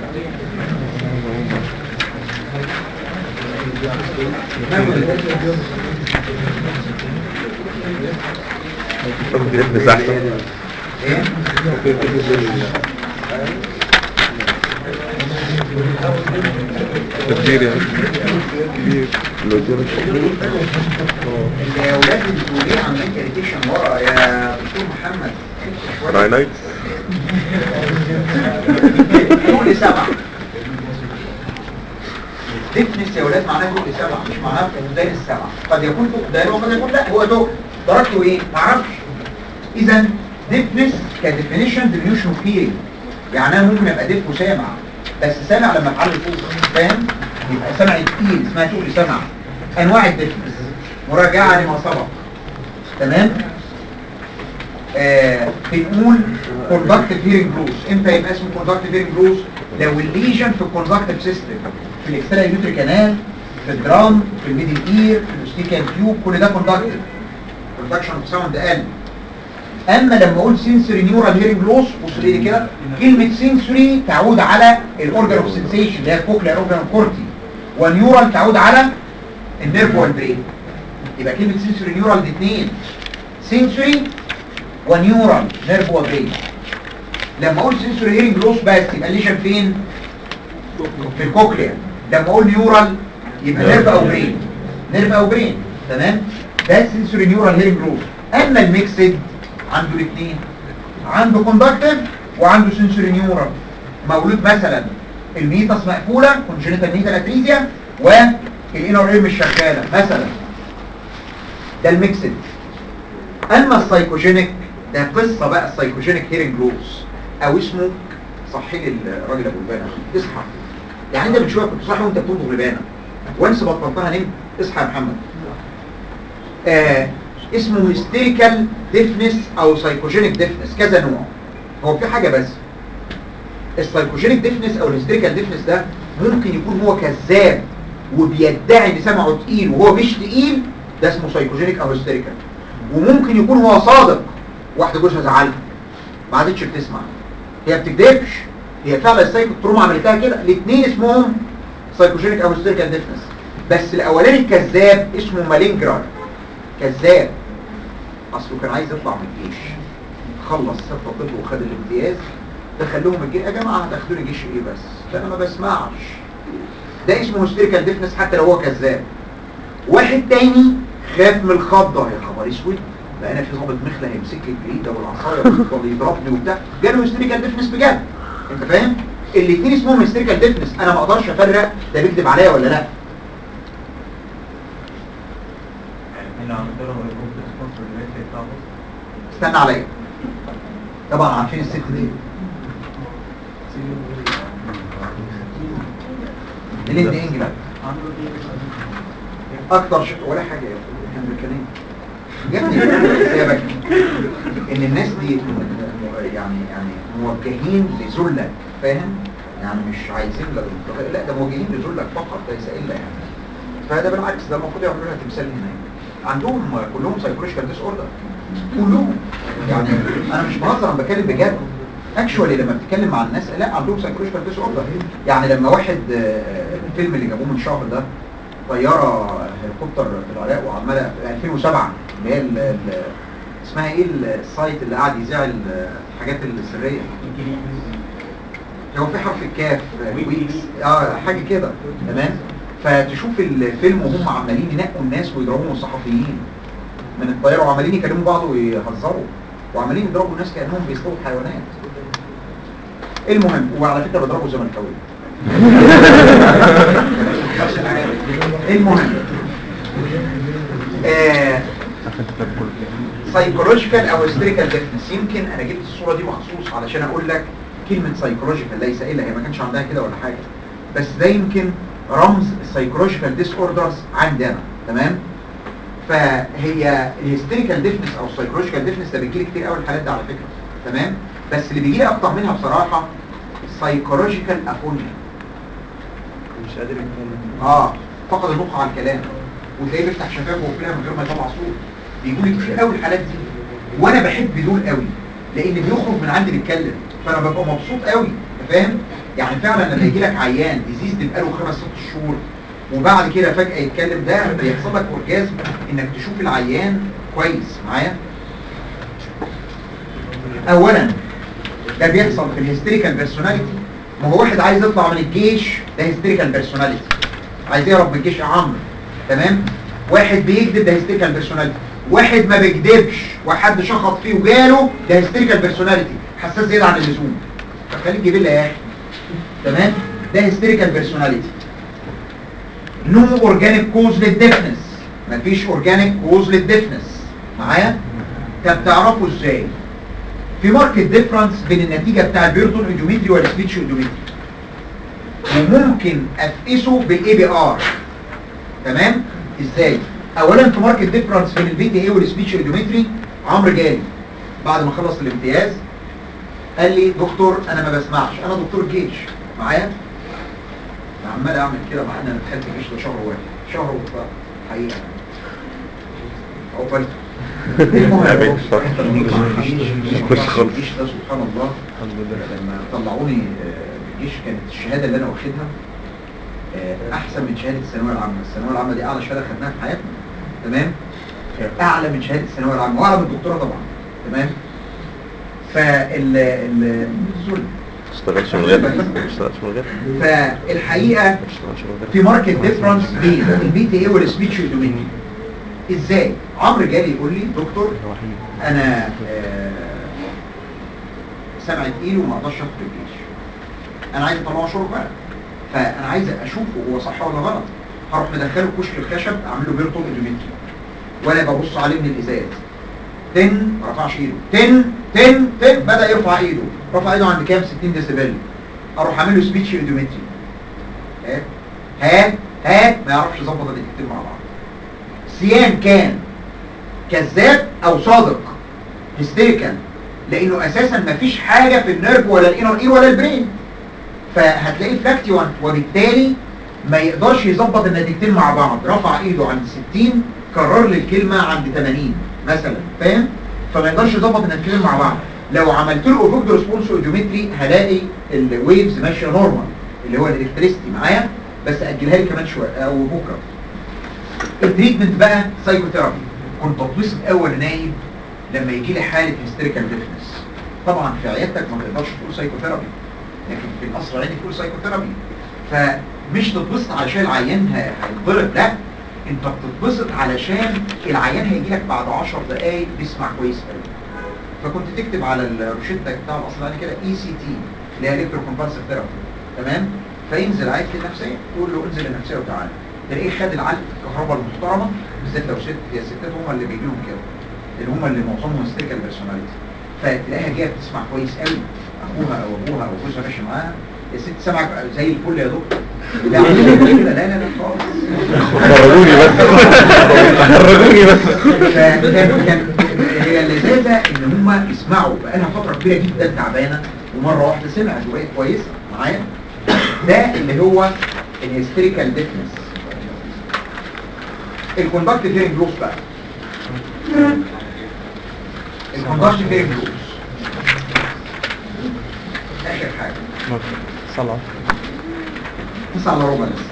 ناخد الديفنس. الدفنس احسن. ايه؟ كتير يعني كبير. الاولاد اللي بيقولوا عندك اريتيشن ورا يا دكتور محمد راينايتس. كل سبعة ديفنس يا ولاد معناه كل سبعة، مش معناه فقدان السبعة. قد يكون فقدان وقد يكون لا، هو ده درجته ايه؟ معرفش. اذا ديفنس كديفينيشن ديميوشن اوف هيرنج، يعني انا ممكن ابقى ديف وسامع بس سامع لما اتعلم فوق، فاهم؟ يبقى سمع تقيل اسمها تقل سمع. انواع الديفنس مراجعه لما سبق. تمام؟ بنقول كوندكتيف هيرنج لوس. امتى يبقى اسمه كوندكتيف هيرنج لوس؟ لو الليجن في الكوندكتيف سيستم، في الاكسترا يوتري كانال، في الدرام، في الميدل اير، في الاستيكال تيوب، كل ده كوندكتيف. كوندكشن اوف ساوند قل. اما لما اقول سنسوري نيورال هيرنج لوس، بص لي كده، كلمه سنسوري تعود على الاورجان اوف سنسيشن اللي هي الكوكليا اورجان كورتي، ونيورال تعود على النيرف والبرين. يبقى كلمه سنسوري نيورال دي اثنين، سنسوري ونيورال، نيرف وبرين. لما اقول سنسوري هيرنج لوس بس يبقى الليشن فين؟ في الكوكليا. لما اقول نيورال يبقى نيرف او برين، نيرف او برين. تمام؟ ده سنسوري نيورال هيرنج لوس. اما الميكسد عنده الاثنين، عنده كوندكتيف وعنده سنسوري نيورال. مولود مثلا الميتاس مقفوله كونجنتال ميتال اتريزيا والانر اير مش شغاله مثلا، ده الميكسد. اما السايكوجينيك ده قصه بقى، السايكوجينيك هيرنج لوس او اسمه، صحي لي الراجل ابو لبانه، اصحى. يعني انت من شويه كنت صاحي وانت بتنظر لبانه وانس بطلتها نمت. اصحى يا محمد. اسمه هيستيريكال ديفنس او سايكوجينيك ديفنس، كذا نوع. هو في حاجه بس، السايكوجينيك ديفنس او الهيستيريكال ديفنس ده ممكن يكون هو كذاب وبيدعي ان سمعه تقيل وهو مش تقيل، ده اسمه سايكوجينيك او هيستيريكال. وممكن يكون هو صادق، واحده جوزها زعلها ما عادتش بتسمع، هي بتكذبش، هي فعلا السايكوتروما عملتها كده. الاثنين اسمهم سايكوجينيك او هيستيريكال ديفنس. بس الاولاني الكذاب اسمه مالينجرر، كذاب، اصله كان عايز يطلع من الجيش، خلص 6 طب وخد الامتياز دخلوهم الجيش. يا جماعه هتاخدوني جيش ايه بس؟ ده انا ما بسمعش. ده اسمه هيستيريكال ديفنس حتى لو هو كذاب. واحد تاني خاف من الخضه، يا خبر اسود، بقى انا في ضابط مخله هيمسك لي الجريده والعصايه ويفضل يضربني وبتاع، جاله هيستيريكال ديفنس بجد. انت فاهم؟ الاثنين اسمهم هيستيريكال ديفنس، انا ما اقدرش افرق ده بيكذب عليا ولا لا. استنى عليا. طبعا عارفين الست دي ليند انجلاند اكتر ولا حاجه يا امريكانيه جابك ان الناس دي يعني موجهين لذلك، فاهم؟ يعني مش عايزين للانتقاء، لا ده موجهين لذلك فقط ليس الا يعني. فده بالعكس، ده المفروض يعملوا لها تمثال هنا. عندهم كلهم سايكولوجيكال ديس اوردر كلهم، يعني انا مش بهزر، انا بتكلم بجد. اكشوالي لما بتتكلم مع الناس لا عندهم سايكولوجيكال ديس اوردر. يعني لما واحد الفيلم اللي جابوه من شهر ده طياره هليكوبتر في العراق وعماله 2007 اللي هي اسمها ايه السايت اللي قاعد يذيع الحاجات السريه، هو في حرف الكاف ويكس حاجه كده، تمام؟ فتشوف الفيلم وهم عمالين ينقوا الناس ويضربوا الصحفيين من الطياره وعمالين يكلموا بعض ويهزروا وعمالين يضربوا الناس كانهم بيصطادوا حيوانات. المهم، وعلى فكره بيضربوا زملكاويه. المهم سايكولوجيكال او هيستيريكال ديفنس. يمكن انا جبت الصوره دي مخصوص علشان اقول لك كلمه سايكولوجيكال ليس الا، هي ما كانش عندها كده ولا حاجه، بس ده يمكن رمز السايكولوجيكال ديس اوردرز عندنا، تمام؟ فهي الهيستيريكال ديفنس او السايكولوجيكال ديفنس ده بيجي لي كتير قوي الحالات دي على فكره، تمام؟ بس اللي بيجي لي اكتر منها بصراحه سايكولوجيكال افونيا، مش قادر يتكلم. فقد النطق على الكلام، وتلاقيه بيفتح شفافه وكلها من غير ما يطلع صوت. بيجوا لي كتير قوي الحالات دي، وانا بحب دول قوي لان بيخرج من عندي بيتكلم، فانا ببقى مبسوط قوي، انت فاهم؟ يعني فعلا لما يجي لك عيان ديزيز بقاله 5-6 شهور وبعد كده فجاه يتكلم، ده بيحصل لك اورجازم انك تشوف العيان كويس معايا. اولا ده بيحصل في الهيستيريكال بيرسوناليتي. ما هو واحد عايز يطلع من الجيش، ده هيستيريكال بيرسوناليتي، عايز يهرب من الجيش يا عمرو، تمام؟ واحد بيكذب، ده هيستيريكال بيرسوناليتي. واحد ما بيكذبش وحد شخط فيه وجاله، ده هيستيريكال بيرسوناليتي، حساس زياده عن اللزوم، فخليك جبله يا اخي، تمام؟ ده هيستيريكال بيرسوناليتي. نو اورجانيك كوز للديفنس، مفيش اورجانيك كوز للديفنس معايا. طب تعرفوا ازاي؟ في ماركت ديفرنس بين النتيجه بتاع البيرتون اوديومتري والسبيتش اوديومتري، وممكن افقسه بالاي بي ار، تمام؟ ازاي؟ اولا في ماركت ديفرنس بين البي تي اي والسبيتش اوديومتري. عمرو جالي بعد ما خلص الامتياز قال لي دكتور انا ما بسمعش، انا دكتور جيش معايا، عمال اعمل كده مع ان انا دخلت الجيش ده شهر واحد، شهر وبتاع حقيقه عقبالته. المهم الجيش ده سبحان الله، الحمد لله. لما طلعوني الجيش كانت الشهاده اللي انا واخدها احسن من شهاده الثانويه العامه. الثانويه العامه دي اعلى شهاده خدناها في حياتنا، تمام؟ اعلى من شهاده الثانويه العامه واعلى من الدكتوراه طبعا، تمام؟ اشتغلش من غير اشتغلش من غير فالحقيقه في ماركت ديفرنس بين البي تي اي والسبيتش اوديومتري. ازاي؟ عمرو جالي يقول لي دكتور انا سمعي تقيل وما اقدرش ادخل الجيش، انا عايز اطلعه شغل بقى، فانا عايز اشوفه هو صح ولا غلط. هروح مدخله كشك الخشب اعمل له بيرتون اوديومتري وانا ببص عليه من الازاز. ما رفعش ايده، بدا يرفع ايده، رفع ايده عند كام؟ 60 ديسيبل. اروح اعمل له سبيتش اوديومتري، ما يعرفش يظبط الاتنين مع بعض، سيان كان كذاب او صادق هيستيريكال، لانه اساسا مفيش حاجه في النيرف ولا الانر اير ولا البرين، فهتلاقيه فلاكتيوانت وبالتالي ما يقدرش يظبط النتيجتين مع بعض. رفع ايده عند 60 كرر لي الكلمه عند 80 مثلا، فاهم؟ فما يقدرش يظبط النتيجتين مع بعض. لو عملت له اوفوكد ريسبونس اوديومتري هلاقي الويفز ماشيه نورمال اللي هو الالكتريستي معايا، بس اجلها لي كمان شويه او بكره. التريتمنت بقى سايكوثيرابي. كنت بتبسط قوي وانا نايم لما يجي لي حاله هيستيريكال ديفنس، طبعا في عيادتك ما تقدرش تقول سايكوثيرابي، لكن في القصر العيني تقول سايكوثيرابي. فمش تتبسط علشان العيان هيتضرب، لا، انت بتتبسط علشان العيان هيجي لك بعد 10 دقايق بيسمع كويس قوي. فكنت تكتب على الروشته بتاع القصر العيني كده ECT اللي هي الكترو كومبالسيف ثيرابي، تمام؟ فينزل عيادة النفسيه، تقول له انزل النفسيه وتعالى، تلاقيه خد العلق الكهرباء المحترمه، بالذات لو ست، هي الستات هم اللي بيجيهم كده، اللي هم اللي معظمهم هيستيريكال بيرسوناليتي، فتلاقيها جايه بتسمع كويس قوي، اخوها او ابوها او جوزها ماشي معاها، يا ست سامعك زي الفل يا دكتور، لا كده، لا لا لا خالص، خرجوني بس خرجوني بس. فكان هي اللذاذه ان هم يسمعوا، بقالها فتره كبيره جدا تعبانه ومره واحده سمعت وبقت كويسه معايا. ده اللي هو الهيستيريكال ديفنس. الكوندكتيف هيرنج لوس بقى، الكوندكتيف هيرنج لوس اخر حاجه صلاة 9 الا ربع لسه.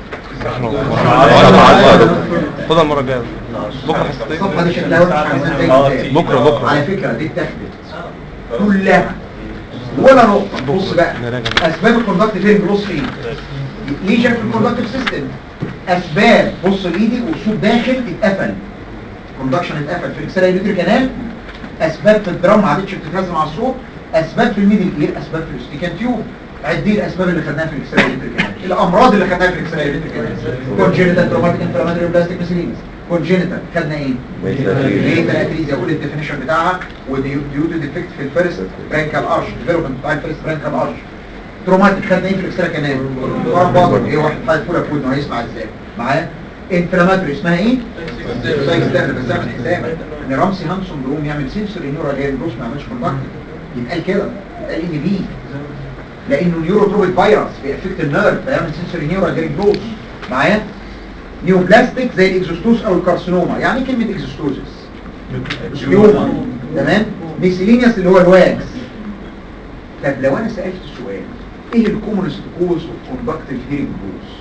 خدها المرة الجاية بكرة حصتين الصفحه دي شكلها وحش زي بكرة على فكره دي اتاخدت كلها ولا نقطه. بص بقى اسباب الكوندكتيف هيرنج لوس فين؟ ليجن في الكوندكتيف سيستم. اسباب، بص لايدي، والصوت داخل اتقفل، كوندكشن اتقفل في الاكسلري يوتري كانال. اسباب في الدرام ما عادتش بتتهز مع الصوت. اسباب في الميدل اير، اسباب في الاستيكان تيوب. عدي الاسباب اللي خدناها في الاكسلري يوتري كانال، الامراض اللي خدناها في الاكسلري يوتري كانال: كونجينيتال تروماتيك انفلاماتوري بلاستيك ميسيلينس. كونجينيتال خدنا ايه؟ ميتال اتريزيا، قول الديفينيشن بتاعها، وديو تو ديفكت في الفيرست برانكال ارش، ديفلوبمنت بتاع الفيرست برانكال ارش. تروماتيك خدنا ايه في الاكسلري كانال؟ فارباطل، ايه واحد حاطط فوله في ودنه هيسمع ازاي؟ معايا؟ انفلاماتوري اسمها ايه؟ سايكستيرن. بس اعمل حسابك ان رامسي هانسون بيقوم يعمل سنسوري نيورال هيرنج لوس، ما يعملش كوندكتيف، يتقال كده، يتقال ان بي، لانه نيوروتروبيك فيروس بيأفكت النيرف فيعمل سنسوري نيورال هيرنج لوس. معايا؟ نيوبلاستيك زي الاكزوستوس او الكارسينوما. يعني ايه كلمه اكزوستوزس؟ سيوما، تمام؟ ميسيلينيوس اللي هو الواكس. طب لو انا سالت السؤال ايه الكومونست كوز اوف كوندكتيف هيرنج لوس؟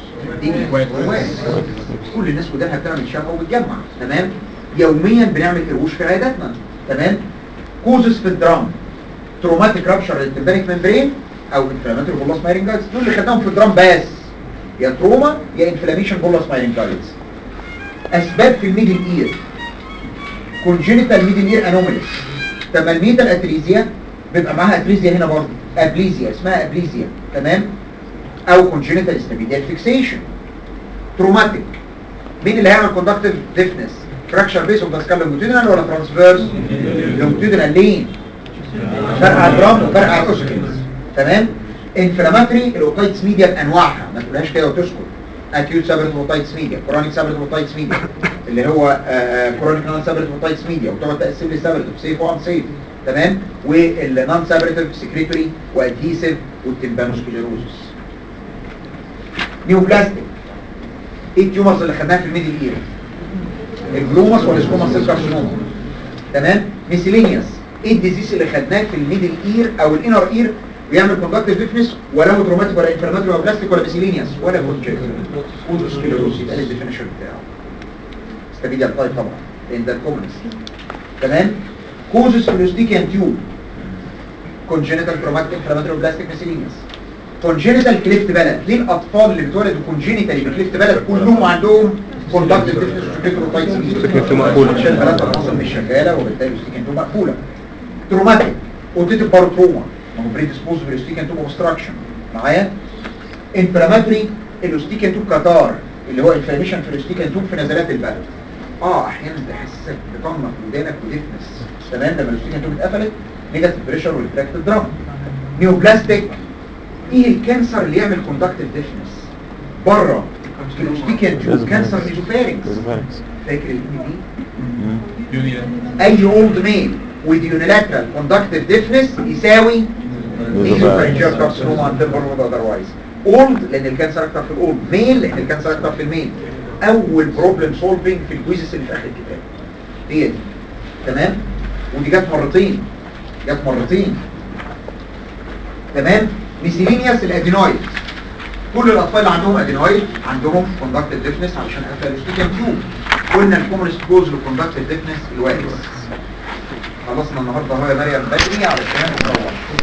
كل الناس ودانها بتعمل شمع وبتجمع، تمام؟ يوميا بنعمل قروش في عياداتنا، تمام؟ كوزس في الدرام: تروماتيك رابشر للتمبانيك ممبرين او انفلاماتوري بولاس مايرنجايتس. دول اللي خدناهم في الدرام بس، يا تروما يا انفلاميشن بولاس مايرنجايتس. اسباب في الميدل اير: كونجينيتال ميدل اير انوماليز. طب الميتال اتريزيا بيبقى معاها اتريزيا هنا برضه، ابليزيا، اسمها ابليزيا، تمام؟ او كونجينيتال استابيديال فيكسيشن. تروماتيك مين اللي هيعمل كوندكتيف ديفنس؟ فراكشر بيس اوف ذا سكال لونجيتودينال ولا ترانسفيرس؟ لونجيتودينال لين، فرقع الدرام وفرقع الاسكنز، تمام؟ انفلاماتري الاوتايتس ميديا بانواعها، ما تقولهاش كده وتسكت. اكيوت سابرت اوتايتس ميديا، كرونيك سابرت اوتايتس ميديا اللي هو كرونيك نون سابرت اوتايتس ميديا، وتقعد تقسم لي سابرت سيف وان سيف، تمام؟ والنون سابرتيف سكريتوري وادهيسيف والتمبانوسكليروزس. نيوبلاستيك ايه التيومرز اللي خدناها في الميدل اير؟ الجلوماس والسكوماس سيل كارسينوما، تمام؟ ميسيلينيوس ايه الديزيز اللي خدناه في الميدل اير او الانر اير ويعمل كوندكتيف ديفنس ولا هو تروماتيك ولا انفلاماتوري ولا بلاستيك ولا ميسيلينيوس ولا كونجكتيف؟ اوتوسكليروسيس يبقى الديفينيشن بتاعه استابيديال تايب طبعا لان ده الكومنست، تمام؟ كوزس فلوستيكيان تيوب: كونجينيتال تروماتيك انفلاماتوري بلاستيك ميسيلينيوس. كونجينيتال كليفت بلد، ليه الاطفال اللي بيتولدوا كونجينيتال بكليفت بلد كلهم عندهم كوندكتيف ديفنس وسكريتورايتس مقفوله عشان البلد المصل مش شغاله وبالتالي الاستيكان مقفوله. تروماتيك اوتيتيف باروتروما، ما هو بريديسبوز بالاستيكان توب اوبستراكشن، معايا؟ انفلاماتوري الاستيكان توب كاتار اللي هو انفلاميشن في الاستيكان توب في نزلات البلد. احيانا تحسسك بطنك ودانك وديفنس، تمام؟ لما الاستيكان توب اتقفلت، نيجاتيف بريشر وريفراكتيف دراما. نيوبلاستيك ايه الكانسر اللي يعمل كوندكتيف ديفنس بره الاستيكان توب؟ كانسر ميزوفارينكس، فاكر الام دي؟ اي اولد ميل with unilateral conductive deafness يساوي nasopharyngeal carcinoma until otherwise. اولد لان الكانسر اكتر في الاولد، ميل لان الكانسر اكتر في الميل. اول بروبلم سولفنج في الكويزز اللي في اخر الكتاب هي دي، تمام؟ ودي جت مرتين، تمام؟ ميسيلينيوس الادينويد، كل الاطفال اللي عندهم ادينويد عندهم كوندكتيف ديفنس علشان قفل الاستيكان تيوب. قلنا الكومنست كوز للكوندكتيف ديفنس الواكس. خلصنا النهارده هو يا مريم بدري علشان نروح.